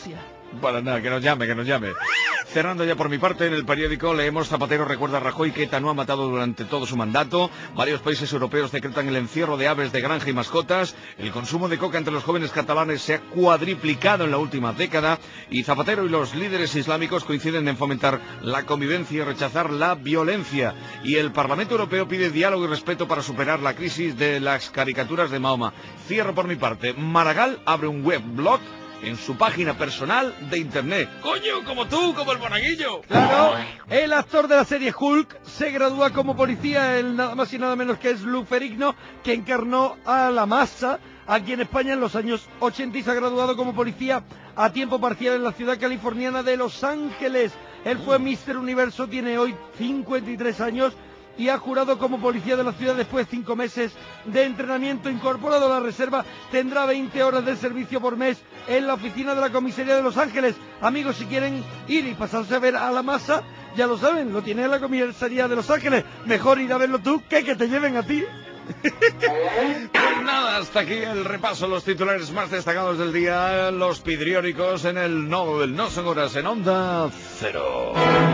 Para nada, que nos llame, que nos llame. Cerrando ya por mi parte, en el periódico leemos: Zapatero recuerda a Rajoy que ETA no ha matado durante todo su mandato. Varios países europeos decretan el encierro de aves de granja y mascotas. El consumo de coca entre los jóvenes catalanes se ha cuadriplicado en la última década. Y Zapatero y los líderes islámicos coinciden en fomentar la convivencia y rechazar la violencia. Y el Parlamento Europeo pide diálogo y respeto para superar la crisis de las caricaturas de Mahoma. Cierro por mi parte. Maragall abre un weblog en su página personal de internet. ¡Coño, como tú, como el monaguillo! Claro, el actor de la serie Hulk se gradúa como policía, el nada más y nada menos que es Lou Ferrigno, que encarnó a la masa aquí en España en los años ochenta y se ha graduado como policía a tiempo parcial en la ciudad californiana de Los Ángeles. Él fue míster Universo, tiene hoy cincuenta y tres años y ha jurado como policía de la ciudad después de cinco meses de entrenamiento. Incorporado a la reserva, tendrá veinte horas de servicio por mes en la oficina de la comisaría de Los Ángeles. Amigos, si quieren ir y pasarse a ver a la masa, ya lo saben, lo tiene en la comisaría de Los Ángeles. Mejor ir a verlo tú que que te lleven a ti. Pues nada, hasta aquí el repaso a los titulares más destacados del día, los pidrióricos en el No, el No Son Horas en Onda Cero.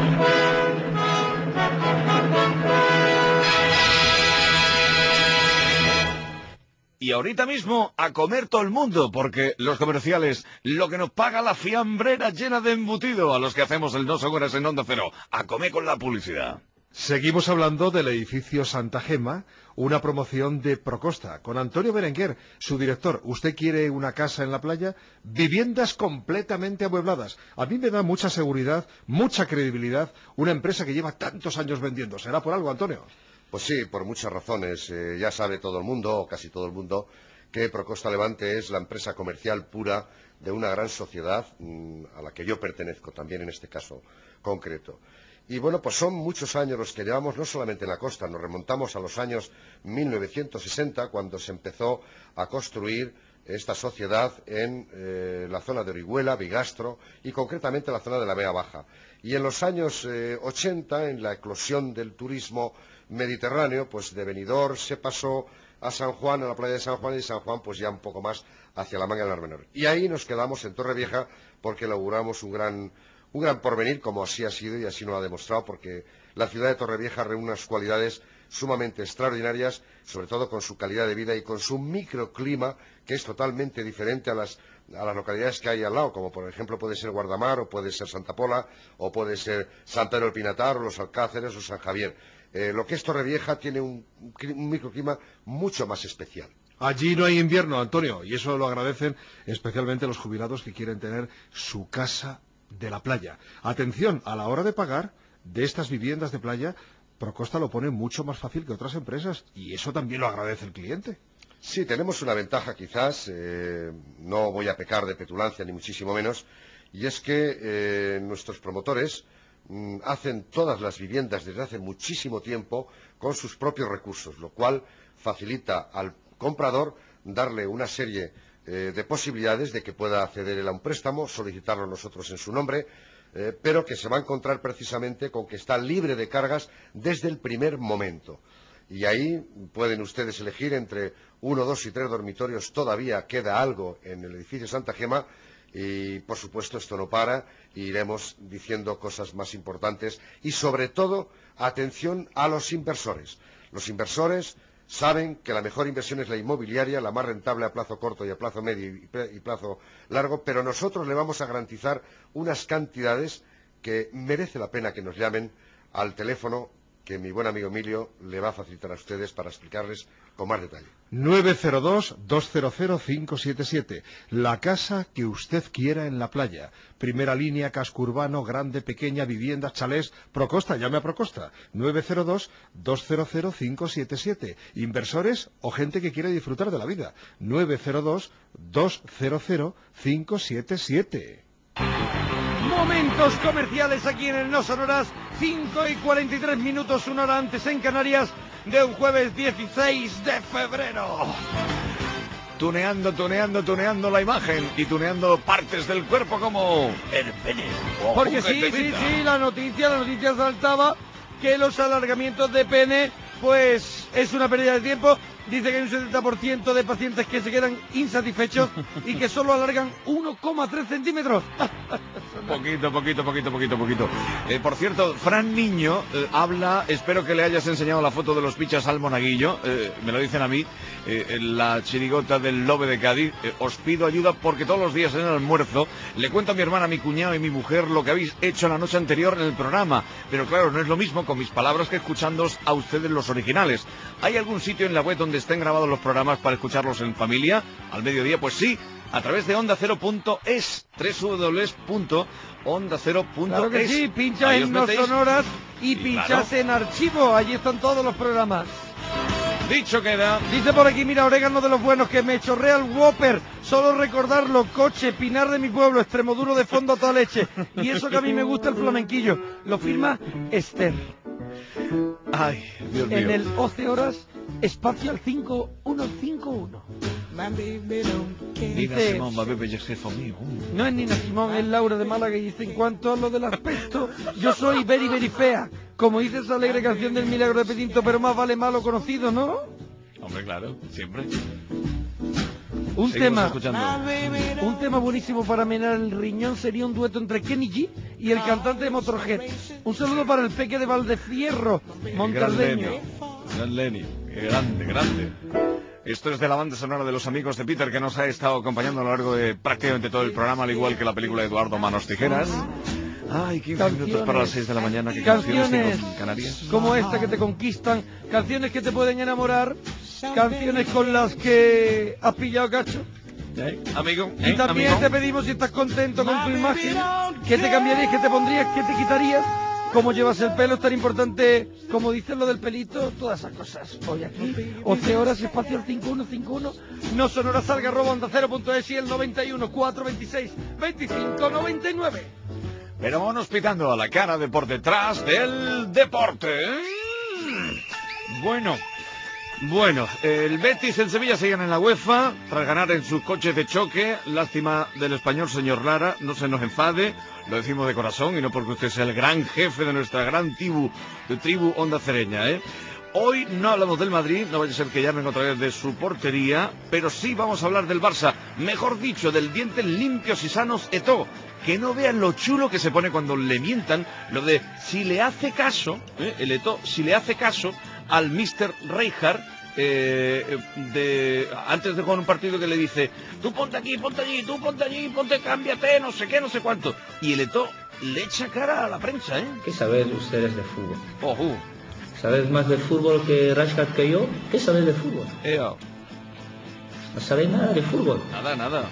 Y ahorita mismo a comer todo el mundo, porque los comerciales, lo que nos paga la fiambrera llena de embutido a los que hacemos el No Son Horas en Onda Cero, a comer con la publicidad. Seguimos hablando del edificio Santa Gema, una promoción de Procosta, con Antonio Berenguer, su director. ¿Usted quiere una casa en la playa? Viviendas completamente amuebladas. A mí me da mucha seguridad, mucha credibilidad, una empresa que lleva tantos años vendiendo. ¿Será por algo, Antonio? Pues sí, por muchas razones. Eh, ya sabe todo el mundo, o casi todo el mundo, que Procosta Levante es la empresa comercial pura de una gran sociedad mmm, a la que yo pertenezco también en este caso concreto. Y bueno, pues son muchos años los que llevamos, no solamente en la costa, nos remontamos a los años mil novecientos sesenta, cuando se empezó a construir esta sociedad en eh, la zona de Orihuela, Bigastro y concretamente la zona de la Vega Baja. Y en los años eh, ochenta, en la eclosión del turismo mediterráneo, pues de Benidorm se pasó a San Juan, a la playa de San Juan, y San Juan pues ya un poco más hacia la Manga del Mar Menor. Y ahí nos quedamos en Torrevieja porque inauguramos un gran... Un gran porvenir, como así ha sido y así nos lo ha demostrado, porque la ciudad de Torrevieja reúne unas cualidades sumamente extraordinarias, sobre todo con su calidad de vida y con su microclima, que es totalmente diferente a las, a las localidades que hay al lado, como por ejemplo puede ser Guardamar, o puede ser Santa Pola, o puede ser San Pedro del Pinatar, o Los Alcáceres, o San Javier. Eh, lo que es Torrevieja tiene un, un microclima mucho más especial. Allí no hay invierno, Antonio, y eso lo agradecen especialmente los jubilados que quieren tener su casa de la playa. Atención, a la hora de pagar de estas viviendas de playa, Procosta lo pone mucho más fácil que otras empresas, y eso también lo agradece el cliente. Sí, tenemos una ventaja quizás, eh, no voy a pecar de petulancia ni muchísimo menos, y es que eh, nuestros promotores mm, hacen todas las viviendas desde hace muchísimo tiempo con sus propios recursos, lo cual facilita al comprador darle una serie Eh, de posibilidades de que pueda acceder él a un préstamo, solicitarlo nosotros en su nombre, eh, pero que se va a encontrar precisamente con que está libre de cargas desde el primer momento. Y ahí pueden ustedes elegir entre uno, dos y tres dormitorios. Todavía queda algo en el edificio Santa Gema y, por supuesto, esto no para y iremos diciendo cosas más importantes. Y, sobre todo, atención a los inversores. Los inversores saben que la mejor inversión es la inmobiliaria, la más rentable a plazo corto y a plazo medio y plazo largo, pero nosotros le vamos a garantizar unas cantidades que merece la pena que nos llamen al teléfono que mi buen amigo Emilio le va a facilitar a ustedes para explicarles con más detalle. nueve cero dos, dos cero cero, cinco siete siete. La casa que usted quiera en la playa. Primera línea, casco urbano, grande, pequeña, viviendas, chalés. Procosta, llame a Procosta. nueve cero dos, dos cero cero, cinco siete siete. Inversores o gente que quiere disfrutar de la vida. nueve cero dos, dos cero cero, cinco siete siete. Momentos comerciales aquí en el No Son Horas, cinco y cuarenta y tres minutos, una hora antes en Canarias, de un jueves dieciséis de febrero. Tuneando, tuneando, tuneando la imagen y tuneando partes del cuerpo como el pene. Porque sí, sí, sí, la noticia, la noticia saltaba que los alargamientos de pene pues es una pérdida de tiempo. Dice que hay un setenta por ciento de pacientes que se quedan insatisfechos y que solo alargan uno coma tres centímetros. Poquito, poquito, poquito, poquito, poquito. Eh, por cierto, Fran Niño eh, habla, espero que le hayas enseñado la foto de los pichas al monaguillo, eh, me lo dicen a mí, eh, en la chirigota del Lobe de Cádiz. Eh, os pido ayuda porque todos los días en el almuerzo le cuento a mi hermana, a mi cuñado y mi mujer lo que habéis hecho la noche anterior en el programa. Pero claro, no es lo mismo con mis palabras que escuchándoos a ustedes los originales. ¿Hay algún sitio en la web donde estén grabados los programas para escucharlos en familia al mediodía? Pues sí, a través de onda cero punto es, doble u doble u doble u punto onda cero punto es. Claro que sí, pinchas en No Sonoras y, y pinchas claro. en archivo, allí están todos los programas. Dicho queda. Dice por aquí, mira, orégano de los buenos, que me chorrea el Whopper. Solo recordarlo, coche, Pinar de mi pueblo, Extremoduro de fondo a toda leche. Y eso que a mí me gusta el flamenquillo. Lo firma Esther. Ay, Dios mío. En el once horas, Espacial cinco uno cinco uno. Nina Simón, va bebé, jefe mío. No es Nina Simón, es Laura de Málaga, y dice, en cuanto a lo del aspecto, yo soy very, very fea. Como dice esa alegre canción del Milagro de Pedinto, pero más vale malo conocido, ¿no? Hombre, claro, siempre. Un Seguimos tema, escuchando. un tema buenísimo para menar el riñón sería un dueto entre Kenny G y el cantante de Motorhead. Un saludo para el Peque de Valdefierro, montardeño. Gran Lenny, grande, grande. Esto es de la banda sonora de Los Amigos de Peter, que nos ha estado acompañando a lo largo de prácticamente todo el programa, al igual que la película de Eduardo Manos Tijeras. Ay, quince canciones, minutos para las seis de la mañana. ¿Qué canciones, canciones en Canarias? Como esta que te conquistan, canciones que te pueden enamorar, canciones con las que has pillado cacho. ¿Eh? Amigo, ¿eh? Y también amigo. te pedimos, si estás contento con tu imagen, ¿qué te cambiarías, qué te pondrías, qué te quitarías? ¿Cómo llevas el pelo? Es tan importante como dices lo del pelito, todas esas cosas. Hoy aquí, once horas, Espacial cinco uno cinco uno, No Sonoras, salga, arroba onda cero punto es y el noventa y uno, cuatrocientos veintiséis, veinticinco, noventa y nueve. Pero vámonos pitando a la cara de por detrás del deporte. Bueno, bueno, el Betis y el Sevilla siguen en la UEFA tras ganar en sus coches de choque. Lástima del español, señor Lara, no se nos enfade, lo decimos de corazón y no porque usted sea el gran jefe de nuestra gran tribu, de tribu Onda Cereña, ¿eh? Hoy no hablamos del Madrid, no vaya a ser que llamen otra vez de su portería, pero sí vamos a hablar del Barça, mejor dicho, del dientes limpios y sanos Eto'o. Que no vean lo chulo que se pone cuando le mientan, lo de si le hace caso, ¿eh? el Eto'o, si le hace caso al mister Rijkaard, eh, de, antes de jugar un partido, que le dice, tú ponte aquí, ponte allí, tú ponte allí, ponte, cámbiate, no sé qué, no sé cuánto. Y el Eto'o le echa cara a la prensa, ¿eh? ¿Qué saben ustedes de fútbol? Ojo. ¿Sabes más de fútbol que Rijkaard que yo? ¿Qué sabes de fútbol? Eo. ¿No sabéis nada de fútbol? Nada, nada.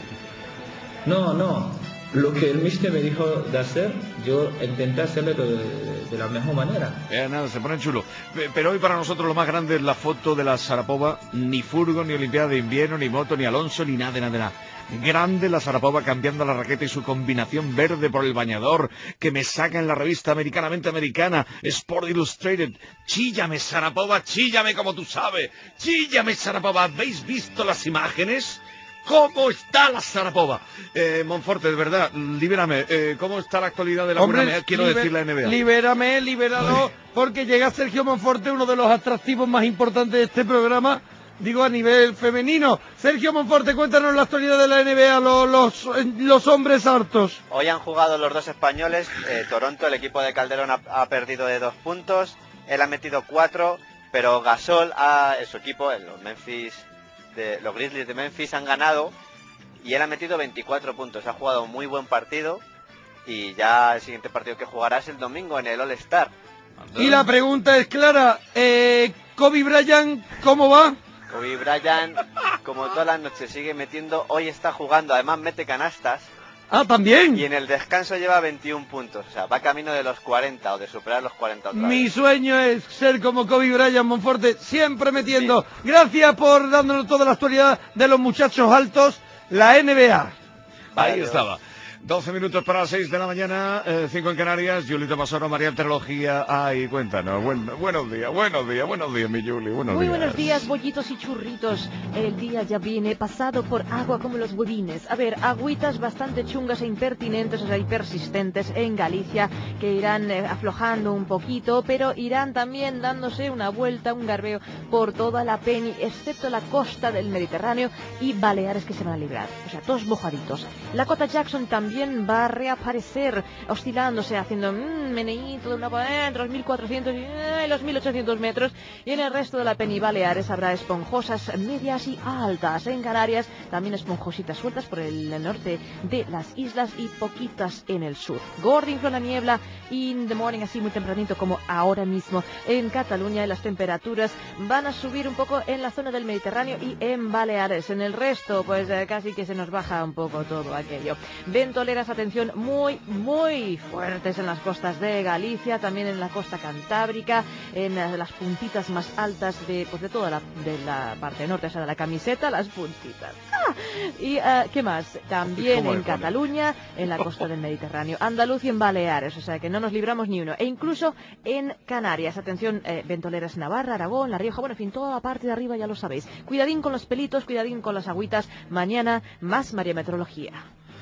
No, no. Lo que el mister me dijo de hacer, yo intenté hacerlo de, de, de la mejor manera. Eh, nada, se pone chulo. Pero hoy para nosotros lo más grande es la foto de la Sharapova. Ni furgo, ni Olimpiada de Invierno, ni moto, ni Alonso, ni nada, nada, nada. Grande la Sharapova cambiando la raqueta y su combinación verde por el bañador, que me saca en la revista americanamente americana, Sport Illustrated. Chíllame, Sharapova, chíllame como tú sabes. Chíllame, Sharapova. ¿Habéis visto las imágenes? ¿Cómo está la Sharapova? Eh, Monforte, de verdad, libérame. Eh, ¿Cómo está la actualidad de la Hombre, buena, quiero liber, decir, la N B A? Libérame, libéralo, Ay. Porque llega Sergio Monforte, uno de los atractivos más importantes de este programa, digo a nivel femenino. Sergio Monforte, cuéntanos la actualidad de la N B A, los, los, los hombres hartos. Hoy han jugado los dos españoles. eh, Toronto, el equipo de Calderón, ha, ha perdido de dos puntos, él ha metido cuatro, pero Gasol, ha, su equipo, los Memphis... De, los Grizzlies de Memphis han ganado y él ha metido veinticuatro puntos, ha jugado un muy buen partido y ya el siguiente partido que jugará es el domingo en el All-Star. Y la pregunta es clara, eh, Kobe Bryant, ¿cómo va? Kobe Bryant, como todas las noches, sigue metiendo, hoy está jugando, además mete canastas. Ah, ¿también? Y en el descanso lleva veintiún puntos, o sea, va camino de los cuarenta o de superar los cuarenta otra Mi vez. sueño es ser como Kobe Bryant, Monforte, siempre metiendo. Sí. Gracias por dándonos toda la actualidad de los muchachos altos, la N B A. Ahí estaba. doce minutos para las seis de la mañana, eh, cinco en Canarias. Julito Pasoro, María Meteorología. Ay, cuéntanos. Buen, buenos días, buenos días, buenos días, mi Juli. Buenos Muy días. buenos días, bollitos y churritos. El día ya viene pasado por agua como los huevines. A ver, agüitas bastante chungas e impertinentes, o sea, y persistentes en Galicia, que irán eh, aflojando un poquito, pero irán también dándose una vuelta, un garbeo por toda la peni, excepto la costa del Mediterráneo y Baleares, que se van a librar. O sea, todos mojaditos. La cota Jackson también va a reaparecer, oscilándose, haciendo mmm, meneíto de una para entre los mil cuatrocientos y eh, los mil ochocientos metros. Y en el resto de la peni Baleares habrá esponjosas medias y altas. En Canarias también esponjositas sueltas por el norte de las islas y poquitas en el sur. Gordon con la niebla in the morning, así muy tempranito como ahora mismo en Cataluña. Y las temperaturas van a subir un poco en la zona del Mediterráneo y en Baleares. En el resto, pues eh, casi que se nos baja un poco todo aquello. Ventoleras, atención, muy, muy fuertes en las costas de Galicia, también en la costa cantábrica, en eh, las puntitas más altas de, pues de toda la, de la parte norte, o sea, de la camiseta, las puntitas. ¡Ah! Y, uh, ¿qué más? También en Cataluña, en la costa del Mediterráneo, Andalucía y en Baleares, o sea, que no nos libramos ni uno. E incluso en Canarias, atención, eh, ventoleras Navarra, Aragón, La Rioja, bueno, en fin, toda la parte de arriba ya lo sabéis. Cuidadín con los pelitos, cuidadín con las agüitas. Mañana, más María Meteorología.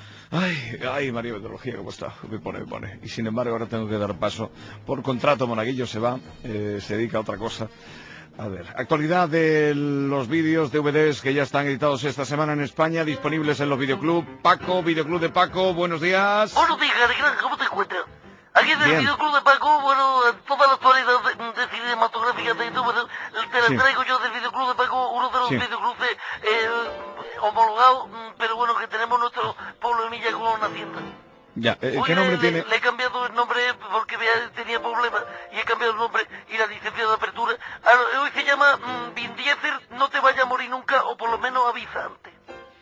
Ay, ay, María Meteorología, ¿cómo está? Me pone, me pone. Y sin embargo, ahora tengo que dar paso. Por contrato, Monaguillo se va, eh, se dedica a otra cosa. A ver, actualidad de los vídeos, D V Ds que ya están editados esta semana en España, disponibles en los videoclub. Paco, videoclub de Paco, buenos días. Buenos días, Gary, ¿cómo te encuentras? Aquí en el Bien. videoclub de Paco, bueno, toda la actualidad de, de cinematográfica de YouTube, te la Sí. traigo yo del videoclub de Paco, uno de los Sí. videoclubs eh, homologados, pero bueno, que tenemos nuestro problemilla con una Hacienda. Ya, eh, Hoy ¿qué nombre le, tiene? Le he cambiado el nombre porque vea, tenía problemas y he cambiado el nombre y la licencia de apertura. Ahora, hoy se llama mm, Vin Diesel, no te vaya a morir nunca, o por lo menos avisa antes.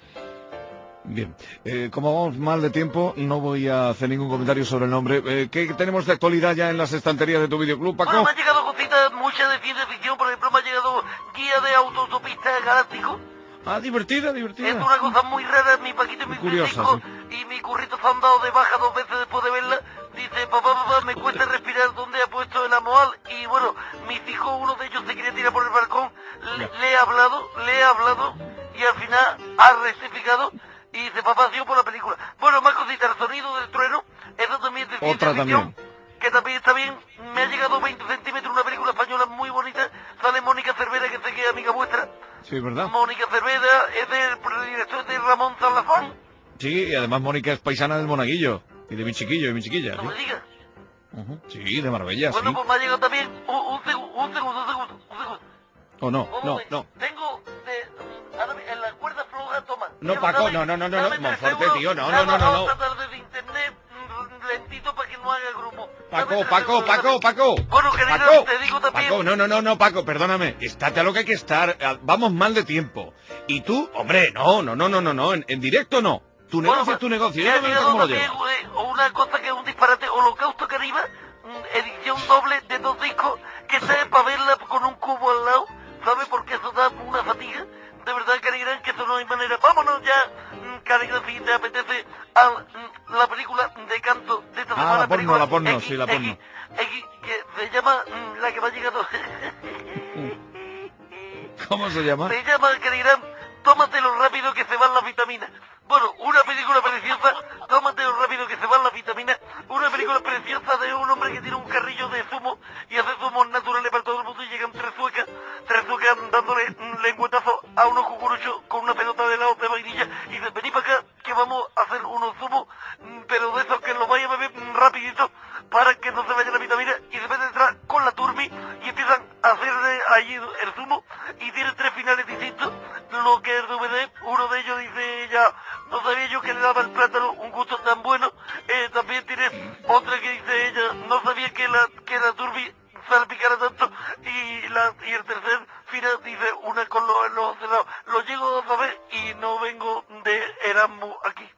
Bien, eh, como vamos mal de tiempo, no voy a hacer ningún comentario sobre el nombre. Eh, ¿Qué tenemos de actualidad ya en las estanterías de tu videoclub, Paco? Bueno, me han llegado cositas muchas de ciencia ficción, por ejemplo, me ha llegado guía de autostopista galáctico. Ah, divertida, divertida. Es una cosa muy rara, mi Paquito y mi Curiosa, Francisco y mi currito se han dado de baja dos veces después de verla. Dice, papá, papá, me cuesta respirar, ¿dónde ha puesto el amoal? Y bueno, mis hijos, uno de ellos se quería tirar por el balcón, le, le he hablado, le he hablado y al final ha rectificado y dice, papá, ha sido por la película. Bueno, más cositas, el sonido del trueno, eso también es de ciencia Otra ficción. también. Que también está bien, me ha llegado veinte centímetros, una película española muy bonita, sale Mónica Cervera, que sé que es amiga vuestra. Sí, ¿verdad? Mónica Cervera es del director de Ramón Salazón. Sí, y además Mónica es paisana del Monaguillo. Y de mi chiquillo y mi chiquilla. No ¿sí? me digas. Ujú. Sí, de Marbella, Bueno, sí. pues me ha llegado también un, un, segu- un segundo, un segundo, un segundo. ¿O no? Vamos No, a ver. no. Tengo de, ahora, en la cuerda floja, toma. No, Quiero Paco, saber- no, no, no, no, no, dame tres Monforte, euros, tío, no, me no, ha no, no, bajado no. esta tarde de internet mm, lentito para que no haga grupo. Paco, Paco, Paco, Paco. Bueno, querido, Paco, te digo también. Paco, no, no, no, no, Paco, perdóname. Estate a lo que hay que estar. Ah, Vamos mal de tiempo. Y tú, hombre, no, no, no, no, no, no. En, en directo no. Tu negocio es tu negocio. Me Yo ha no me meto llegado cómo lo también llevas. eh, una cosa que es un disparate, Holocausto Caribe, mm, edición doble de dos discos, que está para verla con un cubo al lado, ¿sabe? Porque eso da una fatiga. De verdad, Cari Gran, que eso no hay manera. Vámonos ya, mm, Cari Gran, si te apetece, a mm, la película de canto de esta Ah, semana. la porno, película la porno, X, sí, la porno. X, X, que se llama mm, la que me ha llegado. ¿Cómo se llama? Se llama, Cari Gran, Tómatelo rápido que se van las vitaminas. Bueno, una película preciosa, tómatelo rápido que se van las vitaminas. Una película preciosa de un hombre que tiene un carrillo de zumo y hace zumos naturales para todo el mundo y llegan tres suecas, tres suecas dándole un lengüetazo a unos cucuruchos con una pelota de helado de vainilla y dicen, vení para acá que vamos a hacer unos zumos, mm, pero de esos que los vaya a beber mm, rapidito para que no se vaya la vitamina y de repente entrar con la turbi y empiezan a hacerle allí el zumo y tiene tres finales distintos. Lo que es D V D, uno de ellos dice ella, no sabía yo que le daba el plátano un gusto tan bueno. Eh, también tiene otra que dice ella, no sabía que la, que la turbi salpicara tanto. Y, la, y el tercer final dice, una con los los helados. Lo llego a saber y no vengo de Erasmus aquí.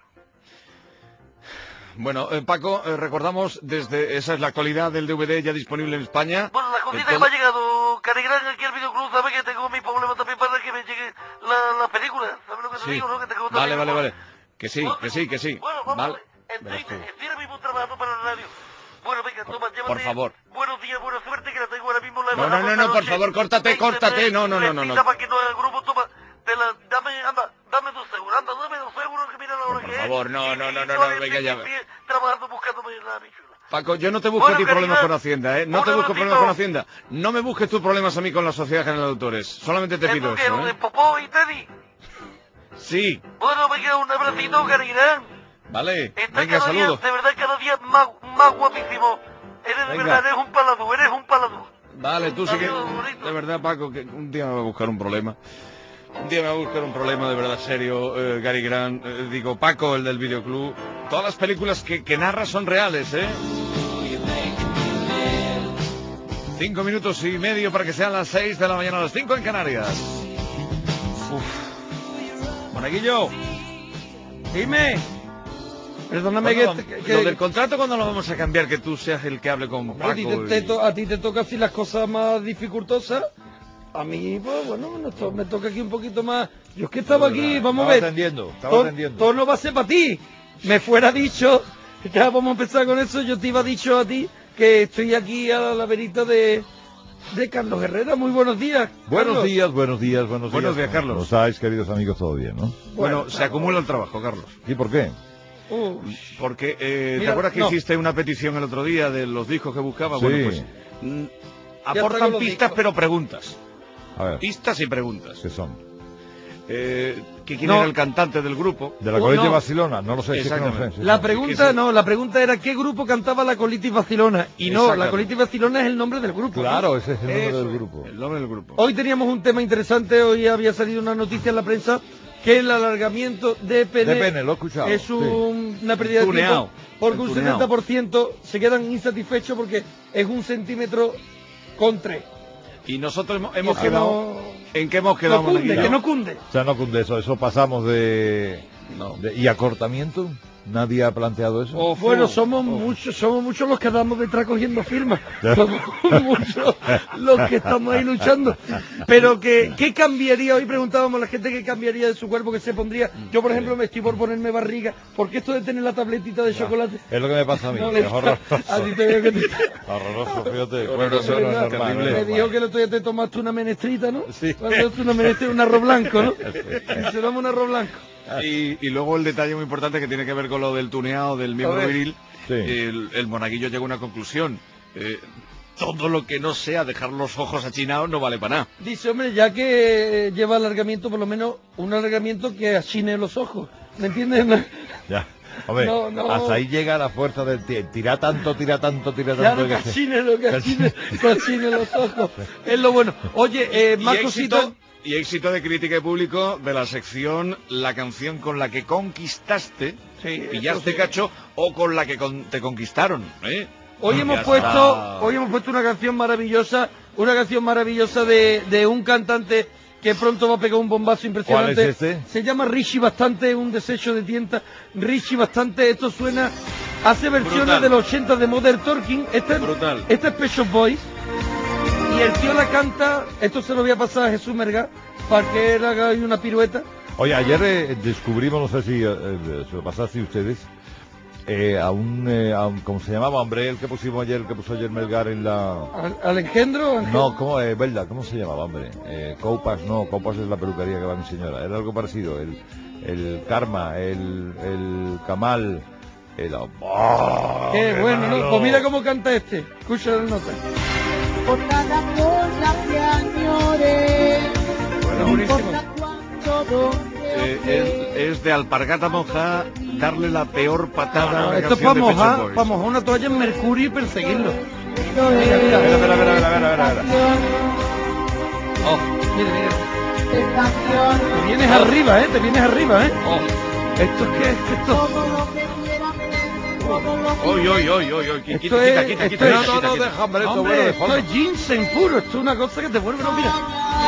Bueno, eh, Paco, eh, recordamos desde esa es la actualidad del D V D ya disponible en España. Bueno, la cosita Eh, que todo- me ha llegado, Carigrán, aquí al videoclub, sabe que tengo mi problema también para que me llegue la, la película. ¿Sabes lo que te Sí. digo, no? Que tengo Vale, también vale, un- vale. Que sí, que sí, que sí. Bueno, vamos Vale. a ver. Estoy, estoy ahora mismo trabajando para la radio. Bueno, venga, toma, llévate. Por favor. Buenos días, buena suerte, que la tengo ahora mismo en la No, no, no, no, por favor, córtate, córtate. No, no, no, no, no. Para que no haga el grupo, toma. Te la, dame, anda, dame dos euros, anda, dame dos euros, que mira la hora que es. Por favor, no, no, no, no, no, venga ya. Trabajando buscándome la bichula. Paco, yo no te busco a ti problemas con Hacienda, ¿eh? No te busco problemas con Hacienda. No me busques tus problemas a mí con la Sociedad General de Autores. Solamente te pido eso, ¿eh? Popó y Teddy? Sí. Bueno, venga, un abracito, Carirán. Vale, Está venga, cada saludos. día, de verdad, cada día más, más guapísimo. Eres de Venga. verdad, eres un paladú, eres un paladú. Vale, tú sí que... De verdad, Paco, que un día me va a buscar un problema. Un día me va a buscar un problema de verdad serio, eh, Gary Grant, eh, digo, Paco, el del videoclub. Todas las películas que, que narra son reales, ¿eh? Cinco minutos y medio para que sean las seis de la mañana, a las cinco en Canarias. Uf. Monaguillo. Dime. Perdóname ¿Cuándo que, vamos- que- Lo del contrato, ¿cuándo lo vamos a cambiar? Que tú seas el que hable con Paco. a ti te, te y- to- a ti te toca así las cosas más dificultosas. A mí, pues bueno, me to- me toca aquí un poquito más. Yo es que estaba Es aquí, verdad, vamos a estaba ver. atendiendo, estaba todo, atendiendo. todo no va a ser para ti. Me fuera dicho, ya vamos a empezar con eso. Yo te iba dicho a ti que estoy aquí a la verita de, de Carlos Herrera. Muy buenos días. Buenos Carlos. días, buenos días, buenos días. Buenos días, Carlos. ¿Cómo estáis, queridos amigos? Todo bien, ¿no? Bueno, se acumula el trabajo, Carlos. ¿Y por qué? Uh, Porque, eh, ¿te Mira, acuerdas que no. hiciste una petición el otro día de los discos que buscaba? Sí. Bueno, pues mm, traigo aportan los pistas, discos. pero preguntas. A ver, Pistas y preguntas. ¿qué son? Eh, que quién No. era el cantante del grupo. ¿De la Oh, Colegio no. Barcelona? No lo sé, sí que no lo sé. Exactamente. sí, La sí. pregunta, sí. no, la pregunta era ¿qué grupo cantaba la Colitis Vacilona? Y no, la Exactamente. Colitis Vacilona es el nombre del grupo. ¿no? Claro, ese es el nombre Eso del es, grupo. El nombre del grupo. Hoy teníamos un tema interesante, hoy había salido una noticia en la prensa que el alargamiento de pene, De pene, lo he escuchado, es un- una pérdida de Tuneado, tiempo porque el un tuneado. setenta por ciento se quedan insatisfechos porque es un centímetro con tres. Y nosotros hemos, Y hemos eso quedado... no- ¿En qué hemos quedado, no cunde, Monaguillo? que no cunde. O sea, no cunde eso, eso pasamos de... No. de- ¿Y acortamiento? ¿Nadie ha planteado eso? Oh, bueno, somos muchos, somos muchos los que andamos detrás cogiendo firmas. Ya. Somos muchos los que estamos ahí luchando. Pero que, ¿qué cambiaría? Hoy preguntábamos a la gente qué cambiaría de su cuerpo, que se pondría. Yo, por ejemplo, me estoy por ponerme barriga, porque esto de tener la tabletita de chocolate. Es lo que me pasa a mí, no le es está- horroroso. a ti te veo que te- Horroroso, fíjate. Bueno, Bueno, eso eso no es ¿verdad? normal. no es Me normal. dijo que el otro día te tomaste una menestrita, ¿no? Sí. Cuando tú una menestrita, un arroz blanco, ¿no? Y se toma un arroz blanco. Y, y luego el detalle muy importante que tiene que ver con lo del tuneado del miembro ver. viril. Sí. El, el Monaguillo llega a una conclusión. Eh, todo lo que no sea dejar los ojos achinados no vale para nada. Dice, hombre, ya que lleva alargamiento, por lo menos un alargamiento que achine los ojos. ¿Me entiendes? Ya. Hombre, No, no. hasta ahí llega la fuerza del ti- tira tanto, tira tanto, tira tanto. Claro, que- cachine, lo cachine, cachine los ojos. Es lo bueno. Oye, eh, Y más éxito, cositas. y éxito de crítica y público de la sección La canción con la que conquistaste, Sí, pillaste eso sí. cacho, o con la que con- te conquistaron. ¿eh? Hoy Ya hemos está. puesto, hoy hemos puesto una canción maravillosa, una canción maravillosa de, de un cantante que pronto va a pegar un bombazo impresionante. ¿Cuál es este? Se llama Richie Bastante, un desecho de tienta. Richie Bastante, esto suena, hace versiones Brutal. de los ochenta de Modern Talking. Este, es- Brutal. este es Pet Shop Boys. Y el tío la canta, esto se lo voy a pasar a Jesús Merga, para que él haga ahí una pirueta. Oye, ayer eh, descubrimos, no sé si eh, eh, se lo pasaste ustedes, eh, a, un, eh, a un, ¿cómo se llamaba, hombre? El que pusimos ayer, el que puso ayer Melgar en la... Al, al engendro, Ángel. No, ¿cómo es? ¿Verdad? ¿Cómo se llamaba, hombre? Eh, Copas, no, Copas es la peluquería que va mi señora. Era algo parecido. El, el Karma, el, el Kamal, el... ¡Oh, Qué bueno, ¿no? malo! Pues mira cómo canta este. Escucha la nota. Por cada cosa que añore, Bueno, no buenísimo. importa cuánto, dónde Eh, es, es de Alpargata Moja darle la peor patada a una Esto es canción para de Pet Shop mojar, Boys. para mojar una toalla en mercurio y perseguirlo. esto Mira, es mira, Espera, espera, espera, espera, espera, espera. Oh, mira, mira. estación, Te vienes arriba, ¿eh? Te vienes arriba, ¿eh? Oh, ¿Esto es qué? Esto, todo lo que quiera ver, todo lo que Oy, oy, oy, oy, oy, quita, esto quita, es... quita, esto quita, es- quita, No, no, quita. deja, hombre, esto Hombre, bueno de esto fondo. es ginseng puro, esto es una cosa que te vuelve, no, mira.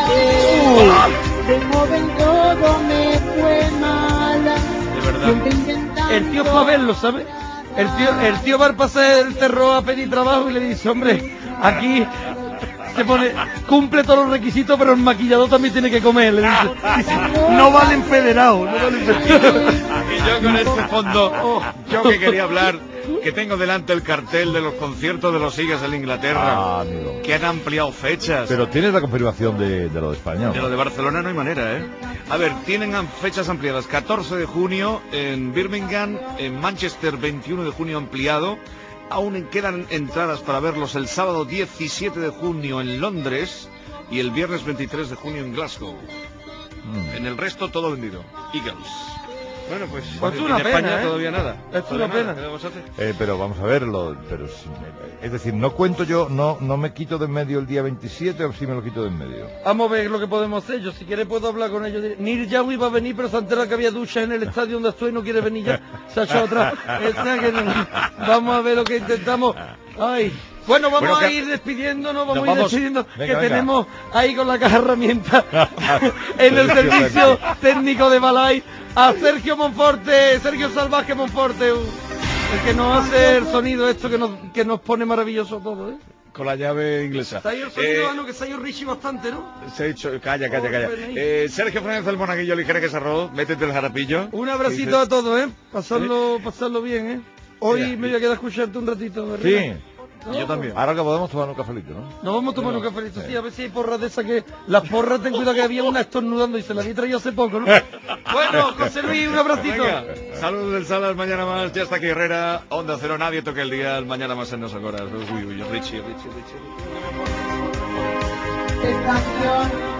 de joven todo me fue mal. De verdad. Siempre intentando El tío es para verlo, ¿sabes? El tío, el tío va a pasar el terror a pedir trabajo y le dice, hombre, aquí se pone, cumple todos los requisitos, pero el maquillador también tiene que comer. Le dice, dice, no valen federados, no valen federados. Y yo con este fondo, yo que quería hablar, que tengo delante el cartel de los conciertos de los Eagles en Inglaterra, Ah, amigo. que han ampliado fechas. Pero tienes la confirmación de, de lo de España. ¿no? De lo de Barcelona no hay manera, ¿eh? A ver, tienen am- fechas ampliadas. catorce de junio en Birmingham, en Manchester veintiuno de junio ampliado. Aún quedan entradas para verlos el sábado diecisiete de junio en Londres y el viernes veintitrés de junio en Glasgow. Mm. En el resto todo vendido. Eagles. Bueno, pues, Pues es en una España pena, ¿eh? todavía nada. Es Todavía una nada. pena. ¿Qué vamos a hacer? Eh, pero vamos a verlo, pero si- es decir, no cuento yo, no no me quito de en medio el día veintisiete o si me lo quito de en medio. Vamos a ver lo que podemos hacer. Yo, si quieres, puedo hablar con ellos. Nir Yawi va a venir, pero se ha enterado que había ducha en el estadio donde estoy y no quiere venir ya. Se ha echado atrás. O sea que no- vamos a ver lo que intentamos. Ay. Bueno, vamos Bueno, a que- ir despidiéndonos, vamos Nos a ir vamos. despidiendo, Venga, que venga. tenemos ahí con la caja herramienta en el servicio técnico de Balay a Sergio Monforte, Sergio Salvaje Monforte, el que nos hace el sonido esto que nos, que nos pone maravilloso todo, ¿eh? Con la llave inglesa. Se ha ido el sonido, Eh, Anu, que se ha ido Richie bastante, ¿no? Se ha dicho, calla, calla, calla. Eh, Sergio Fernández del Monaguillo, Ligera que se arroz, métete el jarapillo. Un abracito a todos, ¿eh? Pasarlo, pasarlo bien, ¿eh? Hoy me voy a quedar a escucharte un ratito, ¿verdad? Sí. No, yo también. Ahora que podemos tomar un cafelito, ¿no? Nos vamos a tomar un cafelito, sí, a ver si hay porras de esas que... Las porras, ten cuidado que había una estornudando y se la había traído hace poco, ¿no? Bueno, José Luis, un abracito. Venga, saludos del Salas, mañana más, ya está aquí Herrera, Onda Cero, nadie toque el día, mañana más en Nos Horas. Uy, uy, Richie, Richie, Richie. Estación